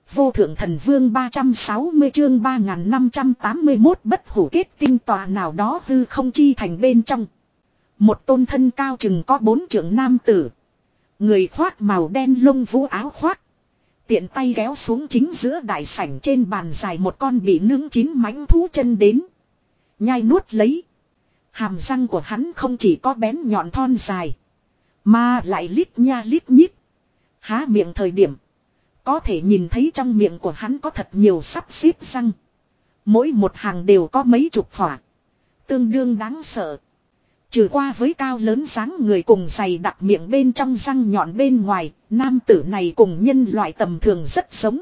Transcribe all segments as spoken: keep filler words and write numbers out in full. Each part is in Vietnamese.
Vô thượng thần vương ba trăm sáu mươi chương ba nghìn năm trăm tám mươi mốt bất hủ kết tinh tòa nào đó hư không chi thành bên trong. Một tôn thân cao chừng có bốn trượng nam tử. Người khoác màu đen lông vũ áo khoác. Tiện tay kéo xuống chính giữa đại sảnh trên bàn dài một con bị nướng chín mãnh thú chân đến. Nhai nuốt lấy. Hàm răng của hắn không chỉ có bén nhọn thon dài. Mà lại lít nha lít nhít. Há miệng thời điểm. Có thể nhìn thấy trong miệng của hắn có thật nhiều sắp xếp răng. Mỗi một hàng đều có mấy chục khỏa. Tương đương đáng sợ. Trừ qua với cao lớn dáng người cùng dày đặc miệng bên trong răng nhọn bên ngoài, nam tử này cùng nhân loại tầm thường rất giống.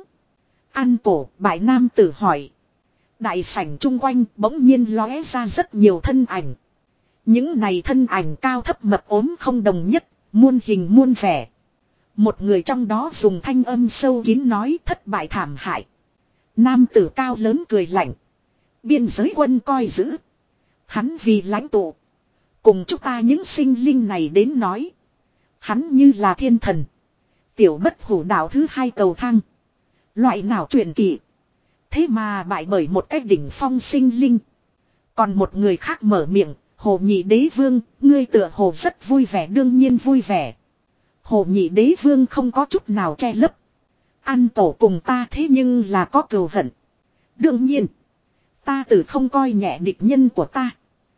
Ăn cổ, bại nam tử hỏi. Đại sảnh chung quanh bỗng nhiên lóe ra rất nhiều thân ảnh. Những này thân ảnh cao thấp mập ốm không đồng nhất, muôn hình muôn vẻ. Một người trong đó dùng thanh âm sâu kín nói thất bại thảm hại. Nam tử cao lớn cười lạnh. Biên giới quân coi giữ. Hắn vì lãnh tụ. Cùng chúng ta những sinh linh này đến nói. Hắn như là thiên thần. Tiểu bất hủ đạo thứ hai cầu thang. Loại nào truyền kỳ. Thế mà bại bởi một cái đỉnh phong sinh linh. Còn một người khác mở miệng. Hồ nhị đế vương, ngươi tựa hồ rất vui vẻ, đương nhiên vui vẻ. Hồ nhị đế vương không có chút nào che lấp. Ăn tổ cùng ta thế nhưng là có cừu hận. Đương nhiên. Ta từ không coi nhẹ địch nhân của ta.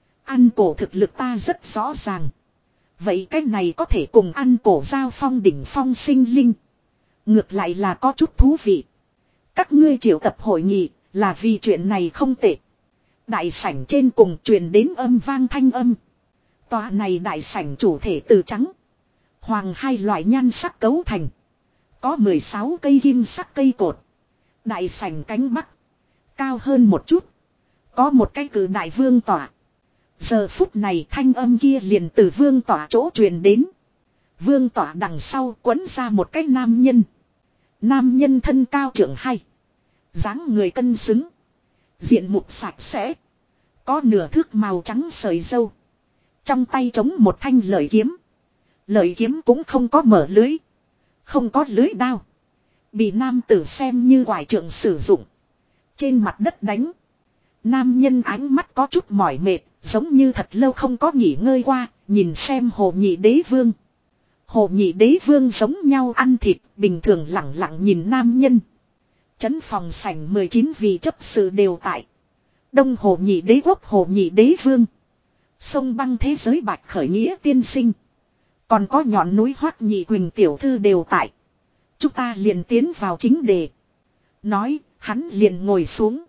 Ăn cổ thực lực ta rất rõ ràng. Vậy cái này có thể cùng ăn cổ giao phong đỉnh phong sinh linh. Ngược lại là có chút thú vị. Các ngươi triệu tập hội nghị là vì chuyện này không tệ. Đại sảnh trên cùng truyền đến âm vang thanh âm. Tòa này đại sảnh chủ thể từ trắng. Hoàng hai loại nhan sắc cấu thành. Có mười sáu cây kim sắc cây cột. Đại sảnh cánh bắc. Cao hơn một chút. Có một cái cử đại vương tỏa. Giờ phút này thanh âm kia liền từ vương tỏa chỗ truyền đến. Vương tỏa đằng sau quấn ra một cái nam nhân. Nam nhân thân cao trưởng hay. dáng người cân xứng. Diện mục sạch sẽ. Có nửa thước màu trắng sợi dâu. Trong tay chống một thanh lợi kiếm. Lợi kiếm cũng không có mở lưới. Không có lưới đao. Bị nam tử xem như quải trượng sử dụng. Trên mặt đất đánh. Nam nhân ánh mắt có chút mỏi mệt. Giống như thật lâu không có nghỉ ngơi qua. Nhìn xem hồ nhị đế vương. Hồ nhị đế vương giống nhau ăn thịt. Bình thường lặng lặng nhìn nam nhân. Trấn phòng sảnh mười chín vị chấp sự đều tại. Đông hồ nhị đế quốc hồ nhị đế vương. Sông băng thế giới bạch khởi nghĩa tiên sinh. Còn có nhọn núi hoắc nhị quỳnh tiểu thư đều tại. Chúng ta liền tiến vào chính đề. Nói, hắn liền ngồi xuống.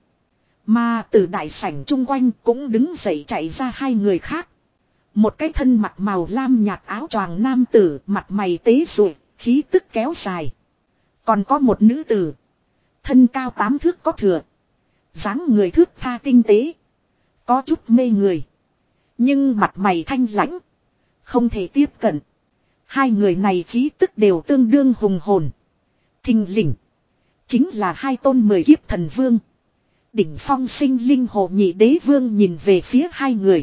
Mà từ đại sảnh chung quanh cũng đứng dậy chạy ra hai người khác. Một cái thân mặt màu lam nhạt áo choàng nam tử, mặt mày tế rụi, khí tức kéo dài. Còn có một nữ tử. Thân cao tám thước có thừa. dáng người thước tha tinh tế. Có chút mê người. Nhưng mặt mày thanh lãnh. Không thể tiếp cận. Hai người này khí tức đều tương đương hùng hồn. Thình lình. Chính là hai tôn mười kiếp thần vương. Đỉnh phong sinh linh hồ nhị đế vương nhìn về phía hai người.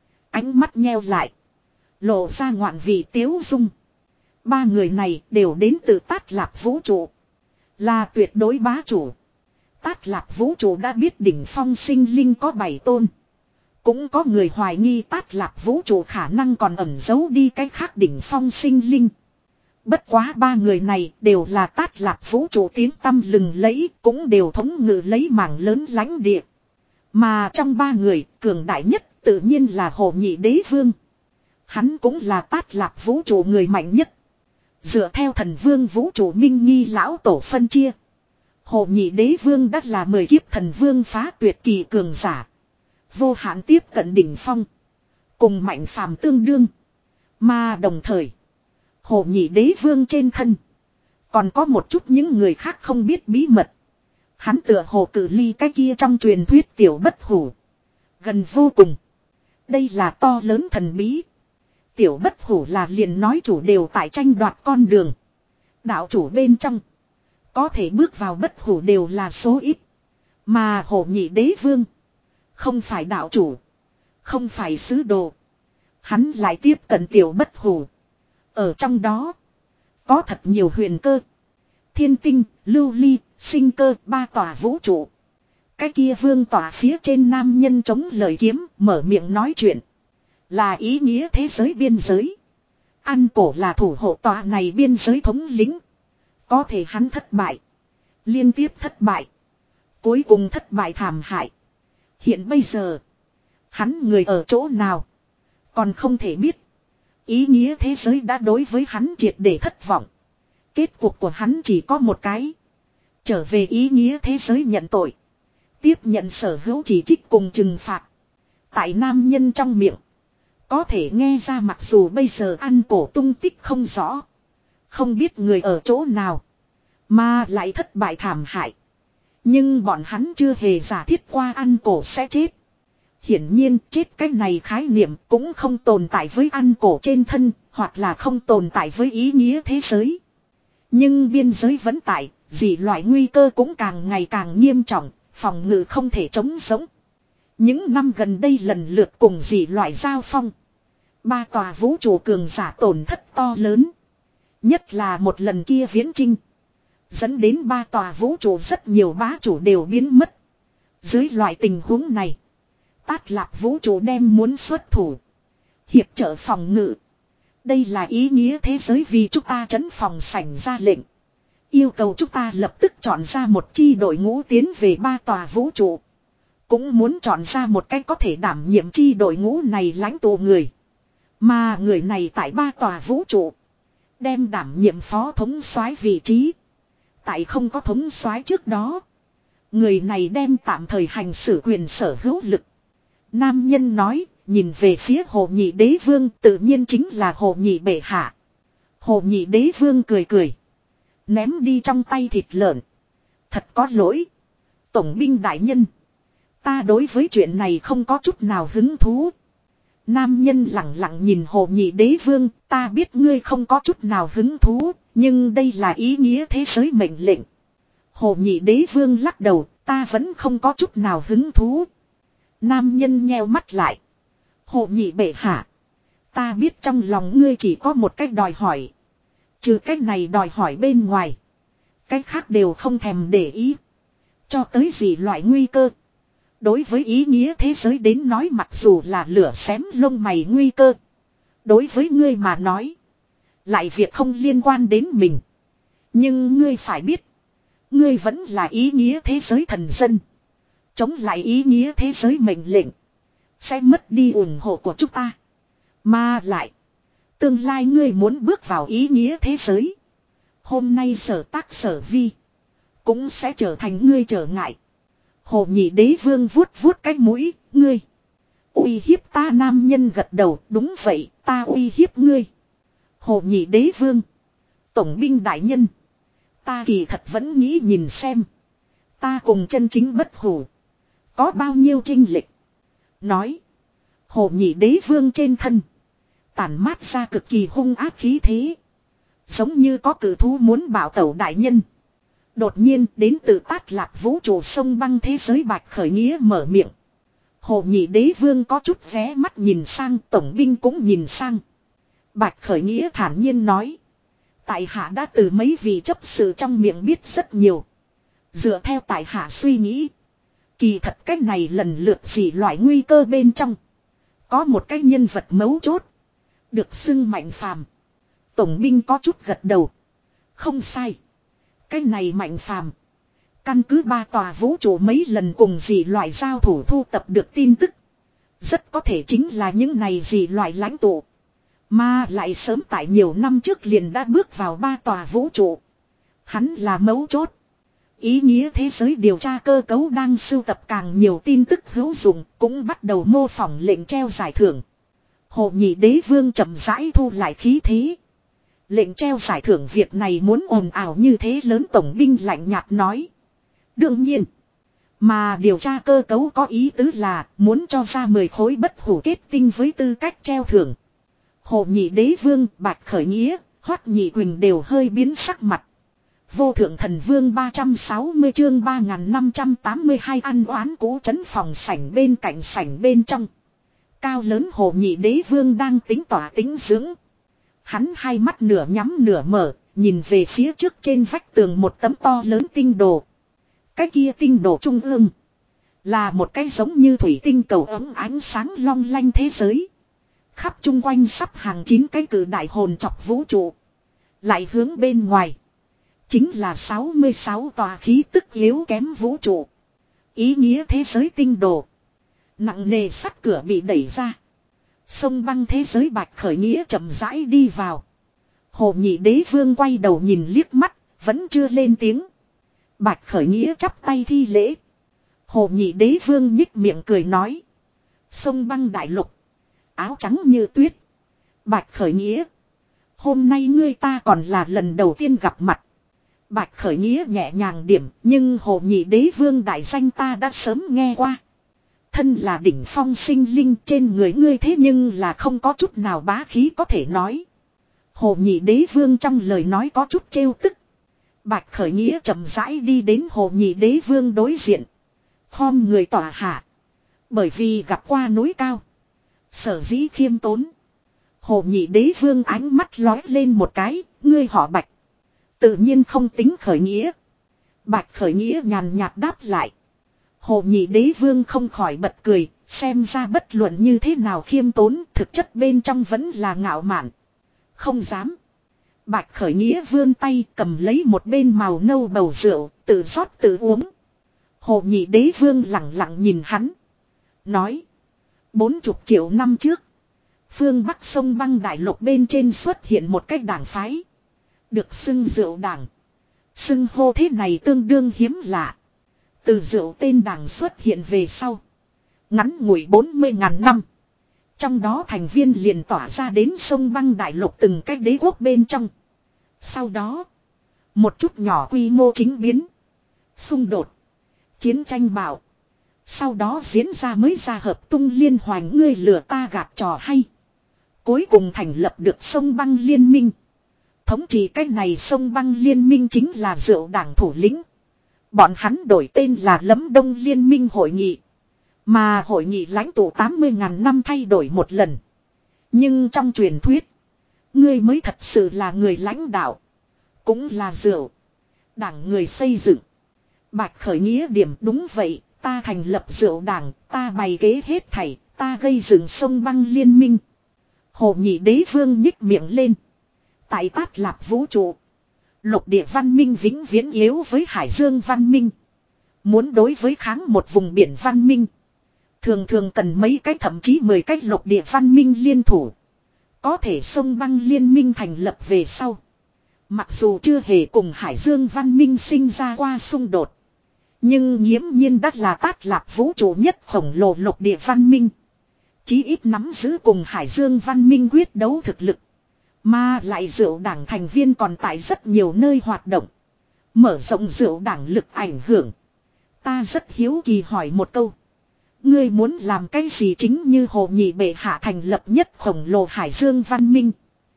Ánh mắt nheo lại. Lộ ra ngoạn vị tiếu dung. Ba người này đều đến từ Tát Lạp vũ trụ. Là tuyệt đối bá chủ. Tát Lạp vũ trụ đã biết đỉnh phong sinh linh có bảy tôn. Cũng có người hoài nghi Tát Lạp vũ trụ khả năng còn ẩn giấu đi cái khác đỉnh phong sinh linh. Bất quá ba người này đều là Tát Lạp vũ trụ tiếng tăm lừng lẫy, cũng đều thống ngự lấy mảng lớn lãnh địa. Mà trong ba người, cường đại nhất tự nhiên là Hồ Nhị Đế Vương. Hắn cũng là Tát Lạp vũ trụ người mạnh nhất. Dựa theo thần vương vũ trụ minh nghi lão tổ phân chia. Hồ Nhị Đế Vương đã là mười kiếp thần vương phá tuyệt kỳ cường giả. Vô hạn tiếp cận đỉnh phong. Cùng mạnh phàm tương đương. Mà đồng thời. Hồ Nhị Đế Vương trên thân. Còn có một chút những người khác không biết bí mật. Hắn tựa hồ cử ly cái kia trong truyền thuyết tiểu bất hủ. Gần vô cùng. Đây là to lớn thần bí. Tiểu bất hủ là liền nói chủ đều tại tranh đoạt con đường. Đạo chủ bên trong. Có thể bước vào bất hủ đều là số ít. Mà Hồ Nhị Đế Vương. Không phải đạo chủ. Không phải sứ đồ. Hắn lại tiếp cận tiểu bất hủ. Ở trong đó. Có thật nhiều huyền cơ. thiên tinh, lưu ly, sinh cơ, ba tòa vũ trụ. Cái kia vương tòa phía trên nam nhân chống lời kiếm, mở miệng nói chuyện. Là ý nghĩa thế giới biên giới. Ăn cổ là thủ hộ tòa này biên giới thống lĩnh. Có thể hắn thất bại. Liên tiếp thất bại. Cuối cùng thất bại thảm hại. Hiện bây giờ. Hắn người ở chỗ nào. Còn không thể biết. Ý nghĩa thế giới đã đối với hắn triệt để thất vọng. Kết cục của hắn chỉ có một cái. Trở về ý nghĩa thế giới nhận tội. Tiếp nhận sở hữu chỉ trích cùng trừng phạt. Tại nam nhân trong miệng. Có thể nghe ra mặc dù bây giờ ăn cổ tung tích không rõ. Không biết người ở chỗ nào. Mà lại thất bại thảm hại. Nhưng bọn hắn chưa hề giả thiết qua ăn cổ sẽ chết. Hiển nhiên chết cái này khái niệm cũng không tồn tại với ăn cổ trên thân. Hoặc là không tồn tại với ý nghĩa thế giới. Nhưng biên giới vẫn tại. Dị loại nguy cơ cũng càng ngày càng nghiêm trọng. Phòng ngự không thể chống sống. Những năm gần đây lần lượt cùng dị loại giao phong. Ba tòa vũ trụ cường giả tổn thất to lớn. Nhất là một lần kia viễn chinh. Dẫn đến ba tòa vũ trụ rất nhiều bá chủ đều biến mất. Dưới loại tình huống này. Tát Lạp vũ trụ đem muốn xuất thủ. Hiệp trợ phòng ngự. Đây là ý nghĩa thế giới vì chúng ta trấn phòng sảnh ra lệnh. Yêu cầu chúng ta lập tức chọn ra một chi đội ngũ tiến về ba tòa vũ trụ. Cũng muốn chọn ra một cách có thể đảm nhiệm chi đội ngũ này lãnh tụ người. Mà người này tại ba tòa vũ trụ. Đem đảm nhiệm phó thống soái vị trí. Tại không có thống soái trước đó. Người này đem tạm thời hành xử quyền sở hữu lực. Nam nhân nói, nhìn về phía Hồ Nhị Đế Vương tự nhiên chính là Hồ Nhị bệ hạ. Hồ Nhị Đế Vương cười cười. Ném đi trong tay thịt lợn. Thật có lỗi. Tổng binh đại nhân. Ta đối với chuyện này không có chút nào hứng thú. Nam nhân lặng lặng nhìn Hồ Nhị Đế Vương. Ta biết ngươi không có chút nào hứng thú. Nhưng đây là ý nghĩa thế giới mệnh lệnh. Hồ Nhị Đế Vương lắc đầu. Ta vẫn không có chút nào hứng thú. Nam nhân nheo mắt lại. Hồ Nhị bệ hạ. Ta biết trong lòng ngươi chỉ có một cách đòi hỏi. Trừ cách này đòi hỏi bên ngoài. Cách khác đều không thèm để ý. Cho tới gì loại nguy cơ. Đối với ý nghĩa thế giới đến nói mặc dù là lửa xém lông mày nguy cơ. Đối với ngươi mà nói. Lại việc không liên quan đến mình. Nhưng ngươi phải biết. Ngươi vẫn là ý nghĩa thế giới thần dân. Chống lại ý nghĩa thế giới mệnh lệnh. Sẽ mất đi ủng hộ của chúng ta. Mà lại. Tương lai ngươi muốn bước vào ý nghĩa thế giới. Hôm nay sở tác sở vi. Cũng sẽ trở thành ngươi trở ngại. Hồ Nhị Đế Vương vuốt vuốt cái mũi. Ngươi. Uy hiếp ta nam nhân gật đầu. Đúng vậy ta uy hiếp ngươi. Hồ Nhị Đế Vương. Tổng binh đại nhân. Ta kỳ thật vẫn nghĩ nhìn xem. Ta cùng chân chính bất hủ. Có bao nhiêu chênh lệch. Nói. Hồ Nhị Đế Vương trên thân. Tản mát ra cực kỳ hung ác khí thế. Giống như có cử thú muốn bảo tẩu đại nhân. Đột nhiên đến từ Tát Lạp vũ trụ sông băng thế giới Bạch Khởi Nghĩa mở miệng. Hồ Nhị Đế Vương có chút ghé mắt nhìn sang, tổng binh cũng nhìn sang. Bạch Khởi Nghĩa thản nhiên nói. Tại hạ đã từ mấy vị chấp sự trong miệng biết rất nhiều. Dựa theo tại hạ suy nghĩ. Kỳ thật cách này lần lượt dị loại nguy cơ bên trong. Có một cái nhân vật mấu chốt. Được xưng Mạnh Phàm. Tổng binh có chút gật đầu. Không sai. Cái này Mạnh Phàm. Căn cứ ba tòa vũ trụ mấy lần cùng dị loại giao thủ thu tập được tin tức. Rất có thể chính là những này dị loại lãnh tụ. Mà lại sớm tại nhiều năm trước liền đã bước vào ba tòa vũ trụ. Hắn là mấu chốt. Ý nghĩa thế giới điều tra cơ cấu đang sưu tập càng nhiều tin tức hữu dụng, cũng bắt đầu mô phỏng lệnh treo giải thưởng. Hồ Nhị Đế Vương chậm rãi thu lại khí thế. Lệnh treo giải thưởng việc này muốn ồn ào như thế lớn, tổng binh lạnh nhạt nói. Đương nhiên. Mà điều tra cơ cấu có ý tứ là muốn cho ra mười khối bất hủ kết tinh với tư cách treo thưởng. Hồ Nhị Đế Vương, Bạch Khởi Nghĩa, Hoắc Nhị Quỳnh đều hơi biến sắc mặt. Vô Thượng Thần Vương ba trăm sáu mươi chương ba nghìn năm trăm tám mươi hai ăn oán cũ trấn phòng sảnh bên cạnh sảnh bên trong. Cao lớn Hồ Nhị Đế Vương đang tính tỏa tính dưỡng. Hắn hai mắt nửa nhắm nửa mở, nhìn về phía trước trên vách tường một tấm to lớn tinh đồ. Cái kia tinh đồ trung ương là một cái giống như thủy tinh cầu ấm ánh sáng long lanh thế giới. Khắp chung quanh sắp hàng chín cái cử đại hồn chọc vũ trụ. Lại hướng bên ngoài chính là sáu mươi sáu tòa khí tức yếu kém vũ trụ. Ý nghĩa thế giới tinh đồ. Nặng nề sắt cửa bị đẩy ra. Sông băng thế giới Bạch Khởi Nghĩa chậm rãi đi vào. Hồ Nhị Đế Vương quay đầu nhìn liếc mắt, vẫn chưa lên tiếng. Bạch Khởi Nghĩa chắp tay thi lễ. Hồ Nhị Đế Vương nhích miệng cười nói. Sông băng đại lục. Áo trắng như tuyết. Bạch Khởi Nghĩa. Hôm nay ngươi ta còn là lần đầu tiên gặp mặt. Bạch Khởi Nghĩa nhẹ nhàng điểm, nhưng Hồ Nhị Đế Vương đại danh ta đã sớm nghe qua. Thân là đỉnh phong sinh linh, trên người ngươi thế nhưng là không có chút nào bá khí có thể nói. Hồ Nhị Đế Vương trong lời nói có chút trêu tức. Bạch Khởi Nghĩa chậm rãi đi đến Hồ Nhị Đế Vương đối diện. Khom người tỏa hạ. Bởi vì gặp qua núi cao. Sở dĩ khiêm tốn. Hồ Nhị Đế Vương ánh mắt lói lên một cái, ngươi họ Bạch. Tự nhiên không tính Khởi Nghĩa. Bạch Khởi Nghĩa nhàn nhạt đáp lại. Hồ Nhị Đế Vương không khỏi bật cười, xem ra bất luận như thế nào khiêm tốn, thực chất bên trong vẫn là ngạo mạn. Không dám. Bạch Khởi Nghĩa vươn tay cầm lấy một bên màu nâu bầu rượu, tự rót tự uống. Hồ Nhị Đế Vương lặng lặng nhìn hắn. Nói. Bốn chục triệu năm trước. Phương Bắc sông băng đại lục bên trên xuất hiện một cái đảng phái. Được xưng rượu đảng. Xưng hô thế này tương đương hiếm lạ. Từ rượu tên đảng xuất hiện về sau. Ngắn ngủi bốn mươi ngàn năm. Trong đó thành viên liền tỏa ra đến sông băng đại lục từng cái đế quốc bên trong. Sau đó. Một chút nhỏ quy mô chính biến. Xung đột. Chiến tranh bạo. Sau đó diễn ra mới ra hợp tung liên hoành ngươi lừa ta gạt trò hay. Cuối cùng thành lập được sông băng liên minh. Thống trị cái này sông băng liên minh chính là rượu đảng thủ lĩnh. Bọn hắn đổi tên là Lấm Đông Liên minh hội nghị. Mà hội nghị lãnh tụ tám mươi ngàn năm thay đổi một lần. Nhưng trong truyền thuyết. Ngươi mới thật sự là người lãnh đạo. Cũng là rượu. Đảng người xây dựng. Bạch Khởi Nghĩa điểm đúng vậy. Ta thành lập rượu đảng. Ta bày kế hết thảy. Ta gây dựng sông băng liên minh. Hồ Nhị Đế Vương nhích miệng lên. Tại Tát Lạp vũ trụ. Lục địa văn minh vĩnh viễn yếu với hải dương văn minh. Muốn đối với kháng một vùng biển văn minh. Thường thường cần mấy cái thậm chí mười cái lục địa văn minh liên thủ. Có thể sông băng liên minh thành lập về sau. Mặc dù chưa hề cùng hải dương văn minh sinh ra qua xung đột. Nhưng nghiễm nhiên đắt là Tát Lạp vũ trụ nhất khổng lồ lục địa văn minh. Chí ít nắm giữ cùng hải dương văn minh quyết đấu thực lực. Mà lại rượu đảng thành viên còn tại rất nhiều nơi hoạt động. Mở rộng rượu đảng lực ảnh hưởng. Ta rất hiếu kỳ hỏi một câu. Ngươi muốn làm cái gì chính như Hồ Nhị bệ hạ thành lập nhất khổng lồ hải dương văn minh.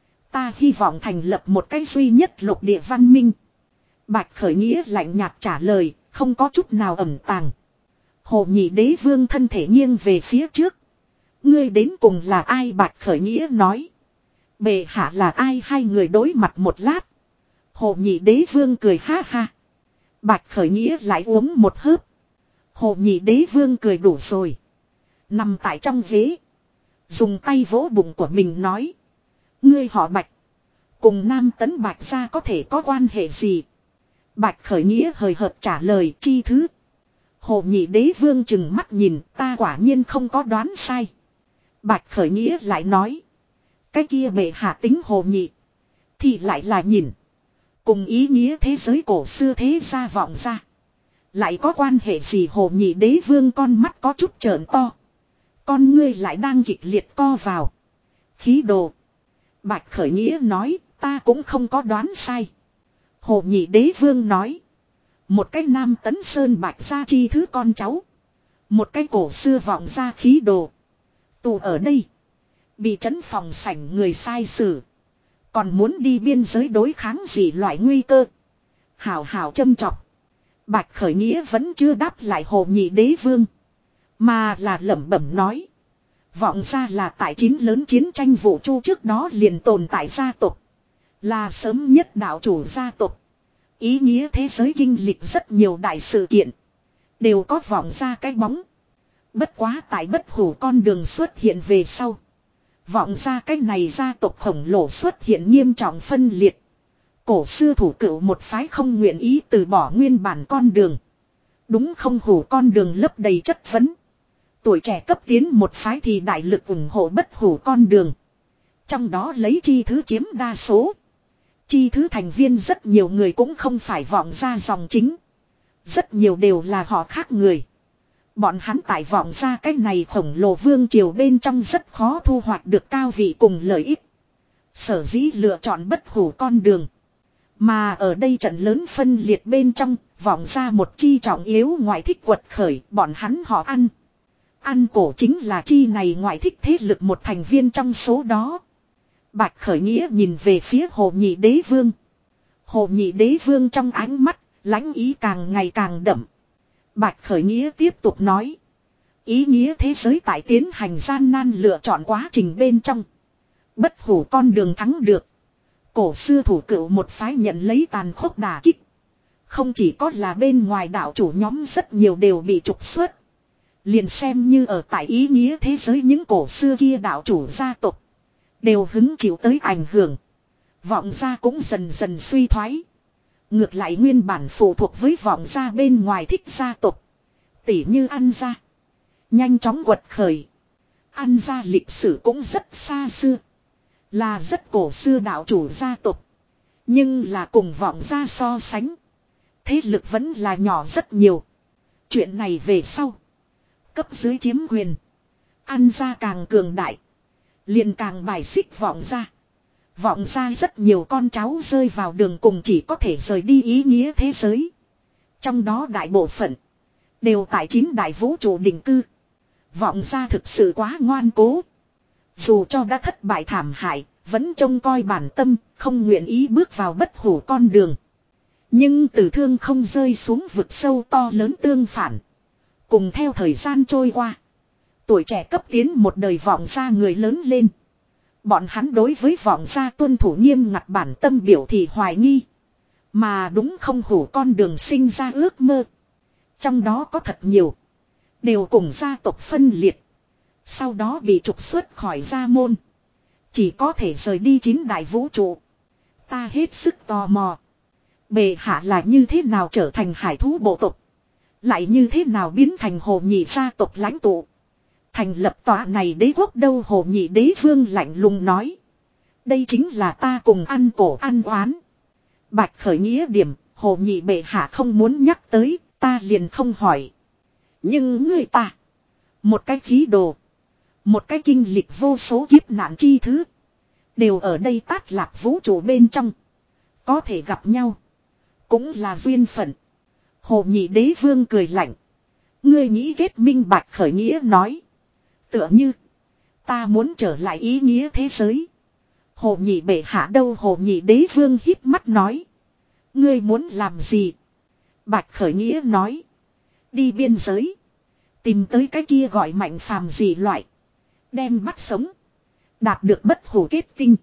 Ta hy vọng thành lập một cái duy nhất lục địa văn minh. Bạch Khởi Nghĩa lạnh nhạt trả lời, không có chút nào ẩn tàng. Hồ Nhị Đế Vương thân thể nghiêng về phía trước. Ngươi đến cùng là ai? Bạch Khởi Nghĩa nói. Bệ hạ là ai? Hai người đối mặt một lát. Hồ Nhị Đế Vương cười ha ha. Bạch Khởi Nghĩa lại uống một hớp. Hồ Nhị Đế Vương cười đủ rồi. Nằm tại trong ghế. Dùng tay vỗ bụng của mình nói. Ngươi họ Bạch. Cùng Nam Tấn Bạch gia có thể có quan hệ gì? Bạch Khởi Nghĩa hời hợt trả lời chi thứ. Hồ Nhị Đế Vương chừng mắt nhìn, ta quả nhiên không có đoán sai. Bạch Khởi Nghĩa lại nói. Cái kia bệ hạ tính Hồ Nhị. Thì lại là nhìn. Cùng ý nghĩa thế giới cổ xưa thế gia vọng ra. Lại có quan hệ gì? Hồ Nhị Đế Vương con mắt có chút trợn to. Con ngươi lại đang kịch liệt co vào. Khí đồ. Bạch Khởi Nghĩa nói, ta cũng không có đoán sai. Hồ Nhị Đế Vương nói. Một cái Nam Tấn Sơn Bạch gia chi thứ con cháu. Một cái cổ xưa vọng ra khí đồ. Tù ở đây. Bị trấn phòng sảnh người sai xử. Còn muốn đi biên giới đối kháng gì loại nguy cơ. Hảo hảo châm chọc. Bạch Khởi Nghĩa vẫn chưa đáp lại Hồ Nhị Đế Vương. Mà là lẩm bẩm nói. Vọng ra là tại chín lớn chiến tranh vũ trụ trước đó liền tồn tại gia tộc. Là sớm nhất đạo chủ gia tộc. Ý nghĩa thế giới kinh lịch rất nhiều đại sự kiện. Đều có vọng ra cái bóng. Bất quá tại bất hủ con đường xuất hiện về sau. Vọng ra cái này gia tộc khổng lồ xuất hiện nghiêm trọng phân liệt. Cổ xưa thủ cửu một phái không nguyện ý từ bỏ nguyên bản con đường. Đúng không hủ con đường lấp đầy chất vấn. Tuổi trẻ cấp tiến một phái thì đại lực ủng hộ bất hủ con đường. Trong đó lấy chi thứ chiếm đa số. Chi thứ thành viên rất nhiều người cũng không phải vọng ra dòng chính. Rất nhiều đều là họ khác người. Bọn hắn tại vọng ra cái này khổng lồ vương triều bên trong rất khó thu hoạch được cao vị cùng lợi ích. Sở dĩ lựa chọn bất hủ con đường. Mà ở đây trận lớn phân liệt bên trong, vọng ra một chi trọng yếu ngoại thích quật khởi, bọn hắn họ ăn. Ăn cổ chính là chi này ngoại thích thế lực một thành viên trong số đó. Bạch Khởi Nghĩa nhìn về phía Hồ Nhị Đế Vương. Hồ Nhị Đế Vương trong ánh mắt, lãnh ý càng ngày càng đậm. Bạch Khởi Nghĩa tiếp tục nói. Ý nghĩa thế giới tại tiến hành gian nan lựa chọn quá trình bên trong. Bất hủ con đường thắng được. Cổ xưa thủ cửu một phái nhận lấy tàn khốc đả kích. Không chỉ có là bên ngoài đạo chủ nhóm rất nhiều đều bị trục xuất. Liền xem như ở tại ý nghĩa thế giới những cổ xưa kia đạo chủ gia tộc. Đều hứng chịu tới ảnh hưởng. Vọng gia cũng dần dần suy thoái. Ngược lại nguyên bản phụ thuộc với vọng gia bên ngoài thích gia tộc. Tỉ như Ăn gia. Nhanh chóng quật khởi. Ăn gia lịch sử cũng rất xa xưa. Là rất cổ xưa đạo chủ gia tộc. Nhưng là cùng vọng gia so sánh. Thế lực vẫn là nhỏ rất nhiều. Chuyện này về sau. Cấp dưới chiếm quyền. Ăn gia càng cường đại. Liền càng bài xích vọng gia. Vọng gia rất nhiều con cháu rơi vào đường cùng chỉ có thể rời đi ý nghĩa thế giới. Trong đó đại bộ phận. Đều tại chín đại vũ trụ định cư. Vọng gia thực sự quá ngoan cố. Dù cho đã thất bại thảm hại. Vẫn trông coi bản tâm. Không nguyện ý bước vào bất hủ con đường. Nhưng tử thương không rơi xuống vực sâu to lớn tương phản. Cùng theo thời gian trôi qua. Tuổi trẻ cấp tiến một đời vọng gia người lớn lên. Bọn hắn đối với vọng gia tuân thủ nghiêm ngặt bản tâm biểu thị hoài nghi. Mà đúng không hủ con đường sinh ra ước mơ. Trong đó có thật nhiều. Đều cùng gia tộc phân liệt. Sau đó bị trục xuất khỏi gia môn. Chỉ có thể rời đi chín đại vũ trụ. Ta hết sức tò mò. Bệ hạ là như thế nào trở thành hải thú bộ tộc. Lại như thế nào biến thành Hồ Nhị gia tộc lãnh tụ. Thành lập tòa này đế quốc đâu. Hồ Nhị Đế Vương lạnh lùng nói. Đây chính là ta cùng ăn cổ ăn oán. Bạch Khởi Nghĩa điểm. Hồ Nhị bệ hạ không muốn nhắc tới. Ta liền không hỏi. Nhưng người ta. Một cái khí đồ. Một cái kinh lịch vô số kiếp nạn chi thứ. Đều ở đây tát lạc vũ trụ bên trong. Có thể gặp nhau. Cũng là duyên phận. Hồ Nhị Đế Vương cười lạnh. Ngươi nghĩ kết minh. Bạch Khởi Nghĩa nói. Tựa như. Ta muốn trở lại ý nghĩa thế giới. Hồ Nhị bệ hạ đâu. Hồ Nhị Đế Vương híp mắt nói. Ngươi muốn làm gì? Bạch Khởi Nghĩa nói. Đi biên giới. Tìm tới cái kia gọi mạnh phàm gì loại. Đem bắt sống. Đạt được bất hủ kết tinh.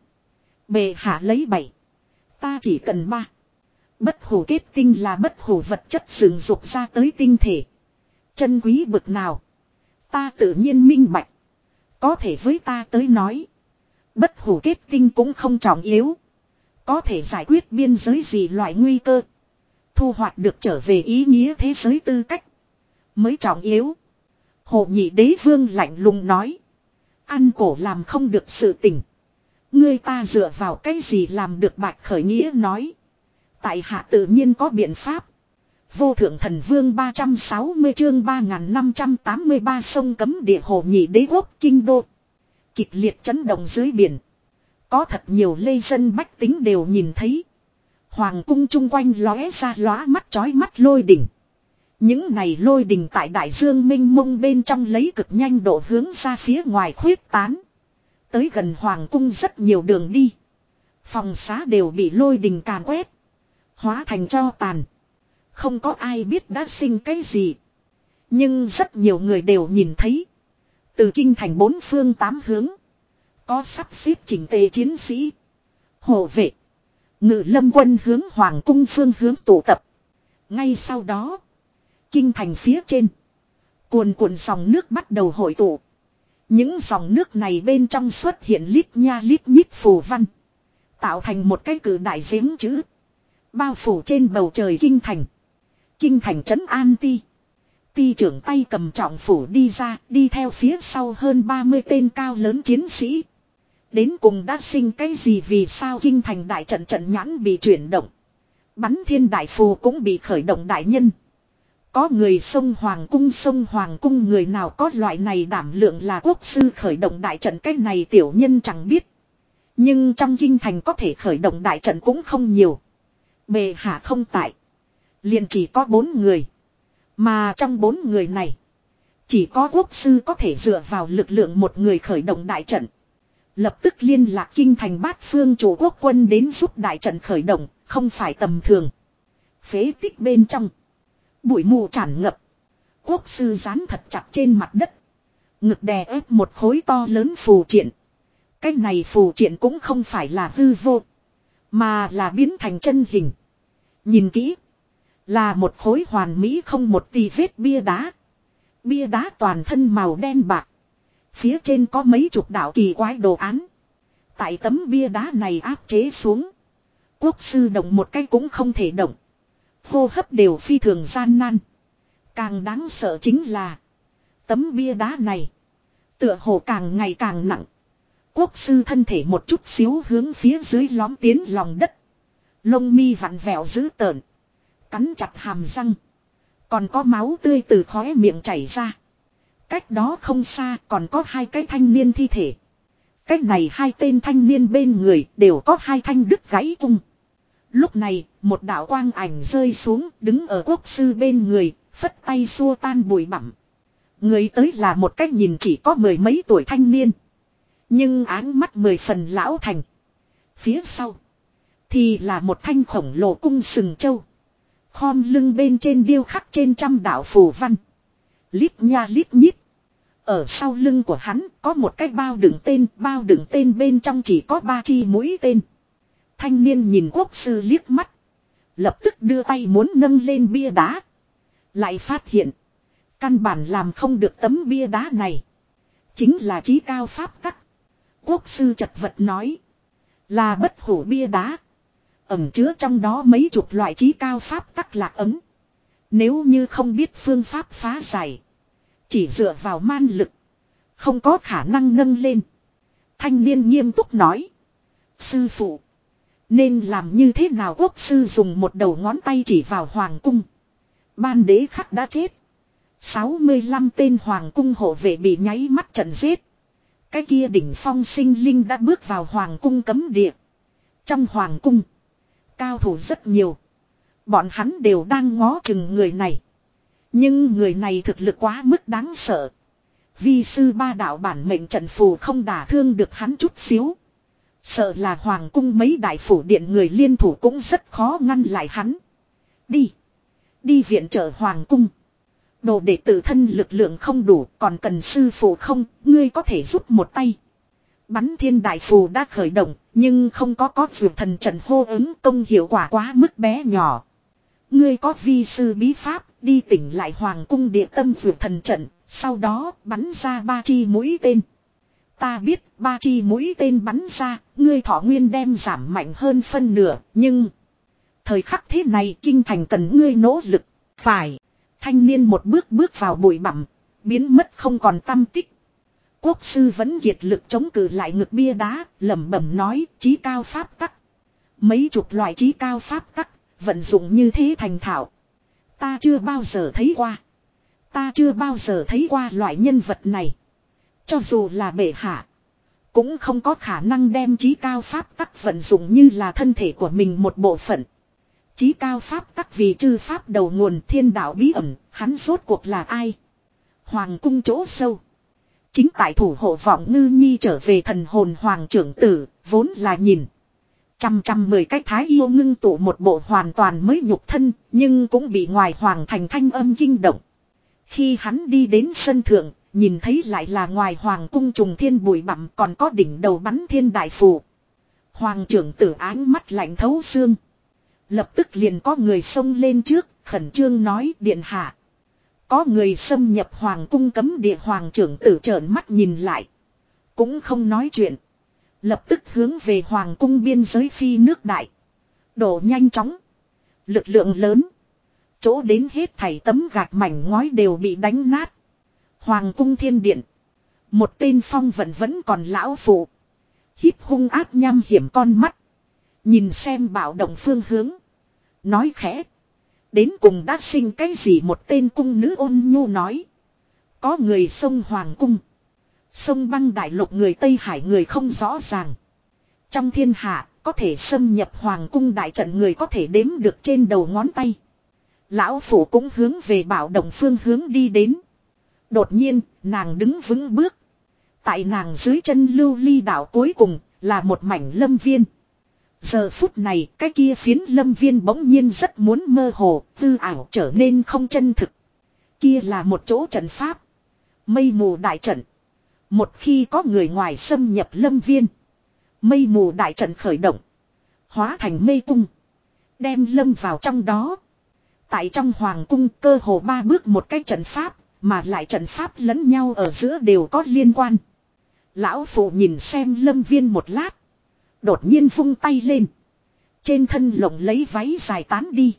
Bệ hạ lấy bảy. Ta chỉ cần ba. Bất hủ kết tinh là bất hủ vật chất dựng dục ra tới tinh thể. Chân quý bực nào. Ta tự nhiên minh bạch. Có thể với ta tới nói. Bất hủ kết tinh cũng không trọng yếu. Có thể giải quyết biên giới gì loại nguy cơ. Thu hoạch được trở về ý nghĩa thế giới tư cách. Mới trọng yếu. Hồ Nhị Đế Vương lạnh lùng nói. Ăn cổ làm không được sự tình. Ngươi ta dựa vào cái gì làm được. Bạch Khởi Nghĩa nói. Tại hạ tự nhiên có biện pháp. Vô thượng thần vương ba trăm sáu mươi chương ba nghìn năm trăm tám mươi ba sông cấm địa. Hồ Nhị Đế quốc kinh đô. Kịch liệt chấn động dưới biển. Có thật nhiều lê dân bách tính đều nhìn thấy. Hoàng cung chung quanh lóe ra lóa mắt chói mắt lôi đỉnh. Những này lôi đỉnh tại đại dương minh mông bên trong lấy cực nhanh độ hướng ra phía ngoài khuyết tán. Tới gần hoàng cung rất nhiều đường đi. Phòng xá đều bị lôi đỉnh càn quét. Hóa thành tro tàn. Không có ai biết đã sinh cái gì. Nhưng rất nhiều người đều nhìn thấy. Từ kinh thành bốn phương tám hướng. Có sắp xếp chỉnh tề chiến sĩ. Hộ vệ. Ngự lâm quân hướng hoàng cung phương hướng tụ tập. Ngay sau đó, kinh thành phía trên, cuồn cuộn dòng nước bắt đầu hội tụ. Những dòng nước này bên trong xuất hiện lít nha lít nhít phù văn, tạo thành một cái cử đại giếng chữ, bao phủ trên bầu trời kinh thành. Kinh thành trấn an ti. Ti trưởng tay cầm trọng phủ đi ra, đi theo phía sau hơn ba mươi tên cao lớn chiến sĩ. Đến cùng đã sinh cái gì, vì sao kinh thành đại trận trận nhãn bị chuyển động. Bắn thiên đại phù cũng bị khởi động đại nhân. Có người sông Hoàng cung sông Hoàng cung, người nào có loại này đảm lượng là quốc sư khởi động đại trận, cái này tiểu nhân chẳng biết. Nhưng trong kinh thành có thể khởi động đại trận cũng không nhiều. Bệ hạ không tại, liền chỉ có bốn người. Mà trong bốn người này, chỉ có quốc sư có thể dựa vào lực lượng một người khởi động đại trận. Lập tức liên lạc kinh thành bát phương chủ quốc quân đến giúp đại trận khởi động, không phải tầm thường. Phế tích bên trong, bụi mù tràn ngập. Quốc sư dán thật chặt trên mặt đất, ngực đè ép một khối to lớn phù triện. Cái này phù triện cũng không phải là hư vô, mà là biến thành chân hình. Nhìn kỹ, là một khối hoàn mỹ không một tì vết bia đá. Bia đá toàn thân màu đen bạc, phía trên có mấy chục đạo kỳ quái đồ án. Tại tấm bia đá này áp chế xuống, quốc sư động một cái cũng không thể động, hô hấp đều phi thường gian nan. Càng đáng sợ chính là tấm bia đá này tựa hồ càng ngày càng nặng. Quốc sư thân thể một chút xíu hướng phía dưới lõm tiến lòng đất. Lông mi vặn vẹo dữ tợn, cắn chặt hàm răng, còn có máu tươi từ khóe miệng chảy ra. Cách đó không xa còn có hai cái thanh niên thi thể. Cách này hai tên thanh niên bên người đều có hai thanh đứt gãy cung. Lúc này một đạo quang ảnh rơi xuống, đứng ở quốc sư bên người, phất tay xua tan bụi bặm. Người tới là một cách nhìn chỉ có mười mấy tuổi thanh niên, nhưng áng mắt mười phần lão thành. Phía sau thì là một thanh khổng lồ cung sừng châu, khom lưng bên trên điêu khắc trên trăm đạo phù văn, lít nha lít nhít. Ở sau lưng của hắn có một cái bao đựng tên, bao đựng tên bên trong chỉ có ba chi mũi tên. Thanh niên nhìn quốc sư liếc mắt, lập tức đưa tay muốn nâng lên bia đá, lại phát hiện căn bản làm không được tấm bia đá này. Chính là chí cao pháp tắc. Quốc sư chật vật nói, là bất hủ bia đá, ẩn chứa trong đó mấy chục loại chí cao pháp tắc lạc ấm. Nếu như không biết phương pháp phá giải, chỉ dựa vào man lực, không có khả năng nâng lên. Thanh niên nghiêm túc nói, sư phụ, nên làm như thế nào? Quốc sư dùng một đầu ngón tay chỉ vào hoàng cung. Ban đế khắc đã chết, sáu mươi lăm tên hoàng cung hộ vệ bị nháy mắt trận giết. Cái kia đỉnh phong sinh linh đã bước vào hoàng cung cấm địa. Trong hoàng cung, cao thủ rất nhiều, bọn hắn đều đang ngó chừng người này. Nhưng người này thực lực quá mức đáng sợ. Vi sư ba đạo bản mệnh trận phù không đả thương được hắn chút xíu. Sợ là hoàng cung mấy đại phủ điện người liên thủ cũng rất khó ngăn lại hắn. Đi. Đi viện trợ hoàng cung. Đồ để tự thân lực lượng không đủ, còn cần sư phụ không, ngươi có thể giúp một tay. Bắn thiên đại phù đã khởi động, nhưng không có có vượt thần trận hô ứng, công hiệu quả quá mức bé nhỏ. Ngươi có vi sư bí pháp, đi tỉnh lại hoàng cung địa tâm vượt thần trận, sau đó bắn ra ba chi mũi tên. Ta biết ba chi mũi tên bắn ra, ngươi thọ nguyên đem giảm mạnh hơn phân nửa, nhưng thời khắc thế này kinh thành cần ngươi nỗ lực. Phải. Thanh niên một bước bước vào bụi bặm, biến mất không còn tăm tích. Quốc sư vẫn kiệt lực chống cự lại ngực bia đá, lẩm bẩm nói, chí cao pháp tắc. Mấy chục loại chí cao pháp tắc, vận dụng như thế thành thạo. Ta chưa bao giờ thấy qua. Ta chưa bao giờ thấy qua loại nhân vật này. Cho dù là bệ hạ, cũng không có khả năng đem chí cao pháp tắc vận dụng như là thân thể của mình một bộ phận. Chí cao pháp tắc vì chư pháp đầu nguồn thiên đạo bí ẩn, hắn rốt cuộc là ai? Hoàng cung chỗ sâu, chính tại thủ hộ vọng ngư nhi trở về thần hồn hoàng trưởng tử, vốn là nhìn Trăm trăm mười cái thái yêu ngưng tụ một bộ hoàn toàn mới nhục thân, nhưng cũng bị ngoài hoàng thành thanh âm kinh động. Khi hắn đi đến sân thượng, nhìn thấy lại là ngoài hoàng cung trùng thiên bụi bặm, còn có đỉnh đầu bắn thiên đại phù. Hoàng trưởng tử ánh mắt lạnh thấu xương. Lập tức liền có người xông lên trước, khẩn trương nói điện hạ. Có người xâm nhập hoàng cung cấm địa, hoàng trưởng tử trợn mắt nhìn lại. Cũng không nói chuyện. Lập tức hướng về hoàng cung biên giới phi nước đại. Đổ nhanh chóng. Lực lượng lớn. Chỗ đến hết thảy tấm gạch mảnh ngói đều bị đánh nát. Hoàng cung thiên điện. Một tên phong vận vẫn còn lão phụ. Híp hung ác nham hiểm con mắt. Nhìn xem bạo động phương hướng. Nói khẽ. Đến cùng đã sinh cái gì, một tên cung nữ ôn nhu nói. Có người xông hoàng cung. Sông băng đại lục người Tây Hải người không rõ ràng. Trong thiên hạ có thể xâm nhập hoàng cung đại trận người có thể đếm được trên đầu ngón tay. Lão phủ cũng hướng về bạo động phương hướng đi đến. Đột nhiên nàng đứng vững bước. Tại nàng dưới chân lưu ly đảo cuối cùng là một mảnh lâm viên. Giờ phút này cái kia phiến lâm viên bỗng nhiên rất muốn mơ hồ, tư ảo trở nên không chân thực. Kia là một chỗ trận pháp. Mây mù đại trận. Một khi có người ngoài xâm nhập lâm viên. Mây mù đại trận khởi động. Hóa thành mây cung. Đem lâm vào trong đó. Tại trong hoàng cung cơ hồ ba bước một cái trận pháp. Mà lại trận pháp lẫn nhau ở giữa đều có liên quan. Lão phụ nhìn xem lâm viên một lát. Đột nhiên vung tay lên. Trên thân lồng lấy váy dài tán đi.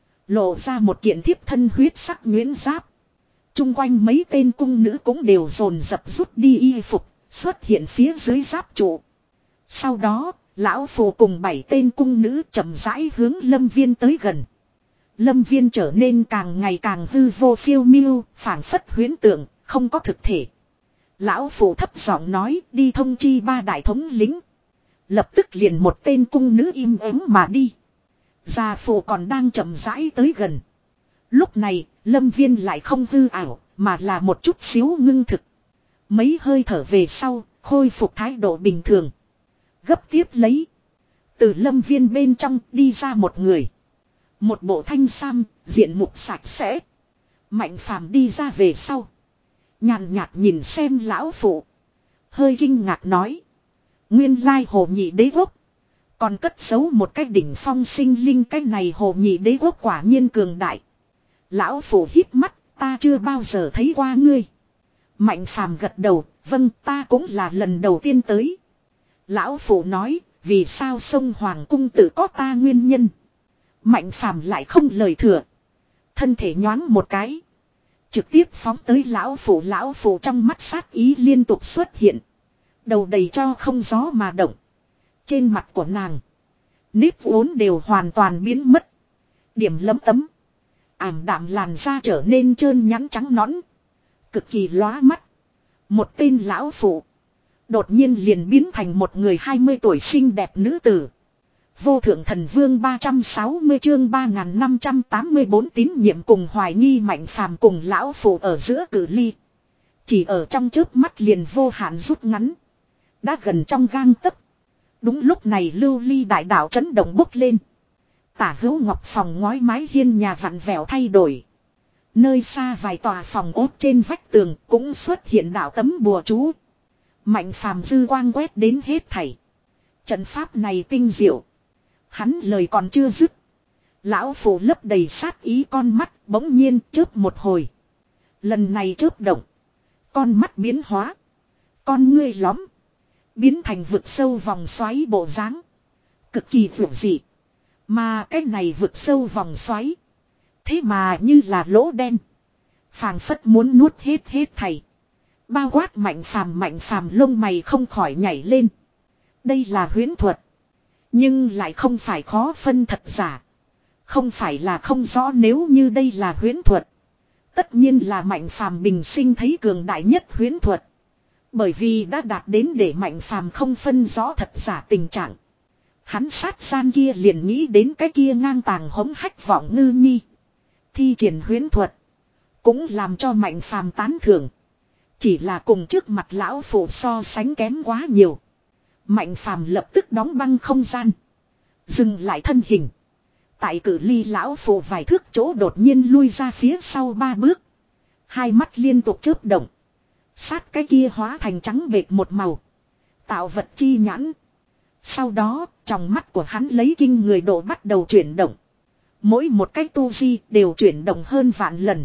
Lộ ra một kiện thiếp thân huyết sắc nhuyễn giáp. Trung quanh mấy tên cung nữ cũng đều dồn dập rút đi y phục. Xuất hiện phía dưới giáp trụ. Sau đó lão phù cùng bảy tên cung nữ chậm rãi hướng lâm viên tới gần. Lâm viên trở nên càng ngày càng hư vô phiêu miêu, phảng phất huyễn tượng, không có thực thể. Lão phù thấp giọng nói đi thông chi ba đại thống lính. Lập tức liền một tên cung nữ im ắng mà đi. Gia phụ còn đang chậm rãi tới gần. Lúc này, lâm viên lại không hư ảo, mà là một chút xíu ngưng thực. Mấy hơi thở về sau, khôi phục thái độ bình thường. Gấp tiếp lấy. Từ lâm viên bên trong đi ra một người. Một bộ thanh sam, diện mục sạch sẽ. Mạnh phàm đi ra về sau. Nhàn nhạt nhìn xem lão phụ. Hơi kinh ngạc nói. Nguyên lai hồ nhị đế quốc. Còn cất giấu một cái đỉnh phong sinh linh, cái này hồ nhị đế quốc quả nhiên cường đại. Lão phụ híp mắt, ta chưa bao giờ thấy qua ngươi. Mạnh phàm gật đầu, vâng ta cũng là lần đầu tiên tới. Lão phụ nói, vì sao sông Hoàng cung tự có ta nguyên nhân. Mạnh phàm lại không lời thừa. Thân thể nhoáng một cái. Trực tiếp phóng tới lão phụ. Lão phụ trong mắt sát ý liên tục xuất hiện. Đầu đầy cho không gió mà động. Trên mặt của nàng. Nếp uốn đều hoàn toàn biến mất. Điểm lấm tấm. Ảm đạm làn da trở nên trơn nhẵn trắng nõn. Cực kỳ lóa mắt. Một tên lão phụ. Đột nhiên liền biến thành một người hai mươi tuổi xinh đẹp nữ tử. Vô thượng thần vương ba trăm sáu mươi chương ba nghìn năm trăm tám mươi bốn tín nhiệm cùng hoài nghi. Mạnh phàm cùng lão phụ ở giữa cự ly. Chỉ ở trong chớp mắt liền vô hạn rút ngắn. Đã gần trong gang tấc. Đúng lúc này lưu ly đại đạo chấn động bốc lên. Tả hữu ngọc phòng ngói mái hiên nhà vặn vẹo thay đổi. Nơi xa vài tòa phòng ốt trên vách tường cũng xuất hiện đạo tấm bùa chú. Mạnh phàm dư quang quét đến hết thảy. Trận pháp này tinh diệu. Hắn lời còn chưa dứt. Lão phụ lấp đầy sát ý con mắt bỗng nhiên chớp một hồi. Lần này chớp động. Con mắt biến hóa. Con ngươi lõm. Biến thành vực sâu vòng xoáy bộ dáng. Cực kỳ vượt dị. Mà cái này vực sâu vòng xoáy. Thế mà như là lỗ đen. Phàng phất muốn nuốt hết hết thầy. Bao quát mạnh phàm mạnh phàm lông mày không khỏi nhảy lên. Đây là huyễn thuật. Nhưng lại không phải khó phân thật giả. Không phải là không rõ, nếu như đây là huyễn thuật. Tất nhiên là mạnh phàm bình sinh thấy cường đại nhất huyễn thuật. Bởi vì đã đạt đến để mạnh phàm không phân rõ thật giả tình trạng. Hắn sát gian kia liền nghĩ đến cái kia ngang tàng hống hách vọng ngư nhi. Thi triển huyễn thuật. Cũng làm cho mạnh phàm tán thưởng. Chỉ là cùng trước mặt lão phụ so sánh kém quá nhiều. Mạnh phàm lập tức đóng băng không gian. Dừng lại thân hình. Tại cử ly lão phụ vài thước chỗ đột nhiên lui ra phía sau ba bước. Hai mắt liên tục chớp động. Sát cái kia hóa thành trắng bệt một màu. Tạo vật chi nhãn. Sau đó, trong mắt của hắn lấy kinh người độ bắt đầu chuyển động. Mỗi một cái tu di đều chuyển động hơn vạn lần.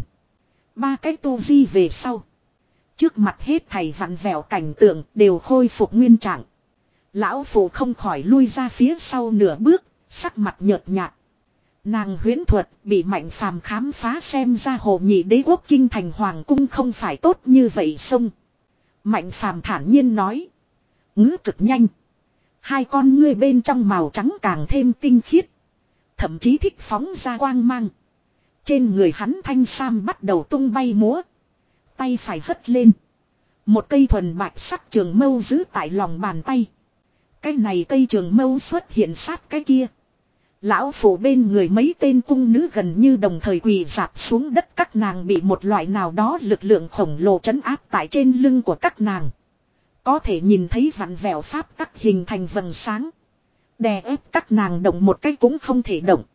Ba cái tu di về sau. Trước mặt hết thảy vặn vẹo cảnh tượng đều khôi phục nguyên trạng. Lão phụ không khỏi lui ra phía sau nửa bước, sắc mặt nhợt nhạt. Nàng huyễn thuật bị Mạnh Phàm khám phá xem ra Hồ Nhị Đế quốc kinh thành hoàng cung không phải tốt như vậy xông. Mạnh Phàm thản nhiên nói. Ngữ cực nhanh. Hai con ngươi bên trong màu trắng càng thêm tinh khiết. Thậm chí thích phóng ra quang mang. Trên người hắn thanh sam bắt đầu tung bay múa. Tay phải hất lên. Một cây thuần bạch sắc trường mâu giữ tại lòng bàn tay. Cái này cây trường mâu xuất hiện sát cái kia. Lão phụ bên người mấy tên cung nữ gần như đồng thời quỳ dạp xuống đất, các nàng bị một loại nào đó lực lượng khổng lồ trấn áp tại trên lưng của các nàng. Có thể nhìn thấy vặn vẹo pháp tắc hình thành vầng sáng. Đè ép các nàng động một cái cũng không thể động.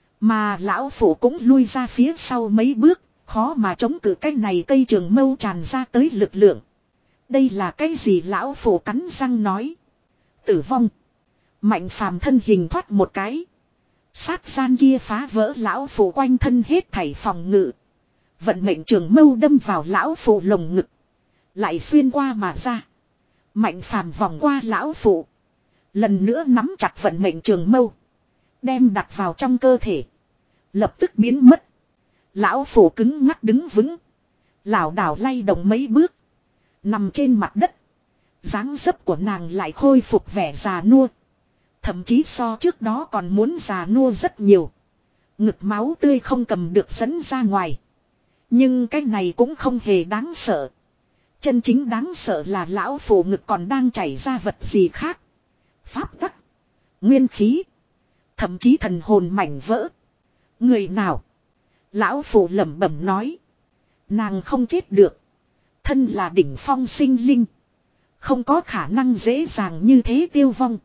Mà lão phụ cũng lui ra phía sau mấy bước, khó mà chống cự cái này cây trường mâu tràn ra tới lực lượng. Đây là cái gì? Lão phụ cắn răng nói. Tử vong. Mạnh Phàm thân hình thoát một cái. Sát gian kia phá vỡ lão phụ quanh thân hết thảy phòng ngự. Vận mệnh trường mâu đâm vào lão phụ lồng ngực. Lại xuyên qua mà ra. Mạnh Phàm vòng qua lão phụ. Lần nữa nắm chặt vận mệnh trường mâu. Đem đặt vào trong cơ thể. Lập tức biến mất. Lão phụ cứng ngắc đứng vững. Lảo đảo lay động mấy bước. Nằm trên mặt đất. Dáng dấp của nàng lại khôi phục vẻ già nua. Thậm chí so trước đó còn muốn già nua rất nhiều. Ngực máu tươi không cầm được dẫn ra ngoài. Nhưng cái này cũng không hề đáng sợ. Chân chính đáng sợ là lão phụ ngực còn đang chảy ra vật gì khác. Pháp tắc. Nguyên khí. Thậm chí thần hồn mảnh vỡ. Người nào? Lão phụ lẩm bẩm nói. Nàng không chết được. Thân là đỉnh phong sinh linh. Không có khả năng dễ dàng như thế tiêu vong.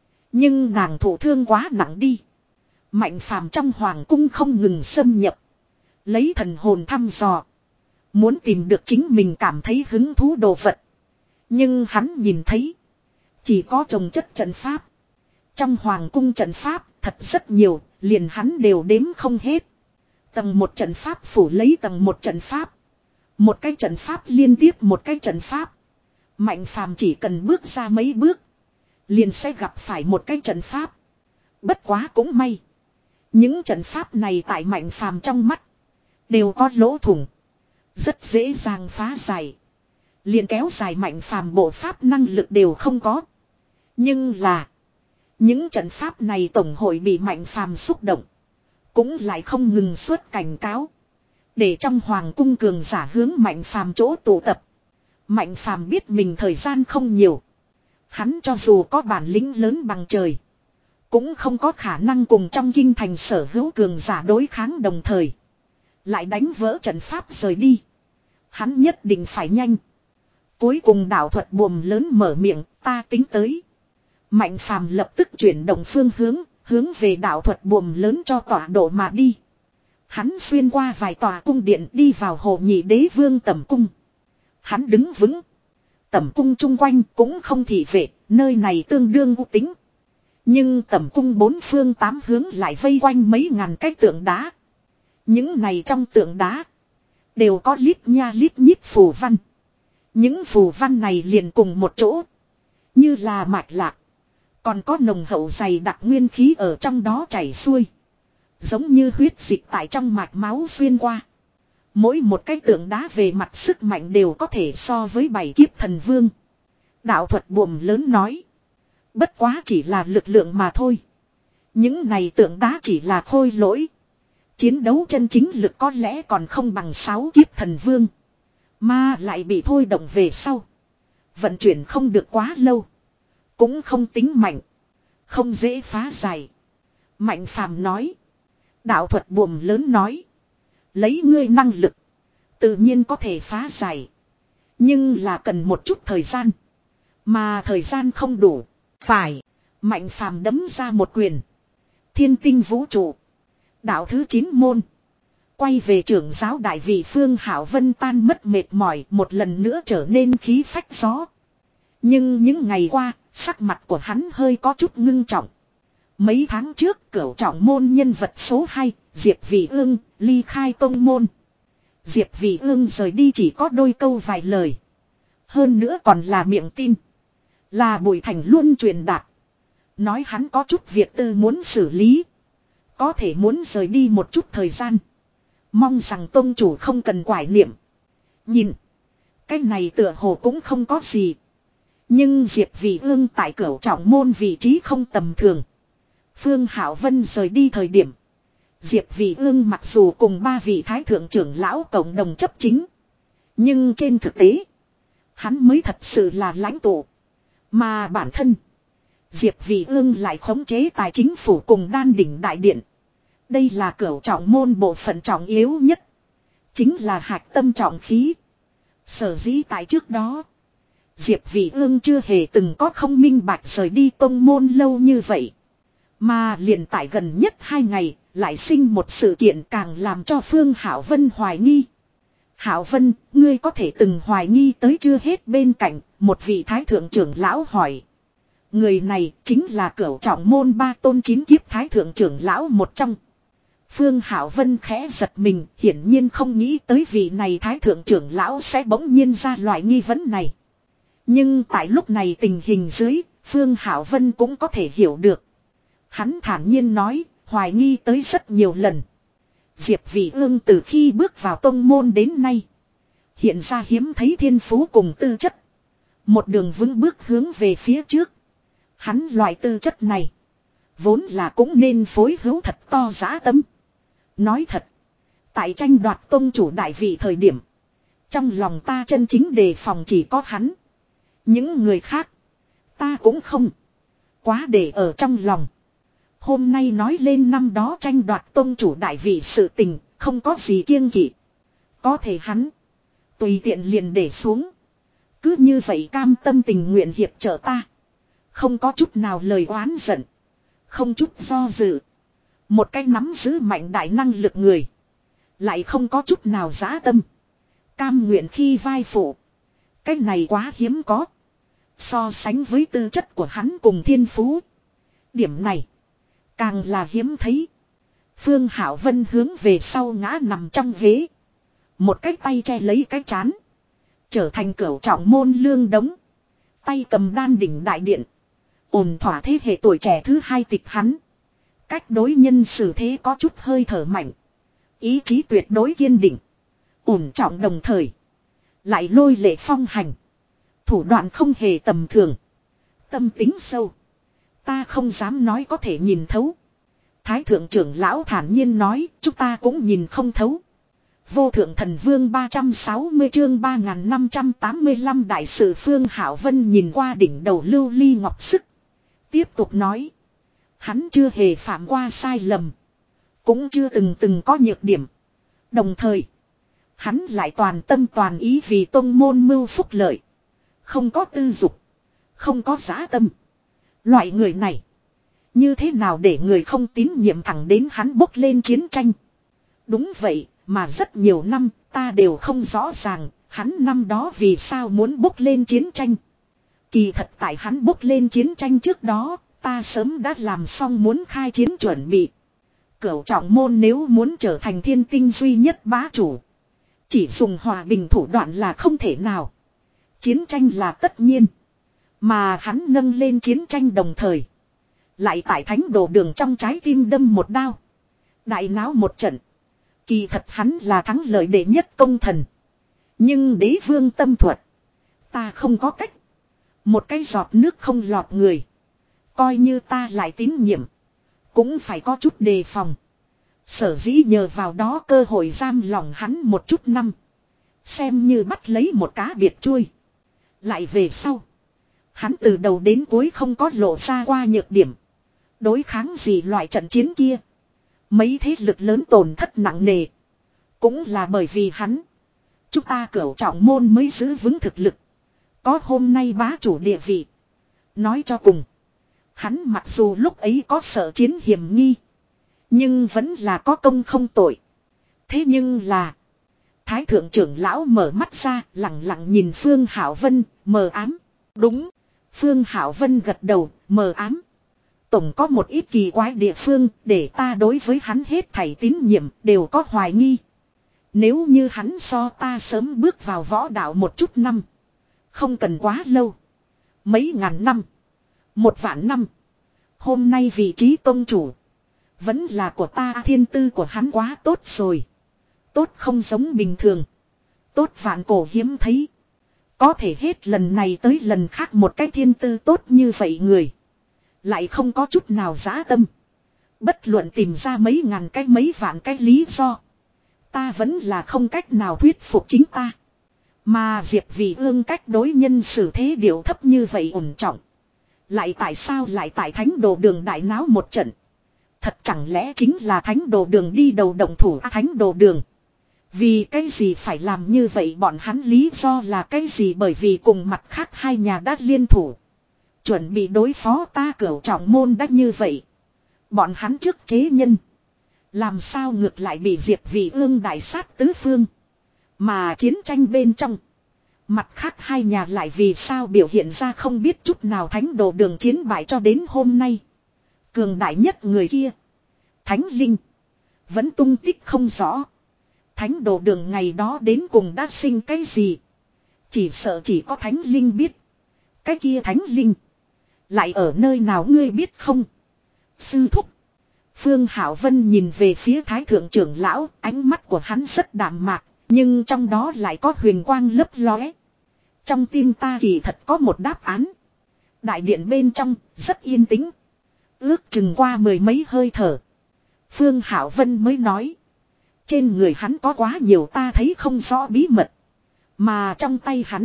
Nhưng nàng thụ thương quá nặng đi. Mạnh Phàm trong hoàng cung không ngừng xâm nhập. Lấy thần hồn thăm dò. Muốn tìm được chính mình cảm thấy hứng thú đồ vật. Nhưng hắn nhìn thấy. Chỉ có trồng chất trận pháp. Trong hoàng cung trận pháp thật rất nhiều. Liền hắn đều đếm không hết. Tầng một trận pháp phủ lấy tầng một trận pháp. Một cái trận pháp liên tiếp một cái trận pháp. Mạnh Phàm chỉ cần bước ra mấy bước. Liền sẽ gặp phải một cái trận pháp. Bất quá cũng may. Những trận pháp này tại Mạnh Phàm trong mắt. Đều có lỗ thủng. Rất dễ dàng phá giải. Liền kéo dài Mạnh Phàm bộ pháp năng lực đều không có. Nhưng là. Những trận pháp này tổng hội bị Mạnh Phàm xúc động. Cũng lại không ngừng xuất cảnh cáo. Để trong hoàng cung cường giả hướng Mạnh Phàm chỗ tụ tập. Mạnh Phàm biết mình thời gian không nhiều. Hắn cho dù có bản lĩnh lớn bằng trời. Cũng không có khả năng cùng trong kinh thành sở hữu cường giả đối kháng đồng thời. Lại đánh vỡ trận pháp rời đi. Hắn nhất định phải nhanh. Cuối cùng đạo thuật buồm lớn mở miệng, ta tính tới. Mạnh Phàm lập tức chuyển động phương hướng, hướng về đạo thuật buồm lớn cho tọa độ mà đi. Hắn xuyên qua vài tòa cung điện đi vào Hồ Nhị Đế Vương tẩm cung. Hắn đứng vững. Tẩm cung chung quanh cũng không thị vệ, nơi này tương đương u tính. Nhưng tẩm cung bốn phương tám hướng lại vây quanh mấy ngàn cái tượng đá. Những này trong tượng đá đều có lít nha lít nhít phù văn. Những phù văn này liền cùng một chỗ. Như là mạch lạc. Còn có nồng hậu dày đặc nguyên khí ở trong đó chảy xuôi. Giống như huyết dịch tại trong mạch máu xuyên qua. Mỗi một cái tượng đá về mặt sức mạnh đều có thể so với bảy kiếp thần vương. Đạo thuật buồm lớn nói. Bất quá chỉ là lực lượng mà thôi. Những này tượng đá chỉ là khôi lỗi. Chiến đấu chân chính lực có lẽ còn không bằng sáu kiếp thần vương. Mà lại bị thôi động về sau. Vận chuyển không được quá lâu. Cũng không tính mạnh. Không dễ phá giải. Mạnh Phàm nói. Đạo thuật buồm lớn nói. Lấy ngươi năng lực. Tự nhiên có thể phá giải. Nhưng là cần một chút thời gian. Mà thời gian không đủ. Phải. Mạnh Phàm đấm ra một quyền. Thiên tinh vũ trụ. Đạo thứ chín môn. Quay về trưởng giáo đại vị Phương Hảo Vân tan mất mệt mỏi một lần nữa trở nên khí phách gió. Nhưng những ngày qua, Sắc mặt của hắn hơi có chút ngưng trọng. Mấy tháng trước cửu trọng môn nhân vật số hai, Diệp Vị Ương, ly khai tông môn. Diệp Vị Ương rời đi chỉ có đôi câu vài lời. Hơn nữa còn là miệng tin. Là Bùi Thành luôn truyền đạt. Nói hắn có chút việc tư muốn xử lý. Có thể muốn rời đi một chút thời gian. Mong rằng tông chủ không cần quải niệm. Nhìn. Cái này tựa hồ cũng không có gì. Nhưng Diệp Vị Ương tại cửu trọng môn vị trí không tầm thường. Phương Hạo Vân rời đi thời điểm. Diệp Vị Ương mặc dù cùng ba vị thái thượng trưởng lão cộng đồng chấp chính. Nhưng trên thực tế. Hắn mới thật sự là lãnh tụ. Mà bản thân. Diệp Vị Ương lại khống chế tài chính phủ cùng đan đỉnh đại điện. Đây là cửu trọng môn bộ phận trọng yếu nhất. Chính là hạch tâm trọng khí. Sở dĩ tại trước đó. Diệp Vị Ương chưa hề từng có không minh bạch rời đi tông môn lâu như vậy. Mà liền tại gần nhất hai ngày, lại sinh một sự kiện càng làm cho Phương Hạo Vân hoài nghi. Hạo Vân, ngươi có thể từng hoài nghi tới chưa hết bên cạnh, một vị thái thượng trưởng lão hỏi. Người này chính là cửu trọng môn ba tôn chín kiếp thái thượng trưởng lão một trong. Phương Hạo Vân khẽ giật mình, hiển nhiên không nghĩ tới vị này thái thượng trưởng lão sẽ bỗng nhiên ra loại nghi vấn này. Nhưng tại lúc này tình hình dưới, Phương Hạo Vân cũng có thể hiểu được. Hắn thản nhiên nói, hoài nghi tới rất nhiều lần. Diệp Vị Ương từ khi bước vào tông môn đến nay. Hiện ra hiếm thấy thiên phú cùng tư chất. Một đường vững bước hướng về phía trước. Hắn loại tư chất này. Vốn là cũng nên phối hữu thật to dã tâm. Nói thật. Tại tranh đoạt tông chủ đại vị thời điểm. Trong lòng ta chân chính đề phòng chỉ có hắn. Những người khác. Ta cũng không. Quá để ở trong lòng. Hôm nay nói lên năm đó tranh đoạt tông chủ đại vị sự tình. Không có gì kiêng kỵ. Có thể hắn. Tùy tiện liền để xuống. Cứ như vậy cam tâm tình nguyện hiệp trợ ta. Không có chút nào lời oán giận. Không chút do dự. Một cái nắm giữ mạnh đại năng lực người. Lại không có chút nào dã tâm. Cam nguyện khi vai phụ. Cái này quá hiếm có. So sánh với tư chất của hắn cùng thiên phú. Điểm này. Càng là hiếm thấy. Phương Hạo Vân hướng về sau ngã nằm trong ghế. Một cái tay che lấy cái chán. Trở thành cửu trọng môn lương đống. Tay cầm đan đỉnh đại điện. Ổn thỏa thế hệ tuổi trẻ thứ hai tịch hắn. Cách đối nhân xử thế có chút hơi thở mạnh. Ý chí tuyệt đối kiên định. Ổn trọng đồng thời. Lại lôi lệ phong hành. Thủ đoạn không hề tầm thường. Tâm tính sâu. Ta không dám nói có thể nhìn thấu. Thái thượng trưởng lão thản nhiên nói. Chúng ta cũng nhìn không thấu. Vô thượng thần vương ba trăm sáu mươi chương ba nghìn năm trăm tám mươi lăm đại sự Phương Hạo Vân nhìn qua đỉnh đầu lưu ly ngọc sức. Tiếp tục nói. Hắn chưa hề phạm qua sai lầm. Cũng chưa từng từng có nhược điểm. Đồng thời. Hắn lại toàn tâm toàn ý vì tông môn mưu phúc lợi. Không có tư dục. Không có dã tâm. Loại người này. Như thế nào để người không tín nhiệm thẳng đến hắn bốc lên chiến tranh. Đúng vậy. Mà rất nhiều năm ta đều không rõ ràng. Hắn năm đó vì sao muốn bốc lên chiến tranh. Kỳ thật tại hắn bốc lên chiến tranh trước đó. Ta sớm đã làm xong muốn khai chiến chuẩn bị. Cửu trọng môn nếu muốn trở thành thiên tinh duy nhất bá chủ. Chỉ dùng hòa bình thủ đoạn là không thể nào. Chiến tranh là tất nhiên. Mà hắn nâng lên chiến tranh đồng thời. Lại tại thánh đồ đường trong trái tim đâm một đao. Đại náo một trận. Kỳ thật hắn là thắng lợi đệ nhất công thần. Nhưng đế vương tâm thuật. Ta không có cách. Một cái giọt nước không lọt người. Coi như ta lại tín nhiệm. Cũng phải có chút đề phòng. Sở dĩ nhờ vào đó cơ hội giam lòng hắn một chút năm. Xem như bắt lấy một cá biệt chui. Lại về sau. Hắn từ đầu đến cuối không có lộ ra qua nhược điểm. Đối kháng gì loại trận chiến kia. Mấy thế lực lớn tổn thất nặng nề. Cũng là bởi vì hắn. Chúng ta cửu trọng môn mới giữ vững thực lực. Có hôm nay bá chủ địa vị. Nói cho cùng. Hắn mặc dù lúc ấy có sợ chiến hiểm nghi. Nhưng vẫn là có công không tội. Thế nhưng là. Thái thượng trưởng lão mở mắt ra lặng lặng nhìn Phương Hạo Vân mờ ám. Đúng. Phương Hảo Vân gật đầu, mờ ám. Tổng có một ít kỳ quái địa phương để ta đối với hắn hết thảy tín nhiệm đều có hoài nghi. Nếu như hắn so ta sớm bước vào võ đạo một chút năm. Không cần quá lâu. Mấy ngàn năm. Một vạn năm. Hôm nay vị trí tông chủ. Vẫn là của ta, thiên tư của hắn quá tốt rồi. Tốt không giống bình thường. Tốt vạn cổ hiếm thấy. Có thể hết lần này tới lần khác một cái thiên tư tốt như vậy người. Lại không có chút nào dã tâm. Bất luận tìm ra mấy ngàn cái mấy vạn cái lý do. Ta vẫn là không cách nào thuyết phục chính ta. Mà Diệp Vị Ương cách đối nhân xử thế điệu thấp như vậy ổn trọng. Lại tại sao lại tại thánh đồ đường đại náo một trận. Thật chẳng lẽ chính là thánh đồ đường đi đầu động thủ à, thánh đồ đường. Vì cái gì phải làm như vậy bọn hắn lý do là cái gì bởi vì cùng mặt khác hai nhà đã liên thủ. Chuẩn bị đối phó ta Cửu Trọng môn đã như vậy. Bọn hắn trước chế nhân. Làm sao ngược lại bị Diệp Vị Ương đại sát tứ phương. Mà chiến tranh bên trong. Mặt khác hai nhà lại vì sao biểu hiện ra không biết chút nào thánh đồ đường chiến bại cho đến hôm nay. Cường đại nhất người kia. Thánh Linh. Vẫn tung tích không rõ. Thánh đồ đường ngày đó đến cùng đã sinh cái gì. Chỉ sợ chỉ có Thánh Linh biết. Cái kia Thánh Linh. Lại ở nơi nào ngươi biết không? Sư thúc. Phương Hảo Vân nhìn về phía Thái Thượng trưởng lão. Ánh mắt của hắn rất đạm mạc. Nhưng trong đó lại có huyền quang lấp lóe. Trong tim ta kỳ thật có một đáp án. Đại điện bên trong rất yên tĩnh. Ước chừng qua mười mấy hơi thở. Phương Hảo Vân mới nói. Trên người hắn có quá nhiều ta thấy không rõ bí mật. Mà trong tay hắn.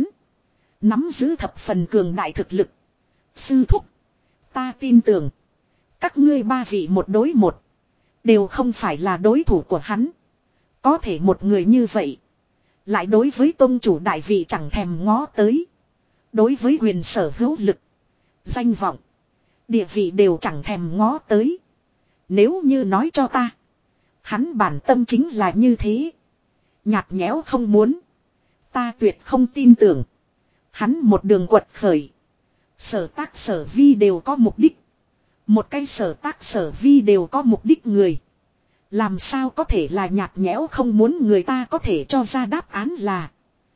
Nắm giữ thập phần cường đại thực lực. Sư thúc. Ta tin tưởng. Các ngươi ba vị một đối một. Đều không phải là đối thủ của hắn. Có thể một người như vậy. Lại đối với tông chủ đại vị chẳng thèm ngó tới. Đối với quyền sở hữu lực. Danh vọng. Địa vị đều chẳng thèm ngó tới. Nếu như nói cho ta. Hắn bản tâm chính là như thế. Nhạt nhẽo không muốn. Ta tuyệt không tin tưởng. Hắn một đường quật khởi. Sở tác sở vi đều có mục đích. Một cái sở tác sở vi đều có mục đích người. Làm sao có thể là nhạt nhẽo không muốn người ta có thể cho ra đáp án là.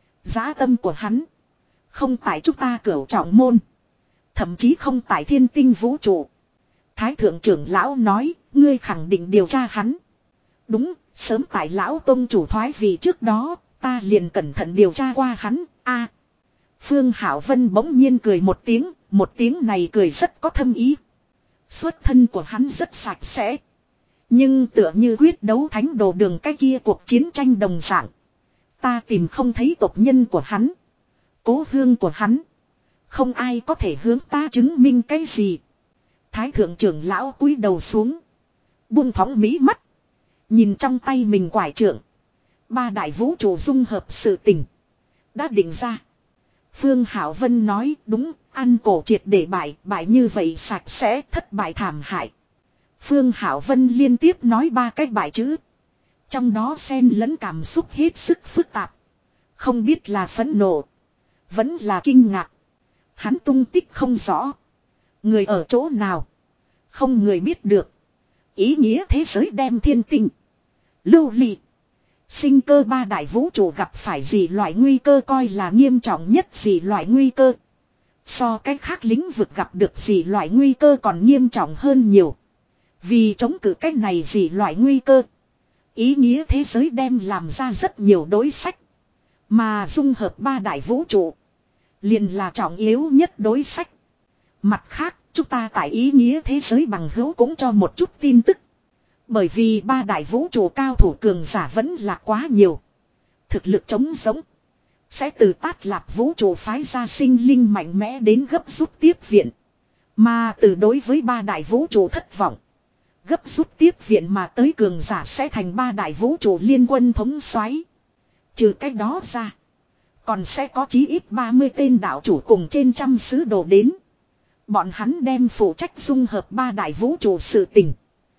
Dã tâm của hắn. Không tại chúng ta Cửu Trọng môn. Thậm chí không tại thiên tinh vũ trụ. Thái thượng trưởng lão nói. Ngươi khẳng định điều tra hắn. Đúng. Sớm tại lão tông chủ thoái vì trước đó. Ta liền cẩn thận điều tra qua hắn. A. Phương Hảo Vân bỗng nhiên cười một tiếng. Một tiếng này cười rất có thâm ý. Xuất thân của hắn rất sạch sẽ. Nhưng tựa như quyết đấu thánh đồ đường cái kia cuộc chiến tranh đồng dạng. Ta tìm không thấy tộc nhân của hắn. Cố hương của hắn. Không ai có thể hướng ta chứng minh cái gì. Thái thượng trưởng lão cúi đầu xuống. Buông thõng mí mắt. Nhìn trong tay mình quải trượng. Ba đại vũ trụ dung hợp sự tình. Đã định ra. Phương Hảo Vân nói đúng. Ăn cổ triệt để bại. Bại như vậy sạch sẽ thất bại thảm hại. Phương Hảo Vân liên tiếp nói ba cái bài chữ. Trong đó xen lẫn cảm xúc hết sức phức tạp. Không biết là phẫn nộ. Vẫn là kinh ngạc. Hắn tung tích không rõ. Người ở chỗ nào. Không người biết được. Ý nghĩa thế giới đem thiên tinh. Lưu ly. Sinh cơ ba đại vũ trụ gặp phải gì loại nguy cơ coi là nghiêm trọng nhất gì loại nguy cơ. So cái khác lĩnh vực gặp được gì loại nguy cơ còn nghiêm trọng hơn nhiều. Vì chống cự cách này gì loại nguy cơ. Ý nghĩa thế giới đem làm ra rất nhiều đối sách. Mà dung hợp ba đại vũ trụ. Liền là trọng yếu nhất đối sách. Mặt khác, chúng ta tại ý nghĩa thế giới bằng hữu cũng cho một chút tin tức. Bởi vì ba đại vũ trụ cao thủ cường giả vẫn là quá nhiều. Thực lực chống giống. Sẽ từ Tát Lạp vũ trụ phái ra sinh linh mạnh mẽ đến gấp rút tiếp viện. Mà từ đối với ba đại vũ trụ thất vọng. Gấp rút tiếp viện mà tới cường giả sẽ thành ba đại vũ trụ liên quân thống soái. Trừ cách đó ra. Còn sẽ có chí ít ba mươi tên đạo chủ cùng trên trăm sứ đồ đến. Bọn hắn đem phụ trách dung hợp ba đại vũ trụ sự tình.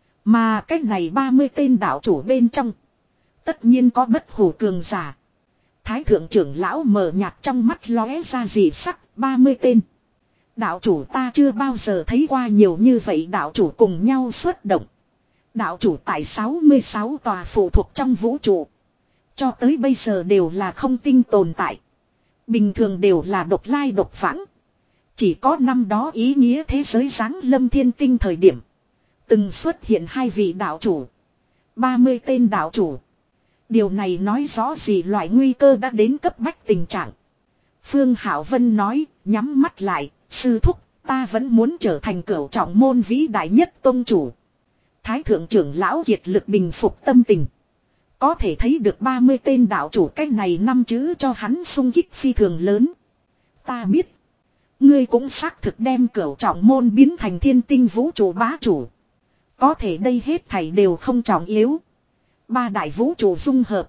Mà cách này ba mươi tên đạo chủ bên trong. Tất nhiên có bất hủ cường giả. Thái thượng trưởng lão mờ nhạt trong mắt lóe ra dị sắc ba mươi tên. Đạo chủ ta chưa bao giờ thấy qua nhiều như vậy đạo chủ cùng nhau xuất động. Đạo chủ tại sáu mươi sáu tòa phụ thuộc trong vũ trụ. Cho tới bây giờ đều là không tinh tồn tại. Bình thường đều là độc lai độc vãng. Chỉ có năm đó ý nghĩa thế giới giáng lâm thiên tinh thời điểm. Từng xuất hiện hai vị đạo chủ. ba mươi tên đạo chủ. Điều này nói rõ gì loại nguy cơ đã đến cấp bách tình trạng. Phương Hảo Vân nói, nhắm mắt lại, sư thúc, ta vẫn muốn trở thành cửu trọng môn vĩ đại nhất tông chủ. Thái thượng trưởng lão kiệt lực bình phục tâm tình. Có thể thấy được ba mươi tên đạo chủ cách này năm chữ cho hắn sung kích phi thường lớn. Ta biết. Ngươi cũng xác thực đem cửu trọng môn biến thành thiên tinh vũ trụ bá chủ. Có thể đây hết thảy đều không trọng yếu. Ba đại vũ trụ dung hợp.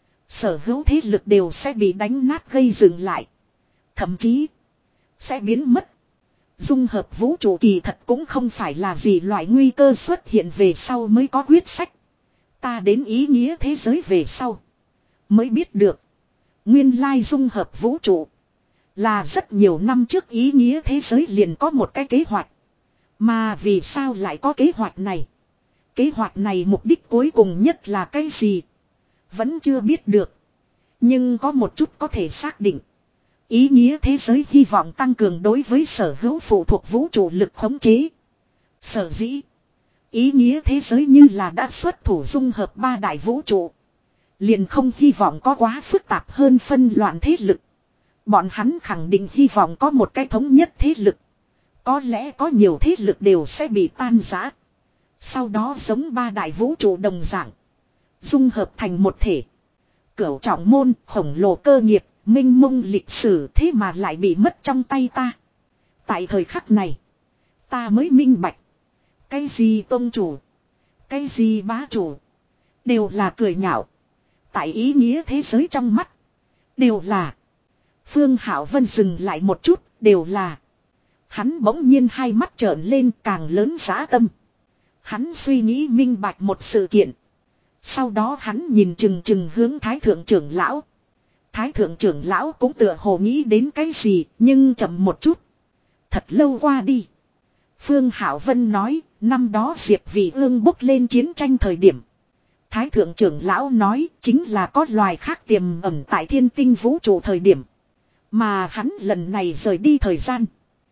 Sở hữu thế lực đều sẽ bị đánh nát gây dừng lại. Thậm chí sẽ biến mất. Dung hợp vũ trụ kỳ thật cũng không phải là gì loại nguy cơ xuất hiện về sau mới có quyết sách. Ta đến ý nghĩa thế giới về sau. Mới biết được. Nguyên lai dung hợp vũ trụ. Là rất nhiều năm trước ý nghĩa thế giới liền có một cái kế hoạch. Mà vì sao lại có kế hoạch này? Kế hoạch này mục đích cuối cùng nhất là cái gì? Vẫn chưa biết được. Nhưng có một chút có thể xác định. Ý nghĩa thế giới hy vọng tăng cường đối với sở hữu phụ thuộc vũ trụ lực khống chế. Sở dĩ. Ý nghĩa thế giới như là đã xuất thủ dung hợp ba đại vũ trụ. Liền không hy vọng có quá phức tạp hơn phân loạn thế lực. Bọn hắn khẳng định hy vọng có một cái thống nhất thế lực. Có lẽ có nhiều thế lực đều sẽ bị tan rã. Sau đó giống ba đại vũ trụ đồng dạng. Dung hợp thành một thể. Cửu trọng môn, khổng lồ cơ nghiệp, minh mông lịch sử thế mà lại bị mất trong tay ta. Tại thời khắc này. Ta mới minh bạch. Cái gì tôn chủ. Cái gì bá chủ. Đều là cười nhạo. Tại ý nghĩa thế giới trong mắt. Đều là. Phương Hảo Vân dừng lại một chút. Đều là. Hắn bỗng nhiên hai mắt trợn lên càng lớn dã tâm. Hắn suy nghĩ minh bạch một sự kiện. Sau đó hắn nhìn chừng chừng hướng Thái thượng trưởng lão. Thái thượng trưởng lão cũng tựa hồ nghĩ đến cái gì nhưng chậm một chút. Thật lâu qua đi. Phương Hảo Vân nói năm đó Diệp Vị Ương bốc lên chiến tranh thời điểm. Thái thượng trưởng lão nói chính là có loài khác tiềm ẩn tại thiên tinh vũ trụ thời điểm. Mà hắn lần này rời đi thời gian.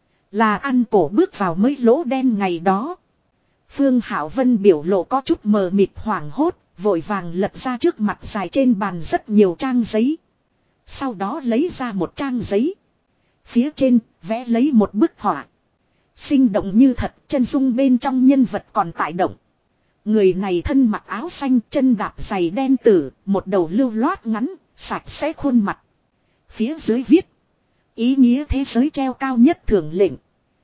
Là ăn cổ bước vào mấy lỗ đen ngày đó. Phương Hảo Vân biểu lộ có chút mờ mịt hoảng hốt. Vội vàng lật ra trước mặt dài trên bàn rất nhiều trang giấy. Sau đó lấy ra một trang giấy. Phía trên vẽ lấy một bức họa. Sinh động như thật, chân dung bên trong nhân vật còn tại động. Người này thân mặc áo xanh, chân đạp giày đen tử, một đầu lưu loát ngắn, sạch sẽ khuôn mặt. Phía dưới viết. Ý nghĩa thế giới treo cao nhất thưởng lệnh.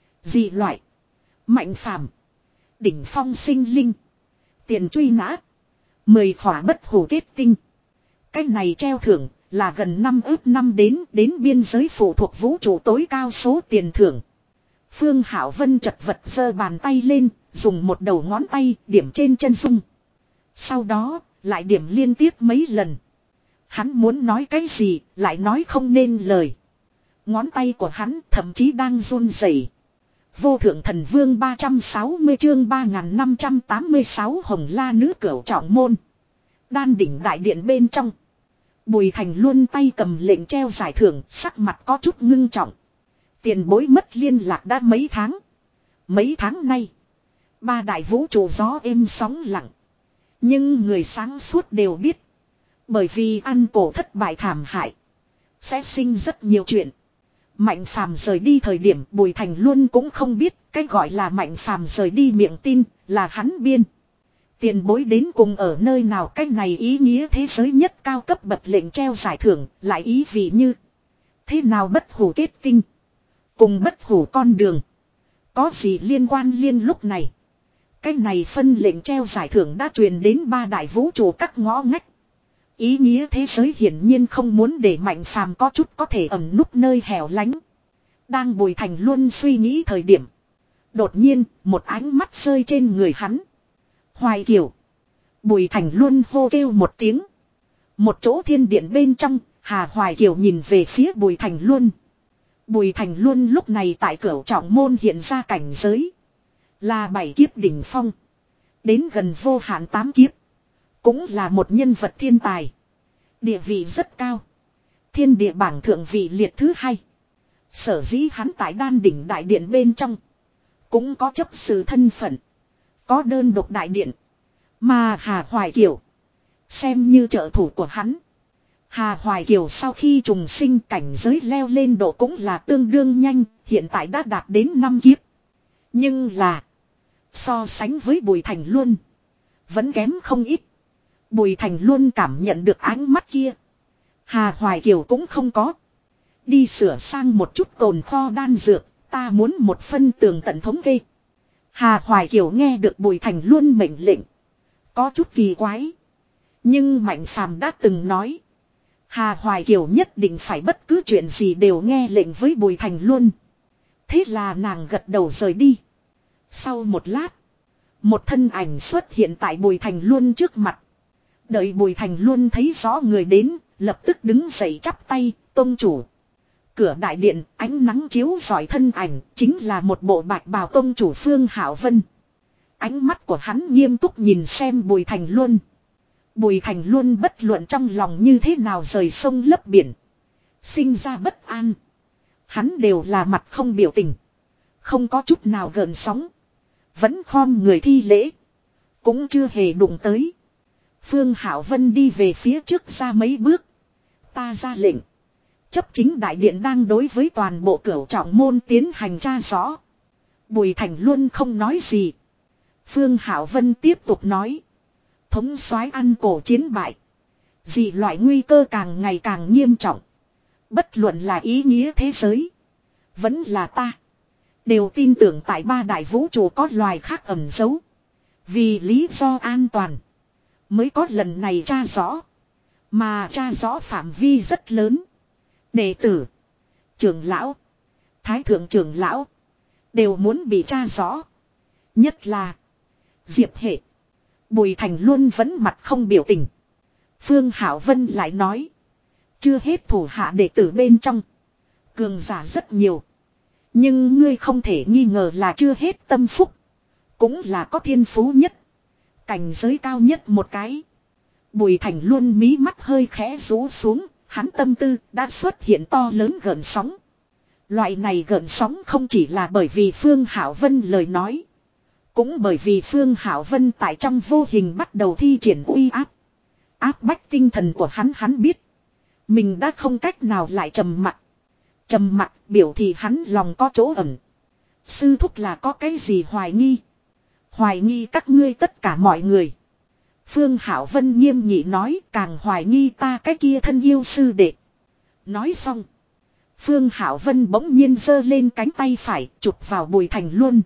Dị loại. Mạnh phàm. Đỉnh phong sinh linh. Tiền truy nã. Mười khỏa bất hủ kết tinh. Cái này treo thưởng là gần năm ước năm đến đến biên giới phụ thuộc vũ trụ tối cao số tiền thưởng. Phương Hảo Vân chật vật giơ bàn tay lên, dùng một đầu ngón tay điểm trên chân dung. Sau đó, lại điểm liên tiếp mấy lần. Hắn muốn nói cái gì, lại nói không nên lời. Ngón tay của hắn thậm chí đang run rẩy. Vô thượng thần vương ba trăm sáu mươi chương ba nghìn năm trăm tám mươi sáu Hồng La nữ cửu trọng môn. Đan đỉnh đại điện bên trong. Bùi Thành Luân tay cầm lệnh treo giải thưởng, sắc mặt có chút ngưng trọng. Tiền bối mất liên lạc đã mấy tháng. Mấy tháng nay. Ba đại vũ trụ gió êm sóng lặng. Nhưng người sáng suốt đều biết. Bởi vì ăn cổ thất bại thảm hại. Sẽ sinh rất nhiều chuyện. Mạnh phàm rời đi thời điểm Bùi Thành Luân cũng không biết. Cái gọi là mạnh phàm rời đi miệng tin là hắn biên. Tiền bối đến cùng ở nơi nào cái này ý nghĩa thế giới nhất cao cấp bậc lệnh treo giải thưởng lại ý vị như. Thế nào bất hủ kết tinh. Cùng bất hủ con đường. Có gì liên quan liên lúc này. Cái này phân lệnh treo giải thưởng đã truyền đến ba đại vũ trụ các ngõ ngách. Ý nghĩa thế giới hiển nhiên không muốn để mạnh phàm có chút có thể ẩn núp nơi hẻo lánh. Đang Bùi Thành Luân suy nghĩ thời điểm. Đột nhiên một ánh mắt rơi trên người hắn. Hoài Kiều. Bùi Thành Luân hô kêu một tiếng. Một chỗ thiên điện bên trong, Hà Hoài Kiều nhìn về phía Bùi Thành Luân. Bùi Thành Luân lúc này tại Cửu Trọng Môn hiện ra cảnh giới. Là bảy kiếp đỉnh phong. Đến gần vô hạn tám kiếp. Cũng là một nhân vật thiên tài. Địa vị rất cao. Thiên địa bảng thượng vị liệt thứ hai. Sở dĩ hắn tại đan đỉnh đại điện bên trong. Cũng có chấp sự thân phận. Có đơn độc đại điện. Mà Hà Hoài Kiều. Xem như trợ thủ của hắn. Hà Hoài Kiều sau khi trùng sinh cảnh giới leo lên độ cũng là tương đương nhanh. Hiện tại đã đạt đến năm kiếp. Nhưng là. So sánh với Bùi Thành Luân. Vẫn kém không ít. Bùi Thành Luân cảm nhận được ánh mắt kia. Hà Hoài Kiều cũng không có. Đi sửa sang một chút tồn kho đan dược. Ta muốn một phân tường tận thống kê. Hà Hoài Kiều nghe được Bùi Thành Luân mệnh lệnh. Có chút kỳ quái. Nhưng Mạnh Phàm đã từng nói. Hà Hoài Kiều nhất định phải bất cứ chuyện gì đều nghe lệnh với Bùi Thành Luân. Thế là nàng gật đầu rời đi. Sau một lát. Một thân ảnh xuất hiện tại Bùi Thành Luân trước mặt. Đợi Bùi Thành Luân thấy rõ người đến. Lập tức đứng dậy chắp tay. Tông chủ. Cửa đại điện ánh nắng chiếu rọi thân ảnh. Chính là một bộ bạch bào tông chủ Phương Hảo Vân. Ánh mắt của hắn nghiêm túc nhìn xem Bùi Thành Luân. Bùi Thành Luân bất luận trong lòng như thế nào rời sông lấp biển. Sinh ra bất an. Hắn đều là mặt không biểu tình. Không có chút nào gợn sóng. Vẫn khom người thi lễ. Cũng chưa hề đụng tới. Phương Hảo Vân đi về phía trước ra mấy bước. Ta ra lệnh. Chấp chính đại điện đang đối với toàn bộ Cửu Trọng Môn tiến hành tra rõ. Bùi Thành Luân không nói gì. Phương Hảo Vân tiếp tục nói. Thống soái ăn cổ chiến bại. Dị loại nguy cơ càng ngày càng nghiêm trọng. Bất luận là ý nghĩa thế giới. Vẫn là ta. Đều tin tưởng tại ba đại vũ trụ có loài khác ẩn giấu. Vì lý do an toàn. Mới có lần này tra rõ. Mà tra rõ phạm vi rất lớn. Đệ tử. Trưởng lão. Thái thượng trưởng lão. Đều muốn bị tra rõ. Nhất là. Diệp Hệ. Bùi Thành Luân vẫn mặt không biểu tình. Phương Hảo Vân lại nói. Chưa hết thủ hạ đệ tử bên trong. Cường giả rất nhiều. Nhưng ngươi không thể nghi ngờ là chưa hết tâm phúc. Cũng là có thiên phú nhất. Cảnh giới cao nhất một cái. Bùi Thành Luân mí mắt hơi khẽ rú xuống. Hắn tâm tư đã xuất hiện to lớn gợn sóng. Loại này gợn sóng không chỉ là bởi vì Phương Hảo Vân lời nói. Cũng bởi vì Phương Hảo Vân tại trong vô hình bắt đầu thi triển uy áp. Áp bách tinh thần của hắn hắn biết. Mình đã không cách nào lại trầm mặc. Trầm mặc biểu thì hắn lòng có chỗ ẩn. Sư thúc là có cái gì hoài nghi. Hoài nghi các ngươi tất cả mọi người. Phương Hảo Vân nghiêm nghị nói càng hoài nghi ta cái kia thân yêu sư đệ. Nói xong. Phương Hảo Vân bỗng nhiên giơ lên cánh tay phải chụp vào Bùi Thành Luân.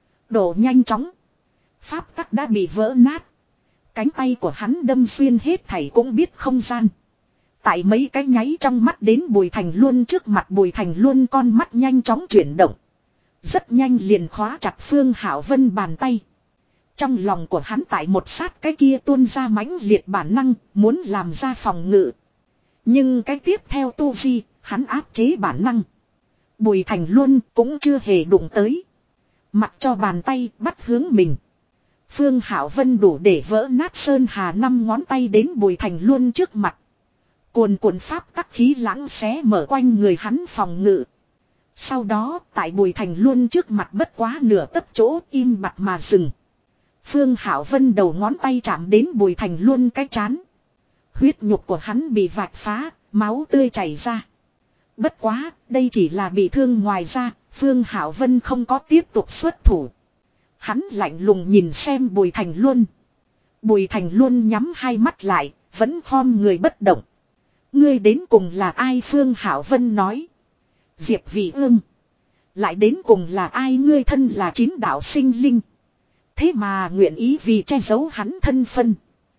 Đổ nhanh chóng. Pháp tắc đã bị vỡ nát. Cánh tay của hắn đâm xuyên hết thảy cũng biết không gian. Tại mấy cái nháy trong mắt đến Bùi Thành Luân trước mặt Bùi Thành Luân con mắt nhanh chóng chuyển động. Rất nhanh liền khóa chặt Phương Hảo Vân bàn tay. Trong lòng của hắn tại một sát cái kia tuôn ra mãnh liệt bản năng muốn làm ra phòng ngự. Nhưng cái tiếp theo tu vi hắn áp chế bản năng. Bùi Thành Luân cũng chưa hề đụng tới. Mặc cho bàn tay bắt hướng mình. Phương Hảo Vân đủ để vỡ nát sơn hà năm ngón tay đến Bùi Thành Luân trước mặt. Cuồn cuộn pháp tắc khí lãng xé mở quanh người hắn phòng ngự. Sau đó tại Bùi Thành Luân trước mặt bất quá nửa tấc chỗ im bặt mà dừng. Phương Hảo Vân đầu ngón tay chạm đến Bùi Thành Luân cái chán. Huyết nhục của hắn bị vạch phá, máu tươi chảy ra. Bất quá, đây chỉ là bị thương ngoài ra, Phương Hảo Vân không có tiếp tục xuất thủ. Hắn lạnh lùng nhìn xem Bùi Thành Luân. Bùi Thành Luân nhắm hai mắt lại, vẫn khom người bất động. Ngươi đến cùng là ai? Phương Hảo Vân nói. Diệp Vị Ương. Lại đến cùng là ai? Ngươi thân là chín đạo sinh linh. Thế mà nguyện ý vì che giấu hắn thân phân.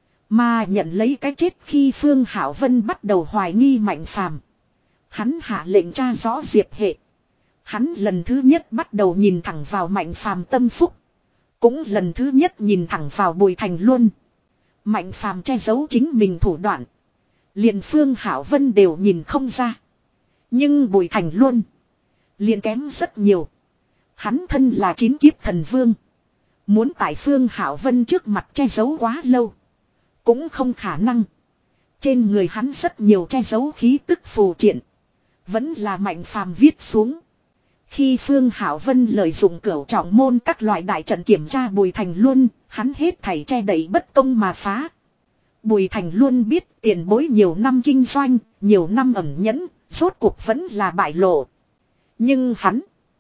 Mà nhận lấy cái chết khi Phương Hảo Vân bắt đầu hoài nghi Mạnh Phàm. Hắn hạ lệnh tra rõ Diệp Hệ. Hắn lần thứ nhất bắt đầu nhìn thẳng vào Mạnh Phàm tâm phúc. Cũng lần thứ nhất nhìn thẳng vào Bùi Thành Luân. Mạnh Phàm che giấu chính mình thủ đoạn. Liền Phương Hảo Vân đều nhìn không ra. Nhưng Bùi Thành Luân liền kém rất nhiều. Hắn thân là chín kiếp thần vương. Muốn tại Phương Hạo Vân trước mặt che giấu quá lâu. Cũng không khả năng. Trên người hắn rất nhiều che giấu khí tức phù triện. Vẫn là Mạnh Phàm viết xuống. Khi Phương Hạo Vân lợi dụng cửu trọng môn các loại đại trận kiểm tra Bùi Thành Luân, hắn hết thảy che đậy bất công mà phá. Bùi Thành Luân biết tiền bối nhiều năm kinh doanh, nhiều năm ẩn nhẫn, rốt cuộc vẫn là bại lộ. Nhưng hắn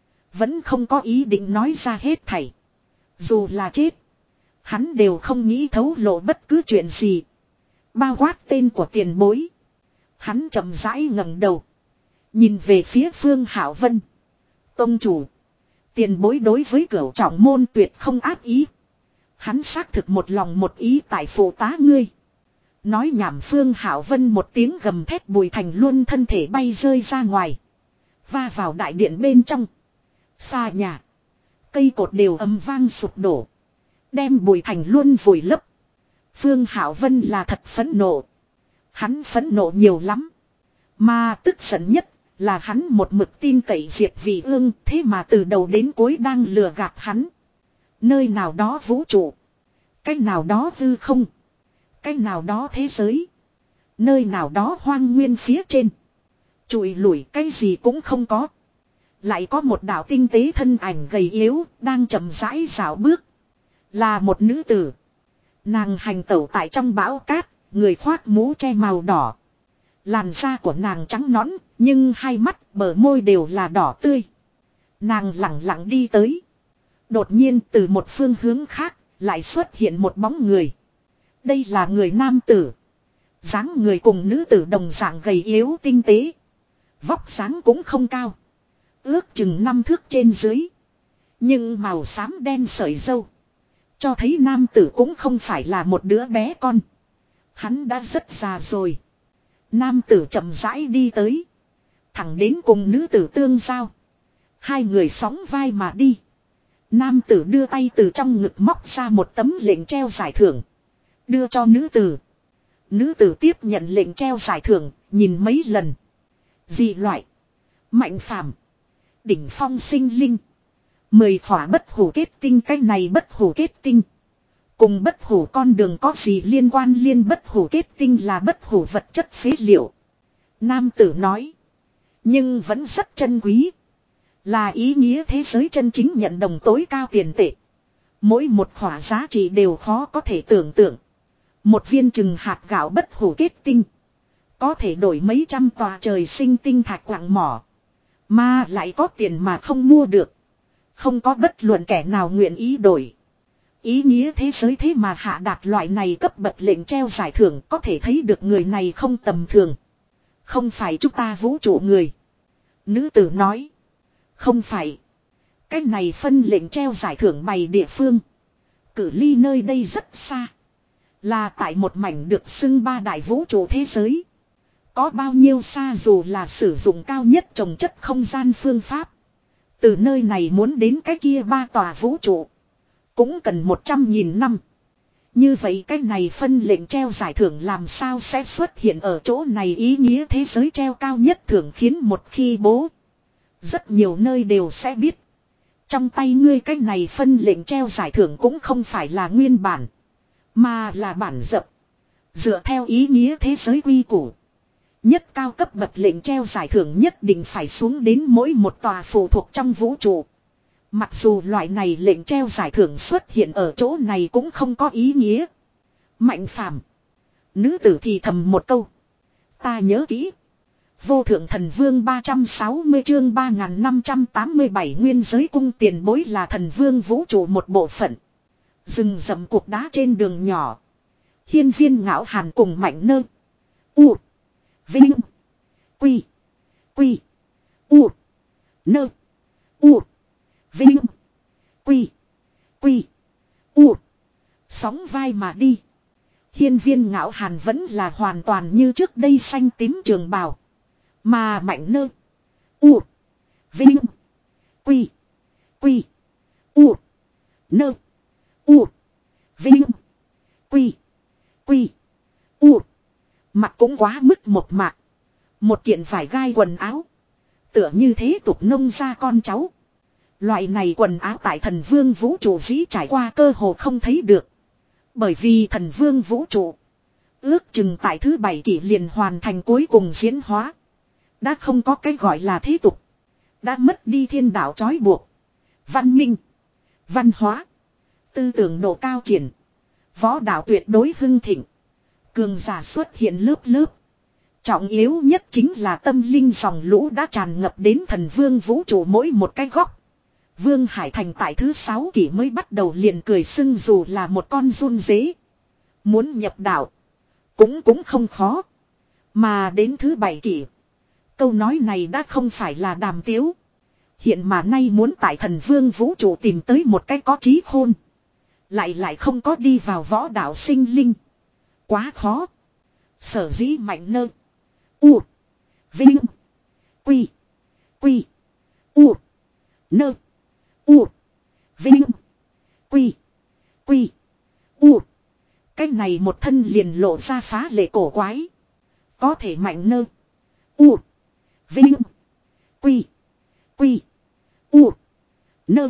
vẫn không có ý định nói ra hết thảy. Dù là chết, hắn đều không nghĩ thấu lộ bất cứ chuyện gì. Bao quát tên của tiền bối. Hắn chậm rãi ngẩng đầu, nhìn về phía Phương Hạo Vân. Tông chủ, tiền bối đối với cửu trọng môn tuyệt không ác ý. Hắn xác thực một lòng một ý tại phụ tá ngươi. Nói nhảm Phương Hạo Vân một tiếng gầm thét, Bùi Thành Luân thân thể bay rơi ra ngoài. Va vào đại điện bên trong. Xa nhà, cây cột đều ầm vang sụp đổ. Đem Bùi Thành Luân vùi lấp. Phương Hạo Vân là thật phẫn nộ. Hắn phẫn nộ nhiều lắm. Mà tức giận nhất là hắn một mực tin cậy Diệt Vị Ương, thế mà từ đầu đến cuối đang lừa gạt hắn. Nơi nào đó vũ trụ, cách nào đó hư không, cách nào đó thế giới, nơi nào đó hoang nguyên phía trên, trụi lủi cái gì cũng không có. Lại có một đạo tinh tế thân ảnh gầy yếu đang chậm rãi dạo bước. Là một nữ tử. Nàng hành tẩu tại trong bão cát, người khoác mũ che màu đỏ. Làn da của nàng trắng nõn, nhưng hai mắt, bờ môi đều là đỏ tươi. Nàng lặng lặng đi tới. Đột nhiên từ một phương hướng khác, lại xuất hiện một bóng người. Đây là người nam tử. Dáng người cùng nữ tử đồng dạng gầy yếu tinh tế. Vóc dáng cũng không cao. Ước chừng năm thước trên dưới. Nhưng màu xám đen sợi râu. Cho thấy nam tử cũng không phải là một đứa bé con. Hắn đã rất già rồi. Nam tử chậm rãi đi tới. Thẳng đến cùng nữ tử tương giao. Hai người sóng vai mà đi. Nam tử đưa tay từ trong ngực móc ra một tấm lệnh treo giải thưởng. Đưa cho nữ tử. Nữ tử tiếp nhận lệnh treo giải thưởng, nhìn mấy lần. Dị loại. Mạnh phàm. Đỉnh phong sinh linh. Mười khỏa bất hủ kết tinh, cái này bất hủ kết tinh. Cùng bất hủ con đường có gì liên quan, liên bất hủ kết tinh là bất hủ vật chất phế liệu. Nam tử nói. Nhưng vẫn rất chân quý. Là ý nghĩa thế giới chân chính nhận đồng tối cao tiền tệ. Mỗi một khỏa giá trị đều khó có thể tưởng tượng. Một viên chừng hạt gạo bất hủ kết tinh. Có thể đổi mấy trăm tòa trời sinh tinh thạch quặng mỏ. Mà lại có tiền mà không mua được. Không có bất luận kẻ nào nguyện ý đổi. Ý nghĩa thế giới thế mà hạ đạt loại này cấp bậc lệnh treo giải thưởng, có thể thấy được người này không tầm thường. Không phải chúng ta vũ trụ người. Nữ tử nói. Không phải. Cái này phân lệnh treo giải thưởng bày địa phương. Cự ly nơi đây rất xa. Là tại một mảnh được xưng ba đại vũ trụ thế giới. Có bao nhiêu xa, dù là sử dụng cao nhất trồng chất không gian phương pháp. Từ nơi này muốn đến cái kia ba tòa vũ trụ. Cũng cần một trăm nghìn năm. Như vậy cái này phân lệnh treo giải thưởng làm sao sẽ xuất hiện ở chỗ này, ý nghĩa thế giới treo cao nhất thưởng khiến một khi bố. Rất nhiều nơi đều sẽ biết. Trong tay ngươi cái này phân lệnh treo giải thưởng cũng không phải là nguyên bản. Mà là bản dập. Dựa theo ý nghĩa thế giới quy củ. Nhất cao cấp bậc lệnh treo giải thưởng nhất định phải xuống đến mỗi một tòa phụ thuộc trong vũ trụ. Mặc dù loại này lệnh treo giải thưởng xuất hiện ở chỗ này cũng không có ý nghĩa. Mạnh phàm. Nữ tử thì thầm một câu. Ta nhớ kỹ. Vô thượng thần vương ba trăm sáu mươi chương ba nghìn năm trăm tám mươi bảy nguyên giới cung tiền bối là thần vương vũ trụ một bộ phận. Rừng rậm cục đá trên đường nhỏ. Hiên viên ngạo hàn cùng mạnh nơ. U. Vinh. Quy. Quy. U. Nơ. U. Vinh. Quy. Quy. U. Sóng vai mà đi. Hiên viên ngạo hàn vẫn là hoàn toàn như trước đây xanh tím trường bào. Mà mạnh nơ. U. Vinh. Quy. Quy. U. Nơ. U. Vinh. Quy. Quy. U. Mặt cũng quá mức một mạc. Một kiện vải gai quần áo. Tựa như thế tục nông gia con cháu. Loại này quần áo tại thần vương vũ trụ dĩ trải qua cơ hồ không thấy được. Bởi vì thần vương vũ trụ. Ước chừng tại thứ bảy kỷ liền hoàn thành cuối cùng diễn hóa. Đã không có cái gọi là thế tục. Đã mất đi thiên đạo trói buộc. Văn minh. Văn hóa. Tư tưởng độ cao triển. Võ đạo tuyệt đối hưng thịnh. Cường giả xuất hiện lớp lớp. Trọng yếu nhất chính là tâm linh dòng lũ đã tràn ngập đến thần vương vũ trụ mỗi một cái góc. Vương Hải Thành tại thứ sáu kỷ mới bắt đầu liền cười xưng dù là một con run dế. Muốn nhập đạo. Cũng cũng không khó. Mà đến thứ bảy kỷ. Câu nói này đã không phải là đàm tiếu. Hiện mà nay muốn tại thần vương vũ trụ tìm tới một cái có trí khôn. Lại lại không có đi vào võ đạo sinh linh. Quá khó. Sở dĩ mạnh nơ. U. Vinh. Quy. Quy. U. Nơ. U. Vinh. Quy. Quy. U. Cái này một thân liền lộ ra phá lệ cổ quái. Có thể mạnh nơ. U. Vinh. Quy. Quy. U. Nơ.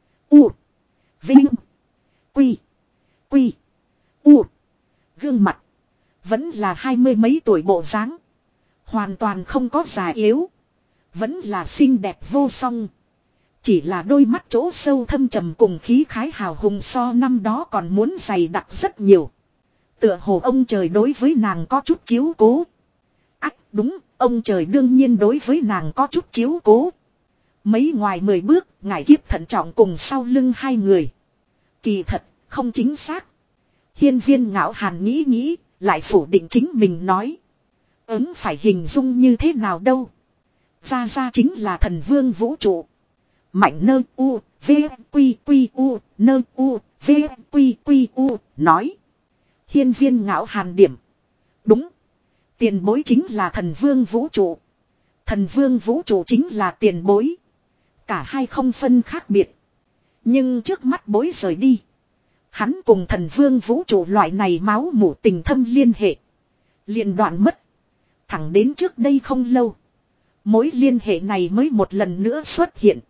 U. Vinh. Quy. Quy. U. Gương mặt. Vẫn là hai mươi mấy tuổi bộ dáng. Hoàn toàn không có già yếu. Vẫn là xinh đẹp vô song. Chỉ là đôi mắt chỗ sâu thâm trầm cùng khí khái hào hùng so năm đó còn muốn dày đặc rất nhiều. Tựa hồ ông trời đối với nàng có chút chiếu cố. Ách đúng, ông trời đương nhiên đối với nàng có chút chiếu cố. Mấy ngoài mười bước, ngải kiếp thận trọng cùng sau lưng hai người. Kỳ thật, không chính xác. Hiên viên ngạo hàn nghĩ nghĩ, lại phủ định chính mình nói. Ứng phải hình dung như thế nào đâu. Ra ra chính là thần vương vũ trụ. Mạnh nơ u, v, quy quy u, nơ u, v, quy quy u, nói. Hiên viên ngạo hàn điểm. Đúng. Tiền bối chính là thần vương vũ trụ. Thần vương vũ trụ chính là tiền bối. Cả hai không phân khác biệt. Nhưng trước mắt bối rời đi. Hắn cùng thần vương vũ trụ loại này máu mủ tình thâm liên hệ. Liên đoạn mất. Thẳng đến trước đây không lâu. Mối liên hệ này mới một lần nữa xuất hiện.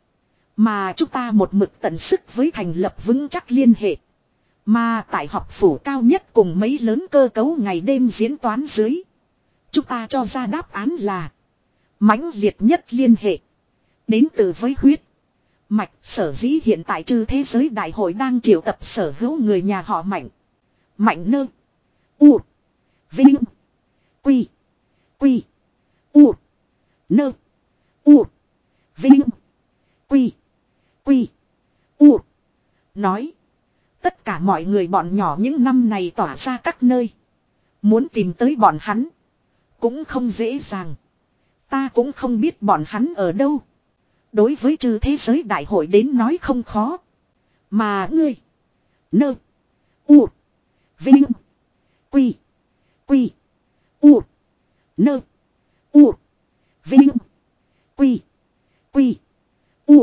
Mà chúng ta một mực tận sức với thành lập vững chắc liên hệ. Mà tại học phủ cao nhất cùng mấy lớn cơ cấu ngày đêm diễn toán dưới. Chúng ta cho ra đáp án là. Mãnh liệt nhất liên hệ. Đến từ với huyết. Mạch sở dĩ hiện tại trừ thế giới đại hội đang triệu tập sở hữu người nhà họ Mạnh. Mạnh nơ. U. Vinh. Quy. Quy. U. Nơ. U. Vinh. Quy. Quy. U. Nói. Tất cả mọi người bọn nhỏ những năm này tỏa ra các nơi. Muốn tìm tới bọn hắn. Cũng không dễ dàng. Ta cũng không biết bọn hắn ở đâu. Đối với trừ thế giới đại hội đến nói không khó. Mà ngươi. Nơ. U. Vinh. Quy. Quy. U. Nơ. U. Vinh. Quy. Quy. U.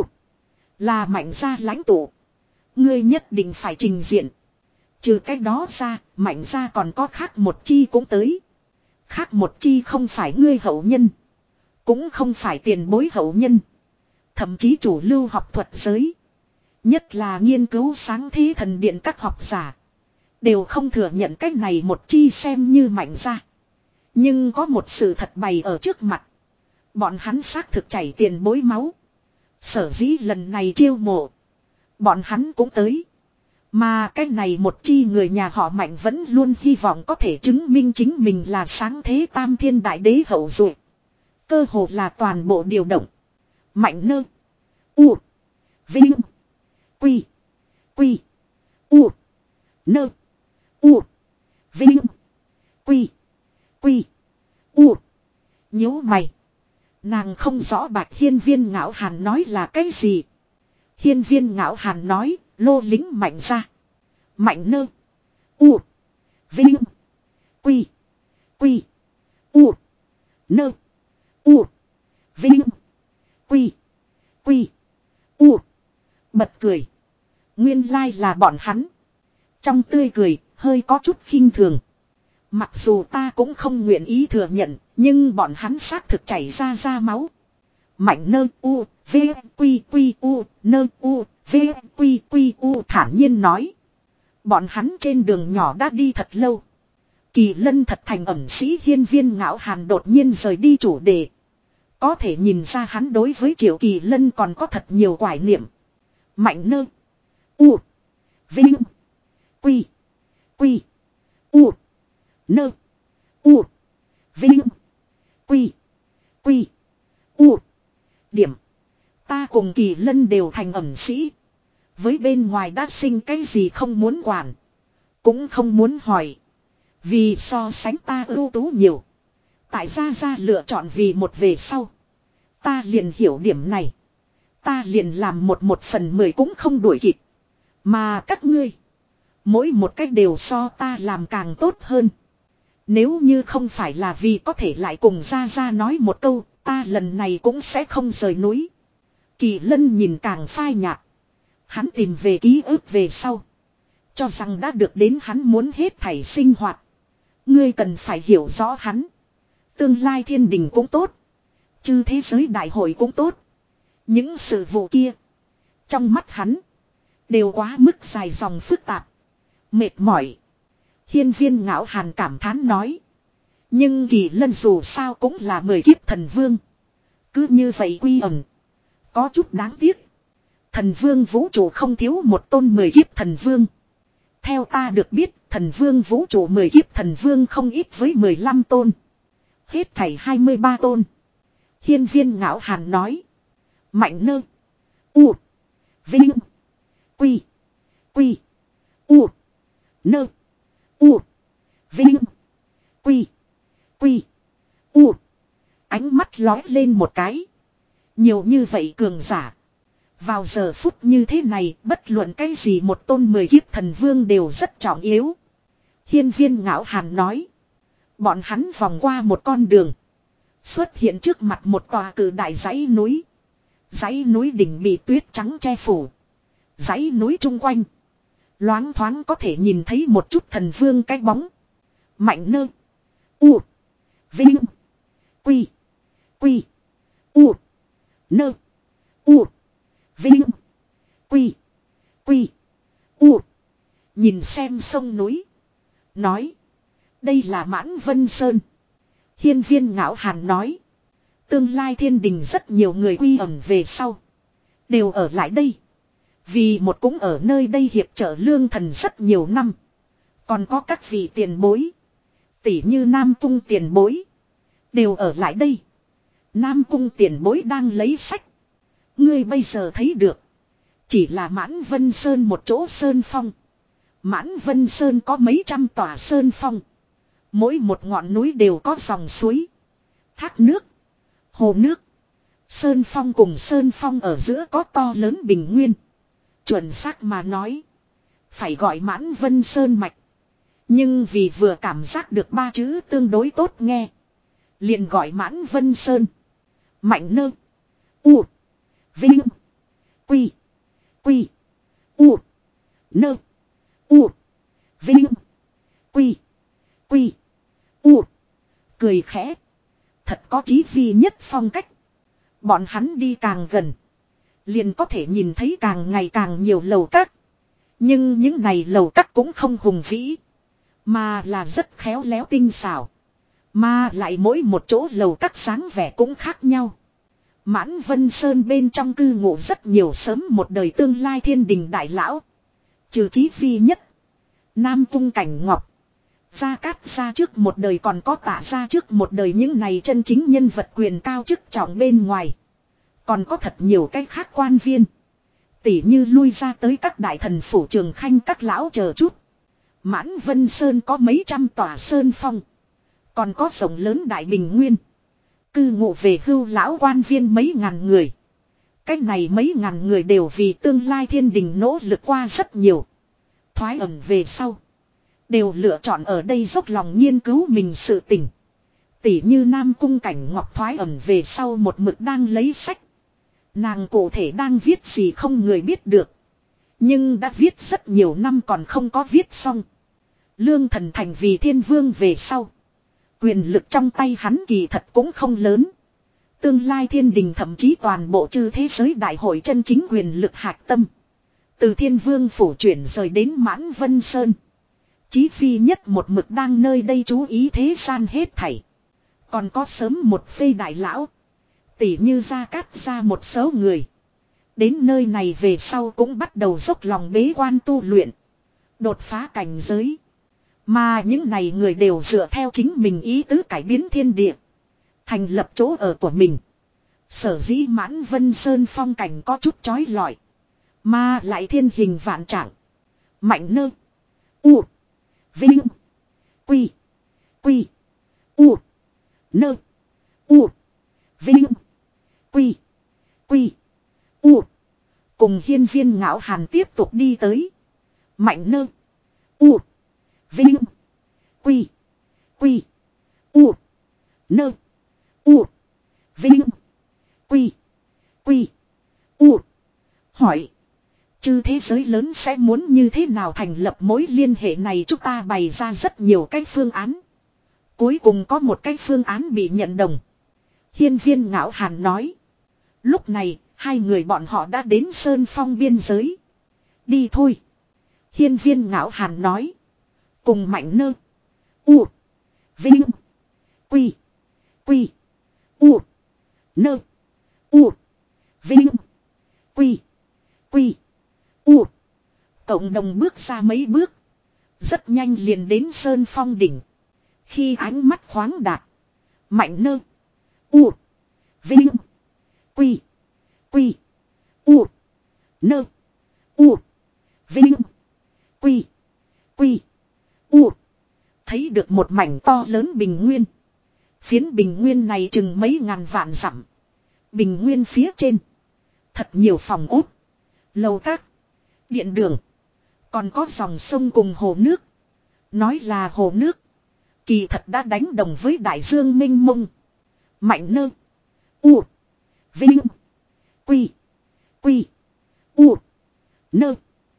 Là Mạnh gia lãnh tụ. Ngươi nhất định phải trình diện. Trừ cách đó ra, Mạnh gia còn có khác một chi cũng tới. Khác một chi không phải ngươi hậu nhân. Cũng không phải tiền bối hậu nhân. Thậm chí chủ lưu học thuật giới. Nhất là nghiên cứu sáng thế thần điện các học giả. Đều không thừa nhận cách này một chi xem như Mạnh gia. Nhưng có một sự thật bày ở trước mặt. Bọn hắn xác thực chảy tiền bối máu. Sở dĩ lần này chiêu mộ. Bọn hắn cũng tới. Mà cái này một chi người nhà họ Mạnh vẫn luôn hy vọng có thể chứng minh chính mình là sáng thế tam thiên đại đế hậu duệ. Cơ hồ là toàn bộ điều động. Mạnh nơ. U. Vinh. Quy. Quy. U. Nơ. U. Vinh. Quy. Quy. U. Nhíu mày. Nàng không rõ Bạch Hiên viên ngạo hàn nói là cái gì. Hiên viên ngạo hàn nói, lô lính Mạnh ra. Mạnh nơ. U. Vinh. Quy. Quy. U. Nơ. U. Vinh. Quy. Quy. U. Bật cười. Nguyên lai là bọn hắn. Trong tươi cười, hơi có chút khinh thường. Mặc dù ta cũng không nguyện ý thừa nhận, nhưng bọn hắn xác thực chảy ra ra máu. Mạnh nơ u, v, quy quy u, nơ u, v, quy quy u thản nhiên nói. Bọn hắn trên đường nhỏ đã đi thật lâu. Kỳ Lân thật thành ẩn sĩ hiên viên ngạo hàn đột nhiên rời đi chủ đề. Có thể nhìn ra hắn đối với Triệu Kỳ Lân còn có thật nhiều quải niệm. Mạnh nơ. U. Vinh. Quy. Quy. U. Nơ. U. Vinh. Quy. Quy. U. Điểm. Ta cùng Kỳ Lân đều thành ẩn sĩ. Với bên ngoài đã sinh cái gì không muốn quản. Cũng không muốn hỏi. Vì so sánh ta ưu tú nhiều. Tại gia gia lựa chọn vì một về sau. Ta liền hiểu điểm này. Ta liền làm một một phần mười cũng không đuổi kịp. Mà các ngươi. Mỗi một cách đều so ta làm càng tốt hơn. Nếu như không phải là vì có thể lại cùng gia gia nói một câu. Ta lần này cũng sẽ không rời núi. Kỳ Lân nhìn càng phai nhạt. Hắn tìm về ký ức về sau. Cho rằng đã được đến hắn muốn hết thảy sinh hoạt. Ngươi cần phải hiểu rõ hắn. Tương lai thiên đình cũng tốt. Chư thế giới đại hội cũng tốt. Những sự vụ kia. Trong mắt hắn. Đều quá mức dài dòng phức tạp. Mệt mỏi. Hiên viên ngạo hàn cảm thán nói. Nhưng Kỳ Lân dù sao cũng là mười kiếp thần vương. Cứ như vậy quy ẩn. Có chút đáng tiếc. Thần vương vũ trụ không thiếu một tôn mười kiếp thần vương. Theo ta được biết, thần vương vũ trụ mười kiếp thần vương không ít với mười lăm tôn. Hết thảy hai mươi ba tôn. Hiên viên ngạo hàn nói. Mạnh nơ. U. Vinh. Quy. Quy. U. Nơ. U. Vinh. Quy. Quy. U. Ánh mắt lói lên một cái. Nhiều như vậy cường giả. Vào giờ phút như thế này, bất luận cái gì một tôn mười kiếp thần vương đều rất trọng yếu. Hiên viên ngạo hàn nói. Bọn hắn vòng qua một con đường. Xuất hiện trước mặt một tòa cự đại dãy núi. Dãy núi đỉnh bị tuyết trắng che phủ. Dãy núi chung quanh. Loáng thoáng có thể nhìn thấy một chút thần vương cái bóng. Mạnh nơ. U. Vinh. Quy. Quy. U. Nơ. U. Vinh. Quy. Quy. U. Nhìn xem sông núi. Nói. Đây là Mãn Vân Sơn. Hiên viên ngạo hàn nói. Tương lai thiên đình rất nhiều người quy ẩn về sau. Đều ở lại đây. Vì một cũng ở nơi đây hiệp trợ lương thần rất nhiều năm. Còn có các vị tiền bối. Tỷ như Nam Cung tiền bối. Đều ở lại đây. Nam Cung tiền bối đang lấy sách. Ngươi bây giờ thấy được. Chỉ là Mãn Vân Sơn một chỗ sơn phong. Mãn Vân Sơn có mấy trăm tòa sơn phong. Mỗi một ngọn núi đều có dòng suối. Thác nước. Hồ nước. Sơn phong cùng sơn phong ở giữa có to lớn bình nguyên. Chuẩn xác mà nói. Phải gọi Mãn Vân Sơn mạch. Nhưng vì vừa cảm giác được ba chữ tương đối tốt nghe. Liền gọi Mãn Vân Sơn. Mạnh nơ. U. Vinh. Quy. Quy. U. Nơ. U. Vinh. Quy. Quy. U. Cười khẽ. Thật có chí vi nhất phong cách. Bọn hắn đi càng gần. Liền có thể nhìn thấy càng ngày càng nhiều lầu các. Nhưng những này lầu các cũng không hùng vĩ. Mà là rất khéo léo tinh xảo. Mà lại mỗi một chỗ lầu các sáng vẻ cũng khác nhau. Mãn Vân Sơn bên trong cư ngụ rất nhiều sớm một đời tương lai thiên đình đại lão. Trừ chí phi nhất. Nam Cung Cảnh Ngọc. Gia Cát Gia trước một đời còn có Tạ Gia trước một đời những này chân chính nhân vật quyền cao chức trọng bên ngoài. Còn có thật nhiều cái khác quan viên. Tỉ như lui ra tới các đại thần phủ Trường Khanh các lão chờ chút. Mãn Vân Sơn có mấy trăm tòa sơn phong. Còn có rộng lớn đại bình nguyên. Cư ngụ về hưu lão quan viên mấy ngàn người. Cách này mấy ngàn người đều vì tương lai thiên đình nỗ lực qua rất nhiều. Thoái ẩn về sau. Đều lựa chọn ở đây dốc lòng nghiên cứu mình sự tình. Tỉ như Nam Cung Cảnh Ngọc thoái ẩn về sau một mực đang lấy sách. Nàng cụ thể đang viết gì không người biết được. Nhưng đã viết rất nhiều năm còn không có viết xong. Lương Thần thành vì thiên vương về sau. Quyền lực trong tay hắn kỳ thật cũng không lớn. Tương lai thiên đình thậm chí toàn bộ chư thế giới đại hội chân chính quyền lực hạch tâm. Từ thiên vương phủ chuyển rời đến Mãn Vân Sơn. Chí phi nhất một mực đang nơi đây chú ý thế gian hết thảy. Còn có sớm một phê đại lão. Tỉ như Gia Cát ra một số người. Đến nơi này về sau cũng bắt đầu dốc lòng bế quan tu luyện. Đột phá cảnh giới. Mà những này người đều dựa theo chính mình ý tứ cải biến thiên địa. Thành lập chỗ ở của mình. Sở dĩ Mãn Vân Sơn phong cảnh có chút chói lọi. Mà lại thiên hình vạn trạng. Mạnh nơ. U. Vinh. Quy. Quy. U. Nơ. U. Vinh. Quy. Quy. U. Cùng hiên viên ngạo hàn tiếp tục đi tới. Mạnh nơ. U. Vinh. Quy. Quy. U. Nơ. U. Vinh. Quy. Quy. U. Hỏi. Chư thế giới lớn sẽ muốn như thế nào thành lập mối liên hệ này, chúng ta bày ra rất nhiều cái phương án. Cuối cùng có một cái phương án bị nhận đồng. Hiên viên ngạo hàn nói. Lúc này, hai người bọn họ đã đến Sơn Phong biên giới. Đi thôi. Hiên viên ngạo hàn nói. Cùng Mạnh nơ. U. Vinh. Quy. Quy. U. Nơ. U. Vinh. Quy. Quy. U. Cộng đồng bước ra mấy bước. Rất nhanh liền đến Sơn Phong đỉnh. Khi ánh mắt khoáng đạt. Mạnh nơ. U. Vinh. Quy. Quy. U. Nơ. U. Vinh. Quy. Quy. U. Thấy được một mảnh to lớn bình nguyên. Phiến bình nguyên này chừng mấy ngàn vạn dặm. Bình nguyên phía trên. Thật nhiều phòng ốt. Lầu các. Điện đường. Còn có dòng sông cùng hồ nước. Nói là hồ nước. Kỳ thật đã đánh đồng với đại dương mênh mông. Mạnh nơ. U. Vinh. Quy. Quy. U. Nơ.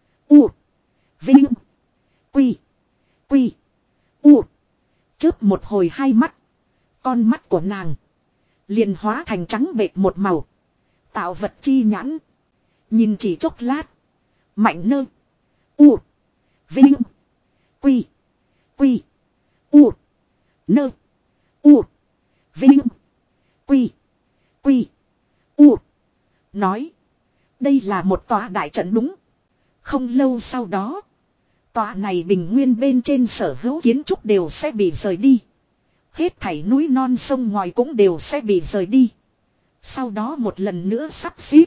U. Vinh. Quy. Quy. U. Chớp một hồi hai mắt. Con mắt của nàng. Liền hóa thành trắng bệt một màu. Tạo vật chi nhãn. Nhìn chỉ chốc lát. Mạnh nơ. U. Vinh. Quy. Quy. U. Nơ. U. Vinh. Quy. Quy. U. Nói. Đây là một tòa đại trận đúng. Không lâu sau đó. Tòa này bình nguyên bên trên sở hữu kiến trúc đều sẽ bị rời đi. Hết thảy núi non sông ngòi cũng đều sẽ bị rời đi. Sau đó một lần nữa sắp xếp.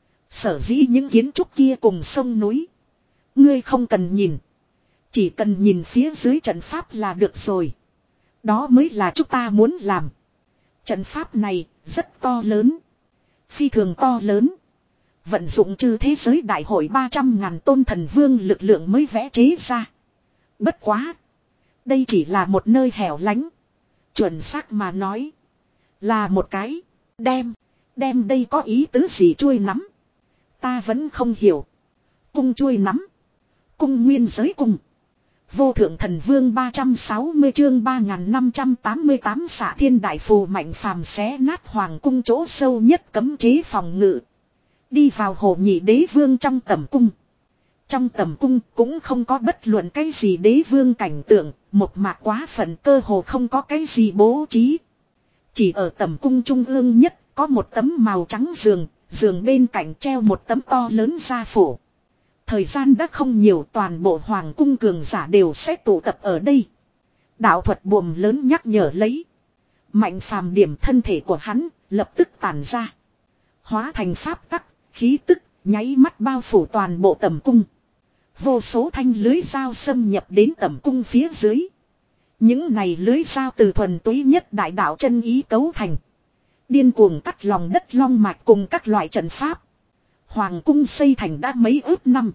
Sở dĩ những kiến trúc kia cùng sông núi. Ngươi không cần nhìn. Chỉ cần nhìn phía dưới trận pháp là được rồi. Đó mới là chúng ta muốn làm. Trận pháp này rất to lớn. Phi thường to lớn. Vận dụng chư thế giới đại hội ba trăm ngàn tôn thần vương lực lượng mới vẽ chế ra. Bất quá. Đây chỉ là một nơi hẻo lánh. Chuẩn xác mà nói. Là một cái. Đem. Đem đây có ý tứ gì chuôi nắm. Ta vẫn không hiểu. Cung chuôi nắm. Cung nguyên giới cung. Vô thượng thần vương ba trăm sáu mươi chương ba nghìn năm trăm tám mươi tám xạ thiên đại phù mạnh phàm xé nát hoàng cung chỗ sâu nhất cấm chế phòng ngự. Đi vào hồ nhị đế vương trong tẩm cung. Trong tẩm cung cũng không có bất luận cái gì đế vương cảnh tượng, một mạc quá phận cơ hồ không có cái gì bố trí. Chỉ ở tẩm cung trung ương nhất có một tấm màu trắng giường, giường bên cạnh treo một tấm to lớn gia phổ. Thời gian đã không nhiều, toàn bộ hoàng cung cường giả đều sẽ tụ tập ở đây. Đạo thuật buồm lớn nhắc nhở lấy. Mạnh phàm điểm thân thể của hắn, lập tức tản ra. Hóa thành pháp tắc, khí tức, nháy mắt bao phủ toàn bộ tẩm cung. Vô số thanh lưới dao xâm nhập đến tẩm cung phía dưới. Những này lưới dao từ thuần túy nhất đại đạo chân ý cấu thành. Điên cuồng cắt lòng đất long mạch cùng các loại trận pháp. Hoàng cung xây thành đã mấy ước năm.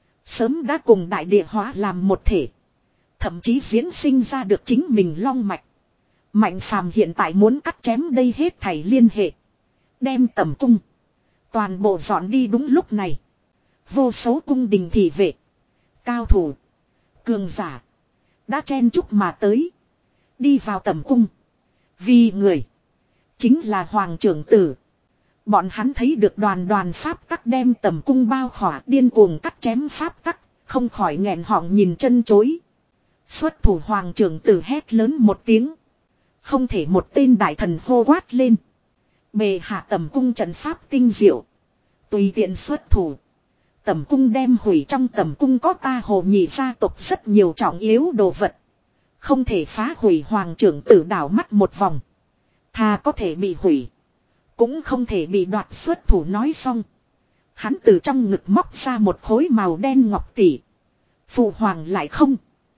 Sớm đã cùng đại địa hóa làm một thể. Thậm chí diễn sinh ra được chính mình long mạch. Mạnh phàm hiện tại muốn cắt chém đây hết thảy liên hệ. Đem tẩm cung. Toàn bộ dọn đi đúng lúc này. Vô số cung đình thị vệ. Cao thủ. Cường giả. Đã chen chúc mà tới. Đi vào tẩm cung. Vì người. Chính là hoàng trưởng tử. Bọn hắn thấy được đoàn đoàn pháp tắc đem tầm cung bao khỏa điên cuồng cắt chém pháp tắc. Không khỏi nghẹn họng nhìn chân chối. Xuất thủ hoàng trưởng tử hét lớn một tiếng. Không thể một tên đại thần hô quát lên. Bề hạ tầm cung trận pháp tinh diệu. Tùy tiện xuất thủ. Tầm cung đem hủy, trong tầm cung có ta Hồ Nhị gia tộc rất nhiều trọng yếu đồ vật. Không thể phá hủy. Hoàng trưởng tử đảo mắt một vòng. Thà có thể bị hủy. Cũng không thể bị đoạt. Xuất thủ nói xong. Hắn từ trong ngực móc ra một khối màu đen ngọc tỷ. Phụ hoàng lại không.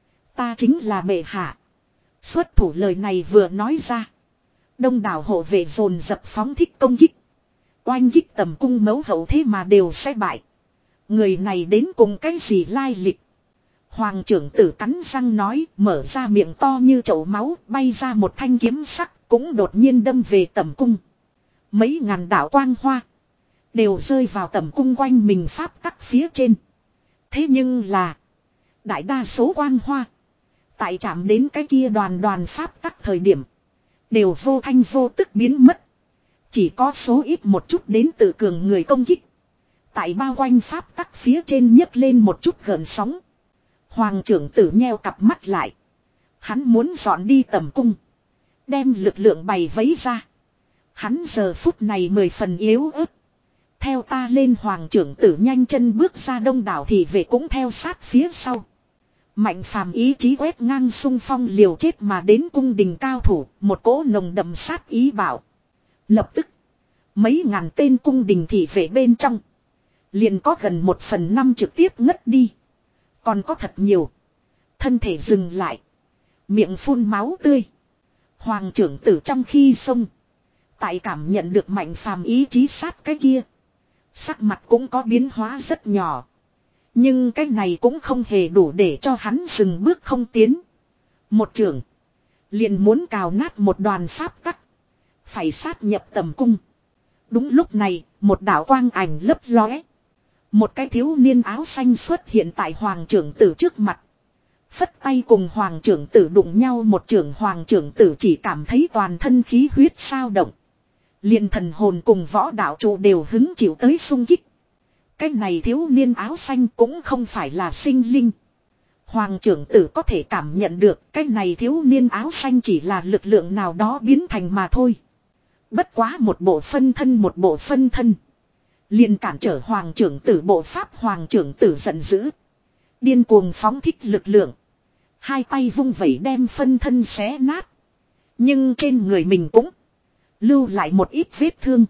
Ta chính là bệ hạ. Xuất thủ lời này vừa nói ra. Đông đảo hộ vệ dồn dập phóng thích công kích. Oanh kích tầm cung mẫu hậu thế mà đều sẽ bại. Người này đến cùng cái gì lai lịch. Hoàng trưởng tử cắn răng nói, mở ra miệng to như chậu máu, bay ra một thanh kiếm sắc, cũng đột nhiên đâm về tầm cung. Mấy ngàn đạo quang hoa đều rơi vào tầm cung quanh mình pháp tắc phía trên. Thế nhưng là đại đa số quang hoa tại chạm đến cái kia đoàn đoàn pháp tắc thời điểm đều vô thanh vô tức biến mất. Chỉ có số ít một chút đến từ cường người công kích. Tại bao quanh pháp tắc phía trên nhấc lên một chút gợn sóng. Hoàng trưởng tử nheo cặp mắt lại. Hắn muốn dọn đi tầm cung. Đem lực lượng bày vấy ra. Hắn giờ phút này mười phần yếu ớt. Theo ta lên. Hoàng trưởng tử nhanh chân bước ra, đông đảo thì về cũng theo sát phía sau. Mạnh phàm ý chí quét ngang xung phong liều chết mà đến cung đình cao thủ. Một cỗ nồng đậm sát ý bảo. Lập tức. Mấy ngàn tên cung đình thị vệ bên trong. Liền có gần một phần năm trực tiếp ngất đi. Còn có thật nhiều. Thân thể dừng lại. Miệng phun máu tươi. Hoàng trưởng tử trong khi xông. Tại cảm nhận được mạnh phàm ý chí sát cái kia. Sắc mặt cũng có biến hóa rất nhỏ. Nhưng cái này cũng không hề đủ để cho hắn dừng bước không tiến. Một trưởng. Liền muốn cào nát một đoàn pháp tắc. Phải sát nhập tầm cung. Đúng lúc này, một đạo quang ảnh lấp lóe. Một cái thiếu niên áo xanh xuất hiện tại hoàng trưởng tử trước mặt. Phất tay cùng hoàng trưởng tử đụng nhau một trưởng. Hoàng trưởng tử chỉ cảm thấy toàn thân khí huyết sao động. Liền thần hồn cùng võ đạo trụ đều hứng chịu tới xung kích. Cái này thiếu niên áo xanh cũng không phải là sinh linh. Hoàng trưởng tử có thể cảm nhận được cái này thiếu niên áo xanh chỉ là lực lượng nào đó biến thành mà thôi. Bất quá một bộ phân thân một bộ phân thân. Liền cản trở hoàng trưởng tử bộ pháp. Hoàng trưởng tử giận dữ. Điên cuồng phóng thích lực lượng. Hai tay vung vẩy đem phân thân xé nát. Nhưng trên người mình cũng lưu lại một ít vết thương.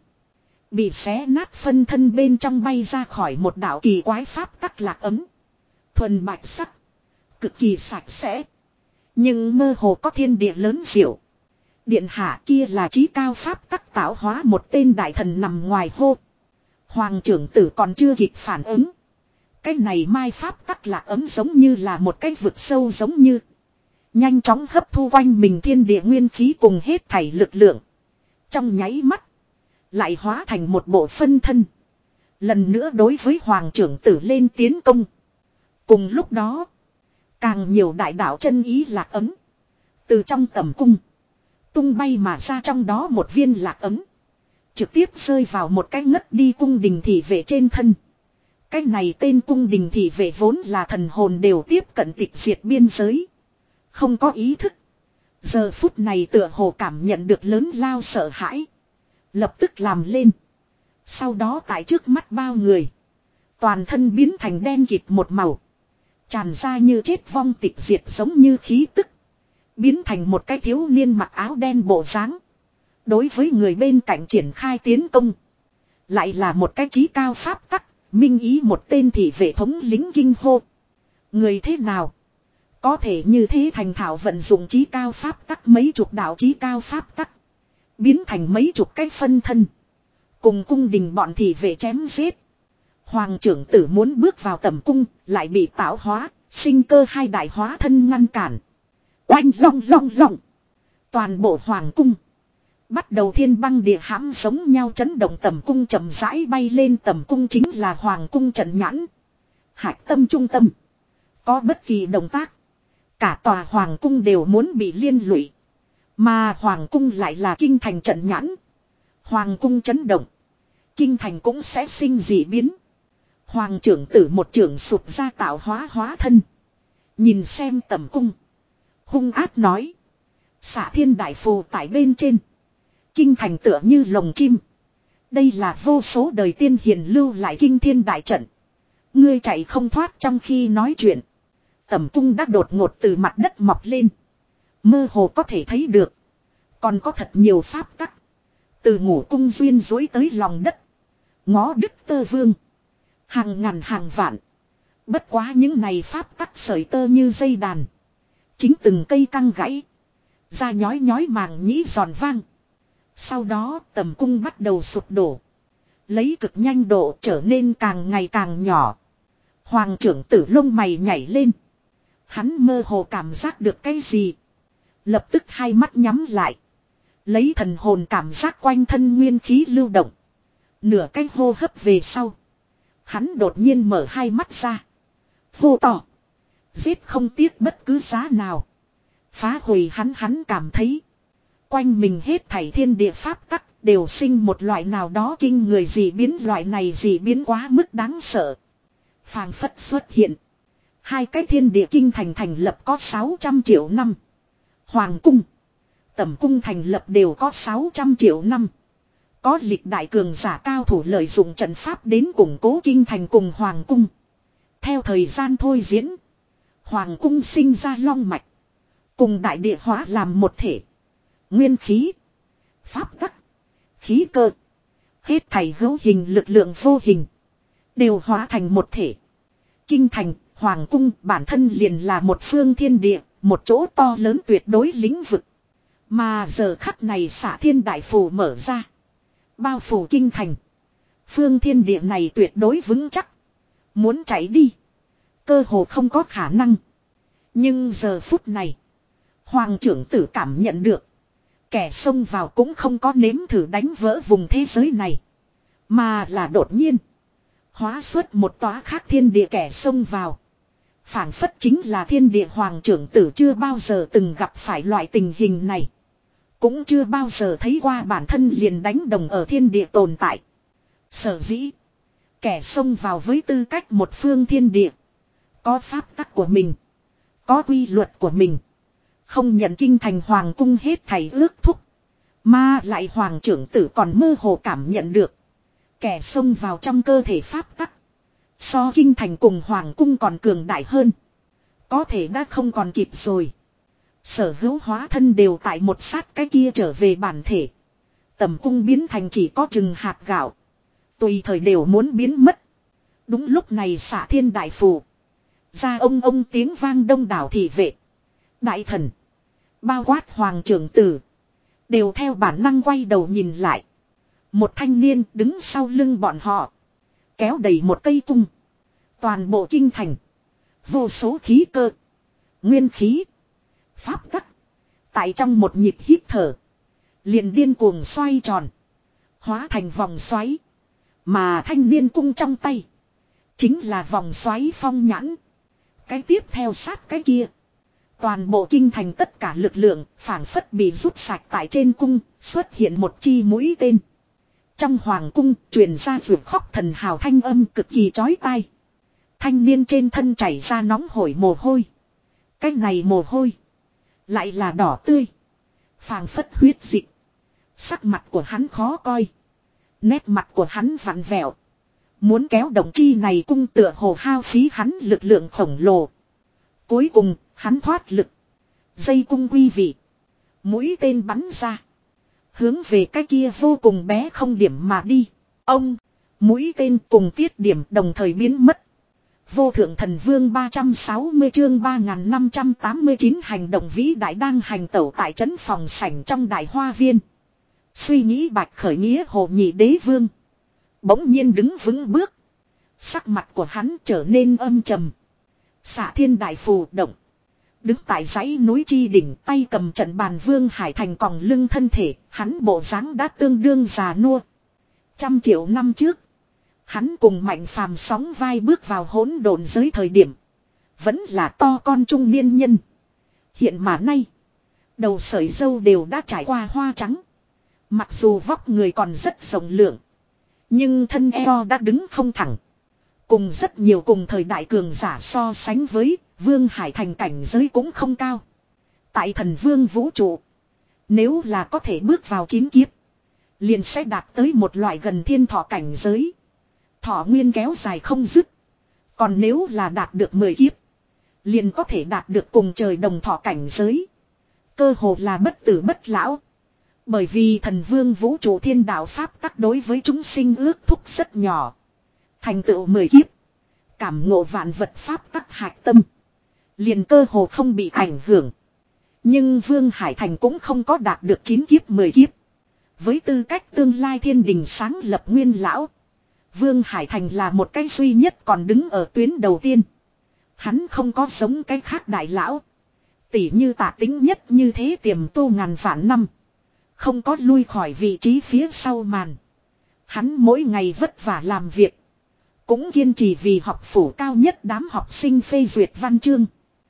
Bị xé nát phân thân bên trong bay ra khỏi một đạo kỳ quái pháp tắc lạc ấm. Thuần bạch sắc. Cực kỳ sạch sẽ. Nhưng mơ hồ có thiên địa lớn diệu. Điện hạ kia là chí cao pháp tắc tạo hóa. Một tên đại thần nằm ngoài hô. Hoàng trưởng tử còn chưa kịp phản ứng. Cái này mai pháp tắc lạc ấm giống như là một cái vực sâu giống như. Nhanh chóng hấp thu quanh mình thiên địa nguyên khí cùng hết thảy lực lượng. Trong nháy mắt. Lại hóa thành một bộ phân thân. Lần nữa đối với hoàng trưởng tử lên tiến công. Cùng lúc đó. Càng nhiều đại đạo chân ý lạc ấm. Từ trong tầm cung. Tung bay mà ra, trong đó một viên lạc ấm. Trực tiếp rơi vào một cái ngất đi cung đình thị vệ trên thân. Cái này tên cung đình thị vệ vốn là thần hồn đều tiếp cận tịch diệt biên giới. Không có ý thức. Giờ phút này tựa hồ cảm nhận được lớn lao sợ hãi. Lập tức làm lên. Sau đó tại trước mắt bao người. Toàn thân biến thành đen kịt một màu. Tràn ra như chết vong tịch diệt giống như khí tức. Biến thành một cái thiếu niên mặc áo đen bộ dáng. Đối với người bên cạnh triển khai tiến công. Lại là một cái chí cao pháp tắc. Minh ý một tên thị vệ thống lính kinh hô. Người thế nào? Có thể như thế thành thạo vận dụng chí cao pháp tắc, mấy chục đạo chí cao pháp tắc. Biến thành mấy chục cái phân thân. Cùng cung đình bọn thị vệ chém giết. Hoàng trưởng tử muốn bước vào tầm cung. Lại bị tạo hóa, sinh cơ hai đại hóa thân ngăn cản. Oanh long long long. Toàn bộ hoàng cung. Bắt đầu thiên băng địa hãm giống nhau chấn động, tầm cung chậm rãi bay lên. Tầm cung chính là hoàng cung trận nhãn. Hạch tâm trung tâm. Có bất kỳ động tác. Cả tòa hoàng cung đều muốn bị liên lụy. Mà hoàng cung lại là kinh thành trận nhãn. Hoàng cung chấn động. Kinh thành cũng sẽ sinh dị biến. Hoàng trưởng tử một trưởng sụp ra tạo hóa hóa thân. Nhìn xem tẩm cung. Hung ác nói. Xạ thiên đại phù tại bên trên. Kinh thành tựa như lồng chim. Đây là vô số đời tiên hiền lưu lại kinh thiên đại trận. Ngươi chạy không thoát trong khi nói chuyện. Tẩm cung đã đột ngột từ mặt đất mọc lên. Mơ hồ có thể thấy được. Còn có thật nhiều pháp tắc. Từ ngủ cung duyên dối tới lòng đất. Ngó đức tơ vương. Hàng ngàn hàng vạn. Bất quá những này pháp tắc sợi tơ như dây đàn. Chính từng cây căng gãy. Ra nhói nhói màng nhĩ giòn vang. Sau đó tầm cung bắt đầu sụp đổ. Lấy cực nhanh độ trở nên càng ngày càng nhỏ. Hoàng trưởng tử lông mày nhảy lên. Hắn mơ hồ cảm giác được cái gì. Lập tức hai mắt nhắm lại. Lấy thần hồn cảm giác quanh thân nguyên khí lưu động. Nửa cái hô hấp về sau. Hắn đột nhiên mở hai mắt ra. Hô to. Giết không tiếc bất cứ giá nào. Phá hủy hắn hắn cảm thấy. Quanh mình hết thảy thiên địa pháp tắc đều sinh một loại nào đó kinh người dị biến, loại này dị biến quá mức đáng sợ. Phàng phất xuất hiện. Hai cái thiên địa kinh thành thành lập có sáu trăm triệu năm. Hoàng cung. Tẩm cung thành lập đều có sáu trăm triệu năm. Có lịch đại cường giả cao thủ lợi dụng trận pháp đến củng cố kinh thành cùng hoàng cung. Theo thời gian thôi diễn. Hoàng cung sinh ra long mạch. Cùng đại địa hóa làm một thể. Nguyên khí. Pháp tắc. Khí cơ. Hết thảy hữu hình lực lượng vô hình. Đều hóa thành một thể. Kinh thành, hoàng cung bản thân liền là một phương thiên địa. Một chỗ to lớn tuyệt đối lĩnh vực. Mà giờ khắc này xạ thiên đại phù mở ra. Bao phủ kinh thành. Phương thiên địa này tuyệt đối vững chắc. Muốn chạy đi. Cơ hồ không có khả năng. Nhưng giờ phút này. Hoàng trưởng tử cảm nhận được. Kẻ xông vào cũng không có nếm thử đánh vỡ vùng thế giới này. Mà là đột nhiên. Hóa xuất một tòa khác thiên địa kẻ xông vào. Phản phất chính là thiên địa hoàng trưởng tử chưa bao giờ từng gặp phải loại tình hình này. Cũng chưa bao giờ thấy qua bản thân liền đánh đồng ở thiên địa tồn tại. Sở dĩ. Kẻ xông vào với tư cách một phương thiên địa. Có pháp tắc của mình. Có quy luật của mình. Không nhận kinh thành hoàng cung hết thảy ước thúc. Mà lại hoàng trưởng tử còn mơ hồ cảm nhận được. Kẻ xông vào trong cơ thể pháp tắc. So kinh thành cùng hoàng cung còn cường đại hơn. Có thể đã không còn kịp rồi. Sở hữu hóa thân đều tại một sát cái kia trở về bản thể. Tầm cung biến thành chỉ có chừng hạt gạo. Tùy thời đều muốn biến mất. Đúng lúc này xạ thiên đại phù. Ra ông ông tiếng vang đông đảo thị vệ. Đại thần. Bao quát hoàng trưởng tử. Đều theo bản năng quay đầu nhìn lại. Một thanh niên đứng sau lưng bọn họ. Kéo đầy một cây cung. Toàn bộ kinh thành. Vô số khí cơ. Nguyên khí. Pháp tắc. Tại trong một nhịp hít thở. Liền điên cuồng xoay tròn. Hóa thành vòng xoáy. Mà thanh niên cung trong tay. Chính là vòng xoáy phong nhãn. Cái tiếp theo sát cái kia. Toàn bộ kinh thành tất cả lực lượng phảng phất bị rút sạch tại trên cung. Xuất hiện một chi mũi tên. Trong hoàng cung truyền ra vượt khóc thần hào thanh âm cực kỳ chói tai. Thanh niên trên thân chảy ra nóng hổi mồ hôi. Cái này mồ hôi. Lại là đỏ tươi. Phảng phất huyết dịch. Sắc mặt của hắn khó coi. Nét mặt của hắn vặn vẹo. Muốn kéo động chi này cung tựa hồ hao phí hắn lực lượng khổng lồ. Cuối cùng hắn thoát lực. Dây cung quy vị. Mũi tên bắn ra. Hướng về cái kia vô cùng bé không điểm mà đi. Ông. Mũi tên cùng tiết điểm đồng thời biến mất. Vô thượng thần vương ba trăm sáu mươi chương ba nghìn năm trăm tám mươi chín hành động vĩ đại đang hành tẩu tại trấn phòng sảnh trong đại hoa viên. Suy nghĩ bạch khởi nghĩa hồ nhị đế vương. Bỗng nhiên đứng vững bước. Sắc mặt của hắn trở nên âm trầm. Xạ thiên đại phù động. Đứng tại dãy núi chi đỉnh tay cầm trận bàn vương hải thành còng lưng thân thể. Hắn bộ dáng đã tương đương già nua. Trăm triệu năm trước. Hắn cùng mạnh phàm sóng vai bước vào hỗn độn giới thời điểm. Vẫn là to con trung niên nhân. Hiện mà nay. Đầu sợi dâu đều đã trải qua hoa trắng. Mặc dù vóc người còn rất rộng lượng. Nhưng thân eo đã đứng không thẳng. Cùng rất nhiều cùng thời đại cường giả so sánh với, Vương Hải Thành cảnh giới cũng không cao. Tại thần vương vũ trụ, nếu là có thể bước vào chín kiếp, liền sẽ đạt tới một loại gần thiên thọ cảnh giới. Thọ nguyên kéo dài không dứt. Còn nếu là đạt được mười kiếp, liền có thể đạt được cùng trời đồng thọ cảnh giới. Cơ hồ là bất tử bất lão. Bởi vì thần vương vũ trụ thiên đạo pháp tắc đối với chúng sinh ước thúc rất nhỏ. Thành tựu mười kiếp, cảm ngộ vạn vật pháp tắc hạch tâm, liền cơ hồ không bị ảnh hưởng. Nhưng Vương Hải Thành cũng không có đạt được chín kiếp mười kiếp. Với tư cách tương lai thiên đình sáng lập nguyên lão, Vương Hải Thành là một cái duy nhất còn đứng ở tuyến đầu tiên. Hắn không có giống cái khác đại lão, tỉ như Tạ Tính nhất như thế tiềm tu ngàn vạn năm, không có lui khỏi vị trí phía sau màn. Hắn mỗi ngày vất vả làm việc, cũng kiên trì vì học phủ cao nhất đám học sinh phê duyệt văn chương.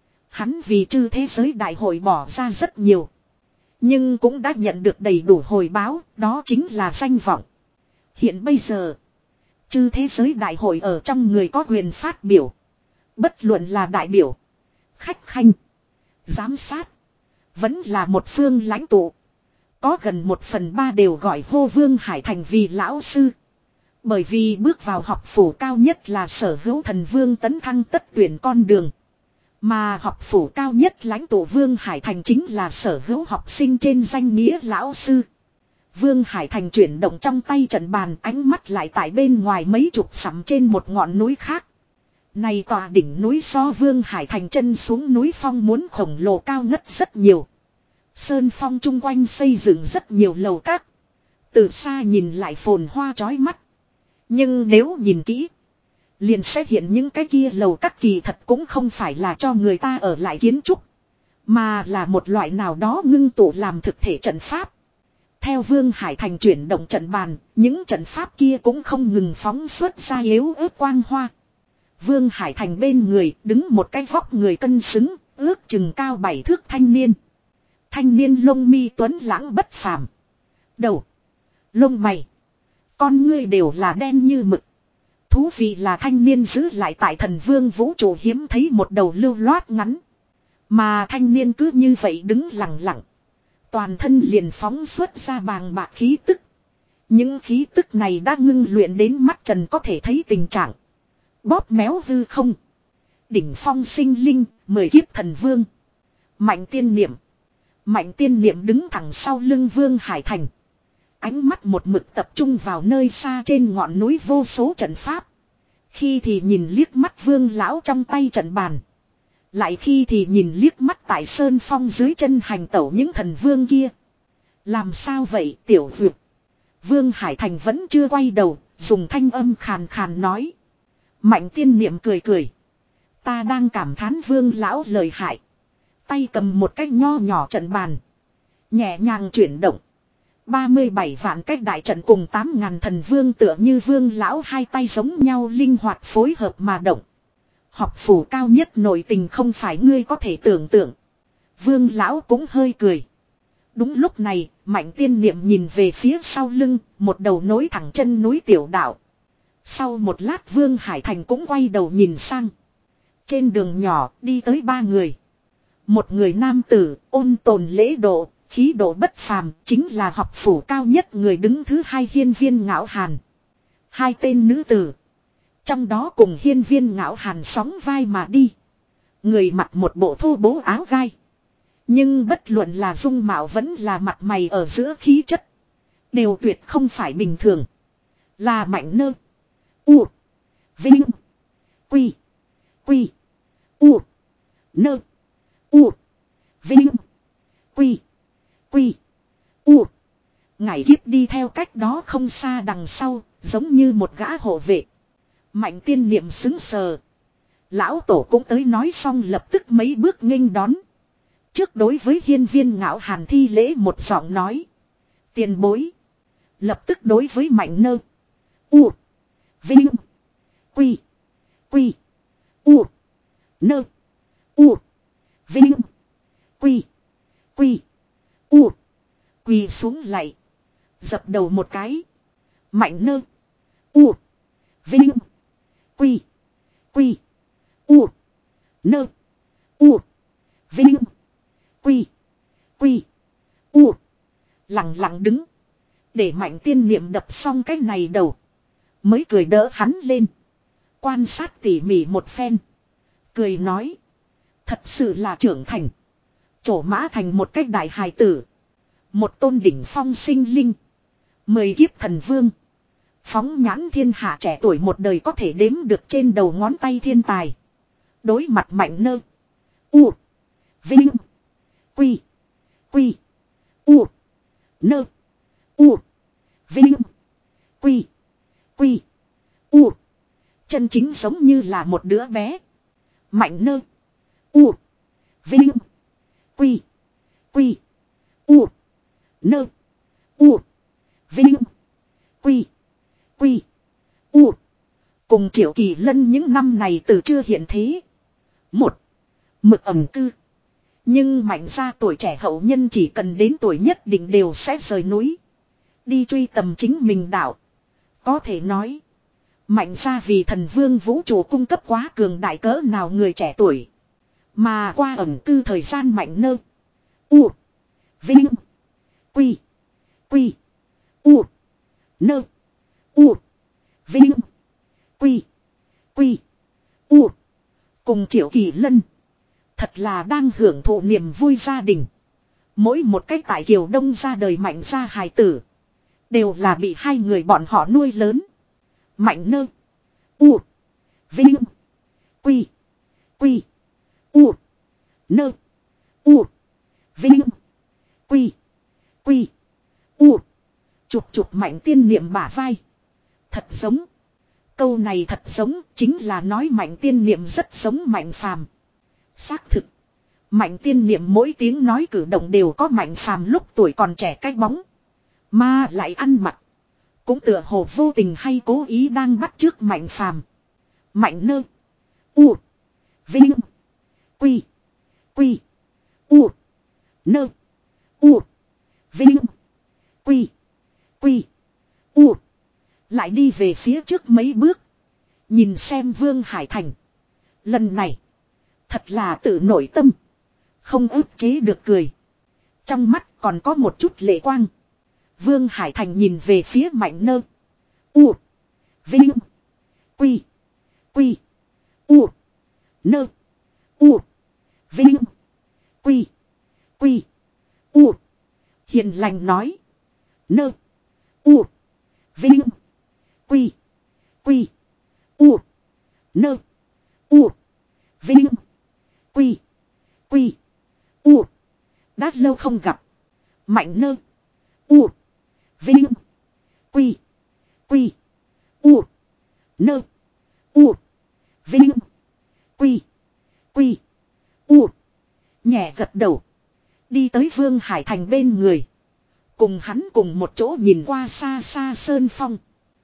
Hắn vì chư thế giới đại hội bỏ ra rất nhiều, nhưng cũng đã nhận được đầy đủ hồi báo, đó chính là danh vọng. Hiện bây giờ, chư thế giới đại hội ở trong người có quyền phát biểu. Bất luận là đại biểu, khách khanh, giám sát, vẫn là một phương lãnh tụ, có gần một phần ba đều gọi hô Vương Hải Thành vì lão sư. Bởi vì bước vào học phủ cao nhất là sở hữu thần vương tấn thăng tất tuyển con đường. Mà học phủ cao nhất lãnh tụ Vương Hải Thành chính là sở hữu học sinh trên danh nghĩa lão sư. Vương Hải Thành chuyển động trong tay trận bàn, ánh mắt lại tại bên ngoài mấy chục dặm trên một ngọn núi khác. Này tòa đỉnh núi so Vương Hải Thành chân xuống núi phong muốn khổng lồ cao ngất rất nhiều. Sơn phong chung quanh xây dựng rất nhiều lầu các. Từ xa nhìn lại phồn hoa chói mắt. Nhưng nếu nhìn kỹ, liền sẽ hiện những cái kia lầu các kỳ thật cũng không phải là cho người ta ở lại kiến trúc, mà là một loại nào đó ngưng tụ làm thực thể trận pháp. Theo Vương Hải Thành chuyển động trận bàn, những trận pháp kia cũng không ngừng phóng xuất ra yếu ớt quang hoa. Vương Hải Thành bên người đứng một cái vóc người cân xứng, ước chừng cao bảy thước thanh niên. Thanh niên lông mi tuấn lãng bất phàm. Đầu, lông mày, con ngươi đều là đen như mực. Thú vị là thanh niên giữ lại tại thần vương vũ trụ hiếm thấy một đầu lưu loát ngắn. Mà thanh niên cứ như vậy đứng lặng lặng. Toàn thân liền phóng xuất ra bàng bạc khí tức. Những khí tức này đã ngưng luyện đến mắt trần có thể thấy tình trạng. Bóp méo hư không. Đỉnh phong sinh linh, mười kiếp thần vương. Mạnh tiên niệm. Mạnh tiên niệm đứng thẳng sau lưng Vương Hải Thành. Ánh mắt một mực tập trung vào nơi xa trên ngọn núi vô số trận pháp. Khi thì nhìn liếc mắt Vương lão trong tay trận bàn. Lại khi thì nhìn liếc mắt tại sơn phong dưới chân hành tẩu những thần vương kia. Làm sao vậy tiểu vượt? Vương Hải Thành vẫn chưa quay đầu, dùng thanh âm khàn khàn nói. Mạnh tiên niệm cười cười. Ta đang cảm thán Vương lão lời hại. Tay cầm một cái nho nhỏ trận bàn. Nhẹ nhàng chuyển động. ba mươi bảy vạn cách đại trận cùng tám ngàn thần vương tựa như Vương lão hai tay giống nhau linh hoạt phối hợp mà động. Học phủ cao nhất nội tình không phải ngươi có thể tưởng tượng. Vương lão cũng hơi cười. Đúng lúc này, Mạnh tiên niệm nhìn về phía sau lưng, một đầu nối thẳng chân núi tiểu đạo. Sau một lát Vương Hải Thành cũng quay đầu nhìn sang. Trên đường nhỏ đi tới ba người. Một người nam tử, ôn tồn lễ độ, khí độ bất phàm, chính là học phủ cao nhất người đứng thứ hai Hiên Viên Ngạo Hàn. Hai tên nữ tử. Trong đó cùng Hiên Viên Ngạo Hàn sóng vai mà đi. Người mặc một bộ thô bố áo gai. Nhưng bất luận là dung mạo vẫn là mặt mày ở giữa khí chất. Đều tuyệt không phải bình thường. Là Mạnh Nơ. U. Vinh. Quy. Quy. U. Nơ. U. Vinh. Quy. Quy. U. Ngải kiếp đi theo cách đó không xa đằng sau, giống như một gã hộ vệ. Mạnh tiên niệm xứng sờ. Lão tổ cũng tới nói xong lập tức mấy bước nghênh đón. Trước đối với Hiên Viên Ngạo Hàn thi lễ một giọng nói. Tiền bối. Lập tức đối với Mạnh Nơ. U. Vinh. Quy. Quy. U. Nơ. U. Vinh. Quy. Quy. U. Quỳ xuống lại. Dập đầu một cái. Mạnh nơ. U. Vinh. Quy. Quy. U. Nơ. U. Vinh. Quy. Quy. U. Lặng lặng đứng. Để Mạnh Tiên Niệm đập xong cái này đầu. Mới cười đỡ hắn lên. Quan sát tỉ mỉ một phen. Cười nói. Thật sự là trưởng thành. Trổ mã thành một cách đại hài tử. Một tôn đỉnh phong sinh linh. Mười kiếp thần vương. Phóng nhãn thiên hạ trẻ tuổi một đời có thể đếm được trên đầu ngón tay thiên tài. Đối mặt Mạnh nơ. U. Vinh. Quy. Quy. U. Nơ. U. Vinh. Quy. Quy. U. Chân chính giống như là một đứa bé. Mạnh nơ. U. Vinh. Quy. Quy. U. Nơ. U. Vinh. Quy. Quy. U. Cùng Triệu Kỳ Lân những năm này từ chưa hiện thế. Một. Mực ẩm cư. Nhưng Mạnh gia tuổi trẻ hậu nhân chỉ cần đến tuổi nhất định đều sẽ rời núi. Đi truy tầm chính mình đạo. Có thể nói. Mạnh gia vì thần vương vũ trụ cung cấp quá cường đại cỡ nào người trẻ tuổi. Mà qua ẩn cư thời gian Mạnh nơ. U. Vinh. Quy. Quy. U. Nơ. U. Vinh. Quy. Quy. U. Cùng Triệu Kỳ Lân. Thật là đang hưởng thụ niềm vui gia đình. Mỗi một cách tại Kiều Đông ra đời Mạnh gia hài tử. Đều là bị hai người bọn họ nuôi lớn. Mạnh nơ. U. Vinh. Quy. Quy. U. Nơ. U. Vinh. Quy. Quy. U. Chụp chụp Mạnh Tiên Niệm bả vai. Thật giống. Câu này thật giống chính là nói Mạnh Tiên Niệm rất giống Mạnh Phàm. Xác thực. Mạnh Tiên Niệm mỗi tiếng nói cử động đều có Mạnh Phàm lúc tuổi còn trẻ cái bóng. Mà lại ăn mặc. Cũng tựa hồ vô tình hay cố ý đang bắt chước Mạnh Phàm. Mạnh nơ. U. Vinh. Quy. Quy. U. Nơ. U. Vinh. Quy. Quy. U. Lại đi về phía trước mấy bước. Nhìn xem Vương Hải Thành. Lần này. Thật là tự nội tâm. Không ức chế được cười. Trong mắt còn có một chút lệ quang. Vương Hải Thành nhìn về phía Mạnh nơ. U. Vinh. Quy. Quy. U. Nơ. U. Vinh. Quy. Quy. U. Hiền lành nói. Nơ. U. Vinh. Quy. Quy. U. Nơ. U. Vinh. Quy. Quy. U. Đã lâu không gặp. Mạnh nơ. U. Vinh. Quy. Quy. U. Nơ. U. Vinh. Quy. Quy. U. Nhẹ gật đầu. Đi tới Vương Hải Thành bên người. Cùng hắn cùng một chỗ nhìn qua xa xa sơn phong.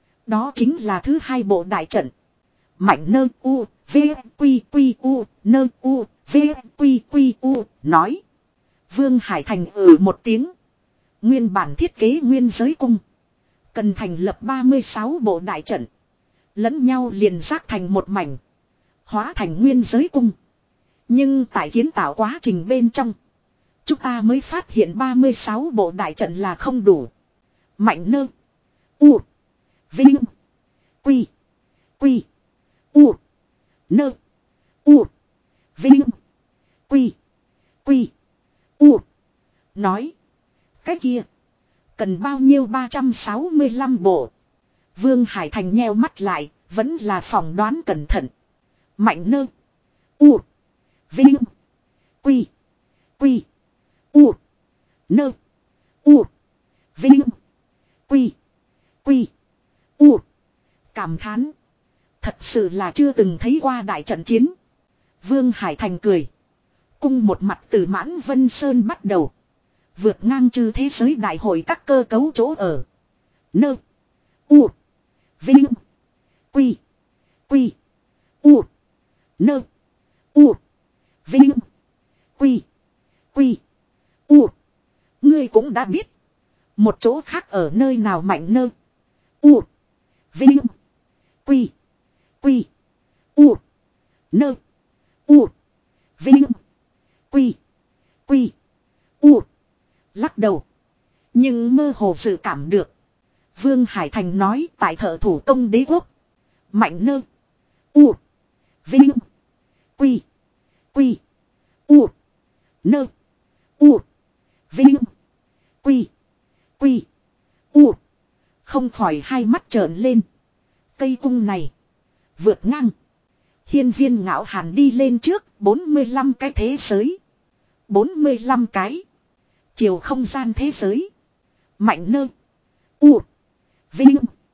Đó chính là thứ hai bộ đại trận. Mạnh nơ u, v, quy quy u, nơ u, v, quy quy u, nói. Vương Hải Thành ừ một tiếng. Nguyên bản thiết kế nguyên giới cung. Cần thành lập ba mươi sáu bộ đại trận. Lẫn nhau liền rác thành một mảnh. Hóa thành nguyên giới cung. Nhưng tại kiến tạo quá trình bên trong. Chúng ta mới phát hiện ba mươi sáu bộ đại trận là không đủ. Mạnh nơ. U. Vinh. Quy. Quy. U. Nơ. U. Vinh. Quy. Quy. U. Nói. Cái kia. Cần bao nhiêu ba trăm sáu mươi lăm bộ. Vương Hải Thành nheo mắt lại. Vẫn là phỏng đoán cẩn thận. Mạnh nơ. U. Vinh. Quy. Quy. U. Nơ. U. Vinh. Quy. Quy. U. Cảm thán. Thật sự là chưa từng thấy qua đại trận chiến. Vương Hải Thành cười. Cung một mặt từ Mãn Vân Sơn bắt đầu. Vượt ngang chư thế giới đại hội các cơ cấu chỗ ở. Nơ. U. Vinh. Quy. Quy. U. Nơ. U. Vinh. Quy. Quy. U. Ngươi cũng đã biết. Một chỗ khác ở nơi nào Mạnh Nơ. U. Vinh. Quy. Quy. U. Nơ. U. Vinh. Quy. Quy. U. Lắc đầu. Nhưng mơ hồ dự cảm được. Vương Hải Thành nói tại Thợ Thủ Công Đế Quốc. Mạnh Nơ. U. Vinh. Quy. Quy. U. Nơ. U. Vinh. Quy. Quy. U. Không khỏi hai mắt trợn lên. Cây cung này. Vượt ngang. Hiên Viên Ngạo Hàn đi lên trước. bốn mươi lăm cái thế giới. bốn mươi lăm cái. Chiều không gian thế giới. Mạnh Nơ. U. Vinh.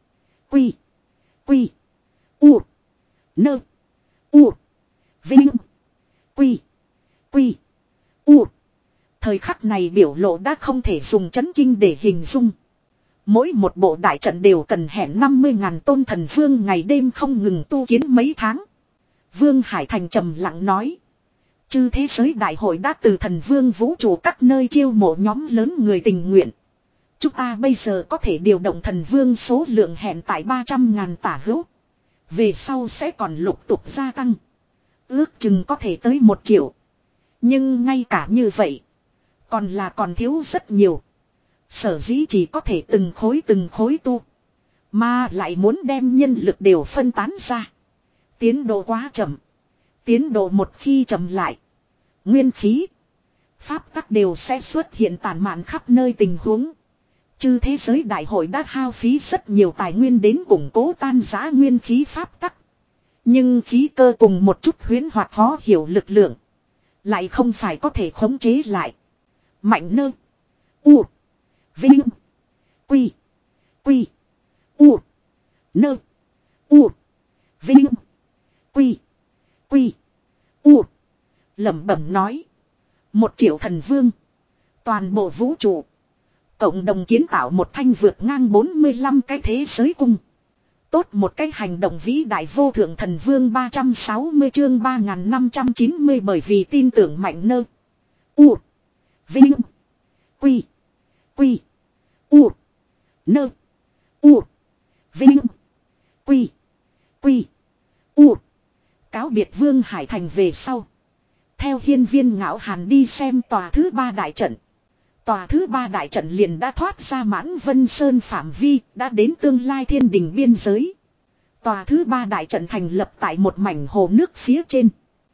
Quy. Quy. U. Nơ. U. Vinh. Quy. Quy. U. Thời khắc này biểu lộ đã không thể dùng chấn kinh để hình dung. Mỗi một bộ đại trận đều cần hẹn năm mươi ngàn tôn thần vương ngày đêm không ngừng tu kiến mấy tháng. Vương Hải Thành trầm lặng nói. Chư thế giới đại hội đã từ thần vương vũ trụ các nơi chiêu mộ nhóm lớn người tình nguyện. Chúng ta bây giờ có thể điều động thần vương số lượng hẹn tại ba trăm ngàn tả hữu. Về sau sẽ còn lục tục gia tăng. Ước chừng có thể tới một triệu. Nhưng ngay cả như vậy. Còn là còn thiếu rất nhiều. Sở dĩ chỉ có thể từng khối từng khối tu. Mà lại muốn đem nhân lực đều phân tán ra. Tiến độ quá chậm. Tiến độ một khi chậm lại. Nguyên khí. Pháp tắc đều sẽ xuất hiện tàn mạn khắp nơi tình huống. Chư thế giới đại hội đã hao phí rất nhiều tài nguyên đến củng cố tan rã nguyên khí pháp tắc. Nhưng khí cơ cùng một chút huyễn hoặc khó hiểu lực lượng. Lại không phải có thể khống chế lại. Mạnh Nơ. U. Vinh. Quy. Quy. U. Nơ. U. Vinh. Quy. Quy. U. Lẩm bẩm nói. Một triệu thần vương. Toàn bộ vũ trụ. Cộng đồng kiến tạo một thanh vượt ngang bốn mươi lăm cái thế giới cung. Tốt một cái hành động vĩ đại vô thượng thần vương ba trăm sáu mươi chương ba nghìn năm trăm chín mươi bởi vì tin tưởng Mạnh Nơ. U. Vinh. Quy. Quy. U. Nơ. U. Vinh. Quy. Quy. U. Cáo biệt Vương Hải Thành về sau. Theo Hiên Viên Ngạo Hàn đi xem tòa thứ ba đại trận. Tòa thứ ba đại trận liền đã thoát ra Mãn Vân Sơn phạm vi, đã đến tương lai thiên đình biên giới. Tòa thứ ba đại trận thành lập tại một mảnh hồ nước phía trên.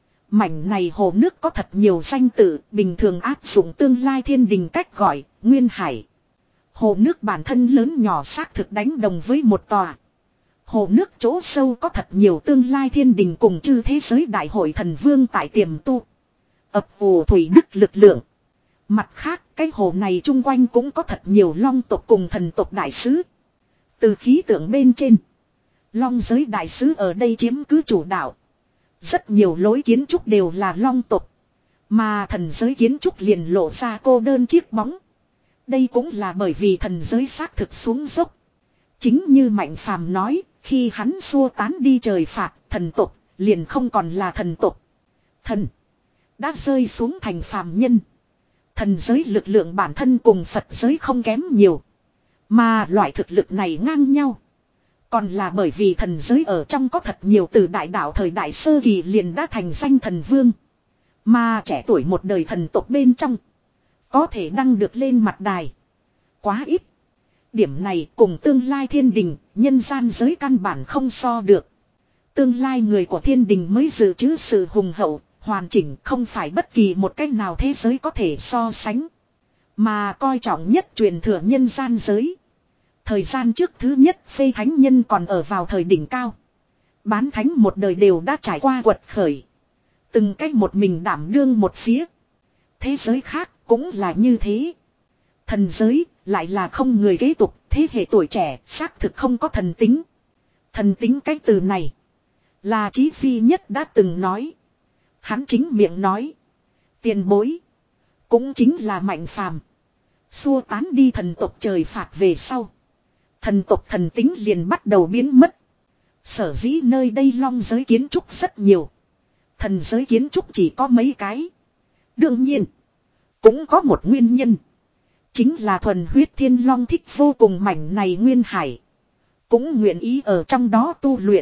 Mảnh này hồ nước có thật nhiều danh tự, bình thường áp dụng tương lai thiên đình cách gọi, Nguyên Hải. Hồ nước bản thân lớn nhỏ xác thực đánh đồng với một tòa. Hồ nước chỗ sâu có thật nhiều tương lai thiên đình cùng chư thế giới đại hội thần vương tại tiềm tu. Ập ủ thủy đức lực lượng. Mặt khác, cái hồ này chung quanh cũng có thật nhiều long tộc cùng thần tộc đại sứ. Từ khí tượng bên trên, long giới đại sứ ở đây chiếm cứ chủ đạo. Rất nhiều lối kiến trúc đều là long tộc. Mà thần giới kiến trúc liền lộ ra cô đơn chiếc bóng. Đây cũng là bởi vì thần giới xác thực xuống dốc. Chính như Mạnh Phàm nói, khi hắn xua tán đi trời phạt, thần tộc liền không còn là thần tộc. Thần đã rơi xuống thành phàm nhân. Thần giới lực lượng bản thân cùng Phật giới không kém nhiều. Mà loại thực lực này ngang nhau. Còn là bởi vì thần giới ở trong có thật nhiều từ đại đạo thời đại sơ kỳ liền đã thành danh thần vương. Mà trẻ tuổi một đời thần tộc bên trong. Có thể đăng được lên mặt đài. Quá ít. Điểm này cùng tương lai thiên đình, nhân gian giới căn bản không so được. Tương lai người của thiên đình mới dự trữ sự hùng hậu, hoàn chỉnh không phải bất kỳ một cách nào thế giới có thể so sánh. Mà coi trọng nhất truyền thừa nhân gian giới. Thời gian trước thứ nhất phê thánh nhân còn ở vào thời đỉnh cao. Bán thánh một đời đều đã trải qua quật khởi. Từng cách một mình đảm đương một phía. Thế giới khác cũng là như thế. Thần giới lại là không người kế tục, thế hệ tuổi trẻ xác thực không có thần tính. Thần tính cái từ này là Chí Phi nhất đã từng nói. Hắn chính miệng nói. Tiền bối cũng chính là Mạnh Phàm xua tán đi thần tộc trời phạt về sau. Thần tộc thần tính liền bắt đầu biến mất. Sở dĩ nơi đây long giới kiến trúc rất nhiều. Thần giới kiến trúc chỉ có mấy cái. Đương nhiên cũng có một nguyên nhân. Chính là thuần huyết thiên long thích vô cùng mảnh này nguyên hải. Cũng nguyện ý ở trong đó tu luyện.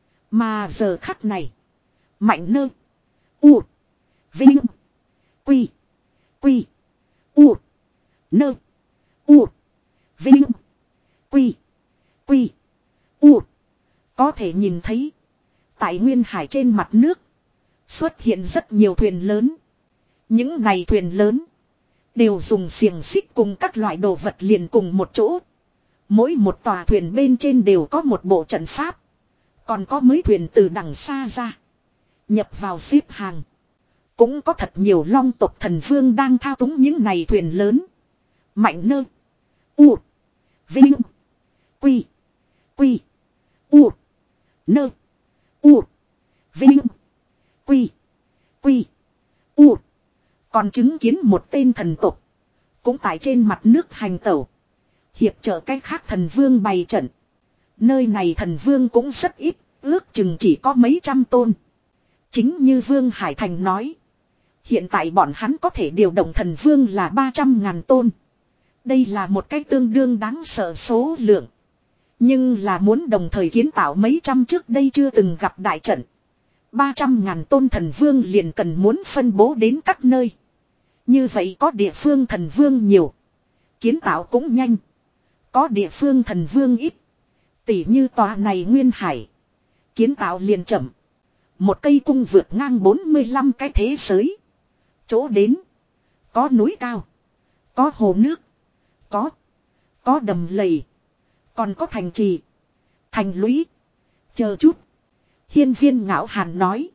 Mà giờ khắc này. Mạnh nơ. U. Vinh. Quy. Quy. U. Nơ. U. Vinh. Quy. Quy. U. Có thể nhìn thấy. Tại nguyên hải trên mặt nước. Xuất hiện rất nhiều thuyền lớn. Những này thuyền lớn. Đều dùng xiềng xích cùng các loại đồ vật liền cùng một chỗ. Mỗi một tòa thuyền bên trên đều có một bộ trận pháp. Còn có mấy thuyền từ đằng xa ra. Nhập vào xếp hàng. Cũng có thật nhiều long tộc thần vương đang thao túng những này thuyền lớn. Mạnh nơ. U. Vinh. Quy. Quy. U. Nơ. U. Vinh. Quy. Quy. U. Còn chứng kiến một tên thần tộc. Cũng tại trên mặt nước hành tẩu. Hiệp trợ cách khác thần vương bày trận. Nơi này thần vương cũng rất ít. Ước chừng chỉ có mấy trăm tôn. Chính như Vương Hải Thành nói. Hiện tại bọn hắn có thể điều động thần vương là ba trăm ngàn tôn. Đây là một cái tương đương đáng sợ số lượng. Nhưng là muốn đồng thời kiến tạo mấy trăm trước đây chưa từng gặp đại trận. ba trăm ngàn tôn thần vương liền cần muốn phân bố đến các nơi. Như vậy có địa phương thần vương nhiều. Kiến tạo cũng nhanh. Có địa phương thần vương ít. Tỉ như tòa này Nguyên Hải. Kiến tạo liền chậm. Một cây cung vượt ngang bốn mươi lăm cái thế giới. Chỗ đến. Có núi cao. Có hồ nước. Có. Có đầm lầy. Còn có thành trì. Thành lũy. Chờ chút. Hiên Viên Ngạo Hàn nói.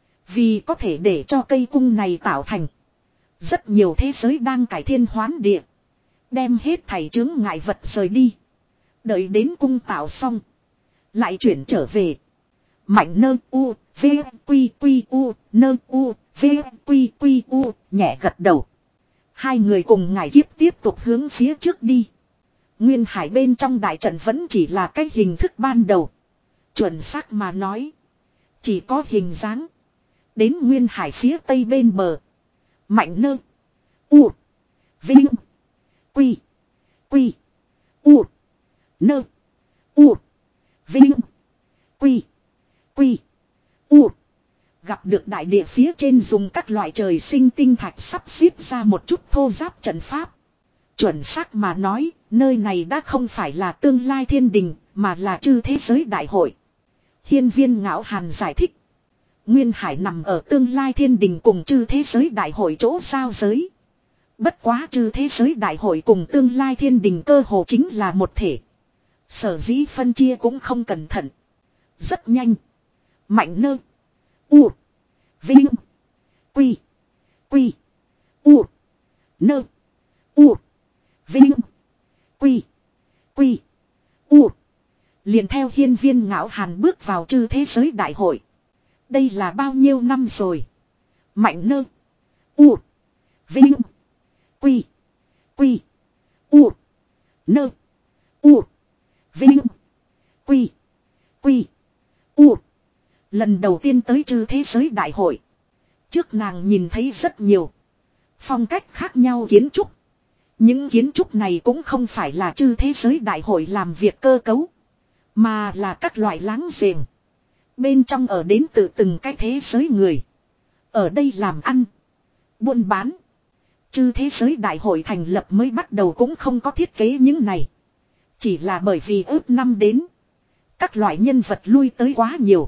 Vì có thể để cho cây cung này tạo thành. Rất nhiều thế giới đang cải thiên hoán địa. Đem hết thảy chướng ngại vật rời đi. Đợi đến cung tạo xong. Lại chuyển trở về. Mạnh nơ u, v, quy quy u, nơ u, v, quy quy u, nhẹ gật đầu. Hai người cùng ngải kiếp tiếp tục hướng phía trước đi. Nguyên hải bên trong đại trận vẫn chỉ là cái hình thức ban đầu. Chuẩn xác mà nói. Chỉ có hình dáng. Đến nguyên hải phía tây bên bờ. Mạnh nơ. U. Vinh. Quy. Quy. U. Nơ. U. Vinh. Quy. Quy. U. Gặp được đại địa phía trên dùng các loại trời sinh tinh thạch sắp xếp ra một chút thô giáp trận pháp. Chuẩn xác mà nói, nơi này đã không phải là tương lai thiên đình, mà là chư thế giới đại hội. Hiên Viên Ngạo Hàn giải thích. Nguyên hải nằm ở tương lai thiên đình cùng chư thế giới đại hội chỗ giao giới. Bất quá chư thế giới đại hội cùng tương lai thiên đình cơ hồ chính là một thể. Sở dĩ phân chia cũng không cẩn thận. Rất nhanh. Mạnh nơ. U. Vinh. Quy. Quy. U. Nơ. U. Vinh. Quy. Quy. U. Liền theo Hiên Viên Ngạo Hàn bước vào chư thế giới đại hội. Đây là bao nhiêu năm rồi. Mạnh nơ. U. Vinh. Quy. Quy. U. Nơ. U. Vinh. Quy. Quy. U. Lần đầu tiên tới chư thế giới đại hội. Trước nàng nhìn thấy rất nhiều. Phong cách khác nhau kiến trúc. Những kiến trúc này cũng không phải là chư thế giới đại hội làm việc cơ cấu. Mà là các loại láng giềng. Bên trong ở đến từ từng cái thế giới người. Ở đây làm ăn. Buôn bán. Chư thế giới đại hội thành lập mới bắt đầu cũng không có thiết kế những này. Chỉ là bởi vì ước năm đến. Các loại nhân vật lui tới quá nhiều.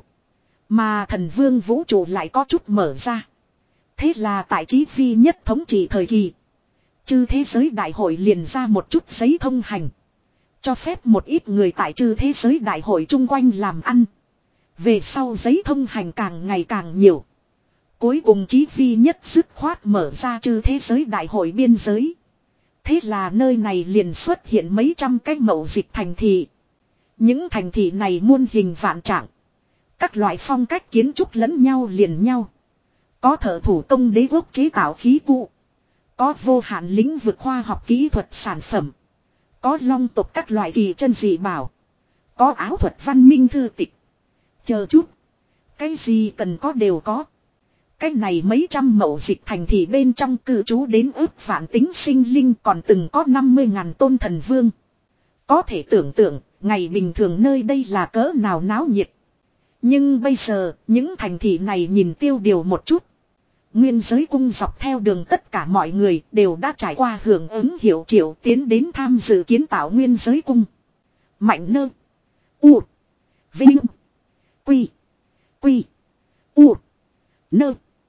Mà thần vương vũ trụ lại có chút mở ra. Thế là tại Chí Phi nhất thống trị thời kỳ. Chư thế giới đại hội liền ra một chút giấy thông hành. Cho phép một ít người tại chư thế giới đại hội chung quanh làm ăn. Về sau giấy thông hành càng ngày càng nhiều. Cuối cùng Chí Phi nhất dứt khoát mở ra chư thế giới đại hội biên giới. Thế là nơi này liền xuất hiện mấy trăm cái mậu dịch thành thị. Những thành thị này muôn hình vạn trạng. Các loại phong cách kiến trúc lẫn nhau liền nhau. Có thợ thủ công đế quốc chế tạo khí cụ. Có vô hạn lĩnh vực khoa học kỹ thuật sản phẩm. Có long tộc các loại kỳ chân dị bảo. Có áo thuật văn minh thư tịch. Chờ chút. Cái gì cần có đều có. Cái này mấy trăm mậu dịch thành thị bên trong cư trú đến ước vạn tính sinh linh, còn từng có năm mươi ngàn tôn thần vương. Có thể tưởng tượng, ngày bình thường nơi đây là cỡ nào náo nhiệt. Nhưng bây giờ, những thành thị này nhìn tiêu điều một chút. Nguyên giới cung dọc theo đường tất cả mọi người đều đã trải qua hưởng ứng hiệu triệu tiến đến tham dự kiến tạo nguyên giới cung. Mạnh nơ. U. Vinh. Quy. Quy. U. Nơ.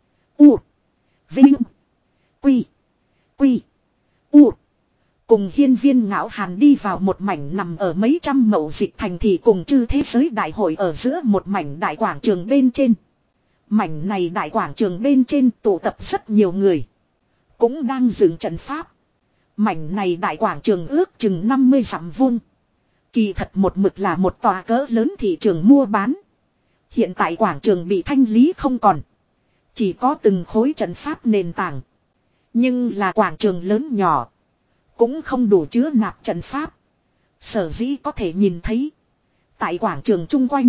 U. Vinh. Quy. Quy. U. Cùng hiên viên ngạo hàn đi vào một mảnh nằm ở mấy trăm mậu dịch thành thị cùng chư thế giới đại hội ở giữa một mảnh đại quảng trường bên trên. Mảnh này đại quảng trường bên trên tụ tập rất nhiều người. Cũng đang dựng trận pháp. Mảnh này đại quảng trường ước chừng năm mươi dặm vuông. Kỳ thật một mực là một tòa cỡ lớn thị trường mua bán. Hiện tại quảng trường bị thanh lý không còn. Chỉ có từng khối trận pháp nền tảng. Nhưng là quảng trường lớn nhỏ. Cũng không đủ chứa nạp trận pháp. Sở dĩ có thể nhìn thấy. Tại quảng trường chung quanh.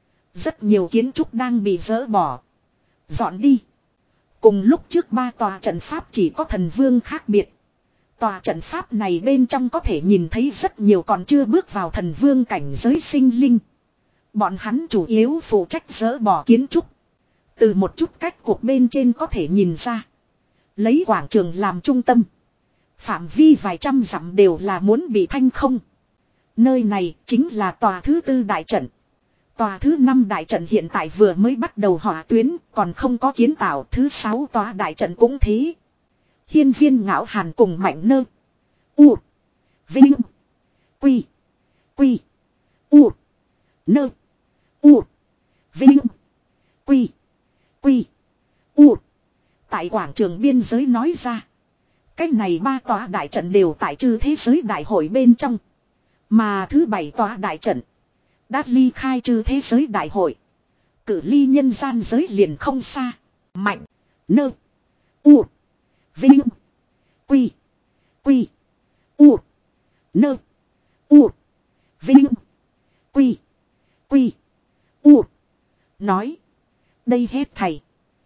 Rất nhiều kiến trúc đang bị dỡ bỏ. Dọn đi. Cùng lúc trước ba tòa trận pháp chỉ có thần vương khác biệt. Tòa trận pháp này bên trong có thể nhìn thấy rất nhiều còn chưa bước vào thần vương cảnh giới sinh linh. Bọn hắn chủ yếu phụ trách dỡ bỏ kiến trúc. Từ một chút cách cuộc bên trên có thể nhìn ra. Lấy quảng trường làm trung tâm. Phạm vi vài trăm dặm đều là muốn bị thanh không. Nơi này chính là tòa thứ tư đại trận. Tòa thứ năm đại trận hiện tại vừa mới bắt đầu hỏa tuyến, còn không có kiến tạo. Thứ sáu tòa đại trận cũng thế. Hiên viên ngạo hàn cùng mạnh nơ. U. Vinh. Quy. Quy. U. Nơ. U. Vinh. Quy. Quy. U. Tại quảng trường biên giới nói ra. Cái này ba tòa đại trận đều tại chư thế giới đại hội bên trong. Mà thứ bảy tòa đại trận. Đã ly khai chư thế giới đại hội. Cử ly nhân gian giới liền không xa. Mạnh. Nơ. U. Vinh. Quy. Quy. U. Nơ. U. Vinh. Quy. Quy. U. Nói. Đây hết thầy.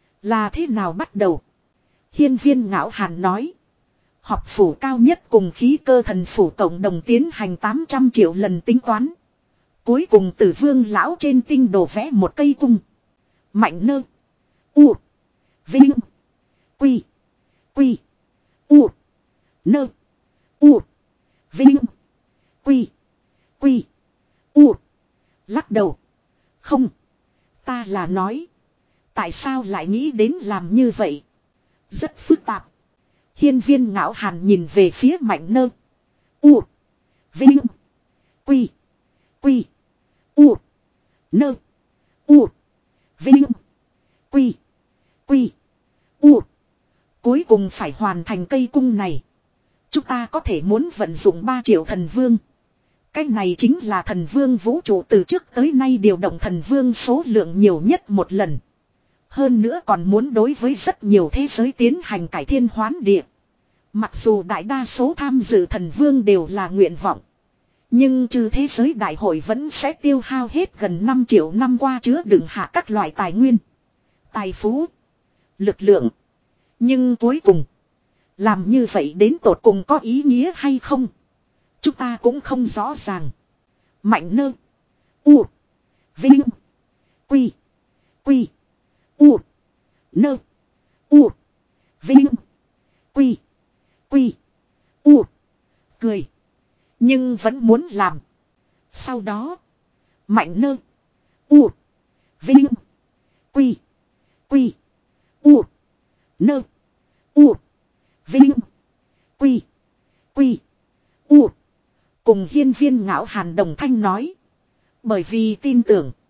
Là thế nào bắt đầu? Hiên viên ngạo hàn nói. Học phủ cao nhất cùng khí cơ thần phủ cộng đồng tiến hành tám trăm triệu lần tính toán. Cuối cùng tử vương lão trên tinh đồ vẽ một cây cung. Mạnh nơ. U. Vinh. Quy. Quy. U. Nơ. U. Vinh. Quy. Quy. U. Lắc đầu. Không. Ta là nói. Tại sao lại nghĩ đến làm như vậy? Rất phức tạp. Hiên viên ngạo hàn nhìn về phía mạnh nơ. U. Vinh. Quy. Quy. U. Nơ. U. Vinh. Quy. Quy. U. Cuối cùng phải hoàn thành cây cung này. Chúng ta có thể muốn vận dụng ba triệu thần vương. Cái này chính là thần vương vũ trụ từ trước tới nay điều động thần vương số lượng nhiều nhất một lần. Hơn nữa còn muốn đối với rất nhiều thế giới tiến hành cải thiên hoán địa. Mặc dù đại đa số tham dự thần vương đều là nguyện vọng. Nhưng trừ thế giới đại hội vẫn sẽ tiêu hao hết gần năm triệu năm qua chứa đựng hạ các loại tài nguyên. Tài phú. Lực lượng. Nhưng cuối cùng. Làm như vậy đến tột cùng có ý nghĩa hay không? Chúng ta cũng không rõ ràng. Mạnh nơ. U. Vinh. Quy. Quy. U. Nơ. U. Vinh. Quy. Quy. U. Cười. Nhưng vẫn muốn làm. Sau đó. Mạnh nơ. U. Vinh. Quy. Quy. U. Nơ. U. Vinh. Quy. Quy. U. Cùng hiên viên ngạo hàn đồng thanh nói. Bởi vì tin tưởng.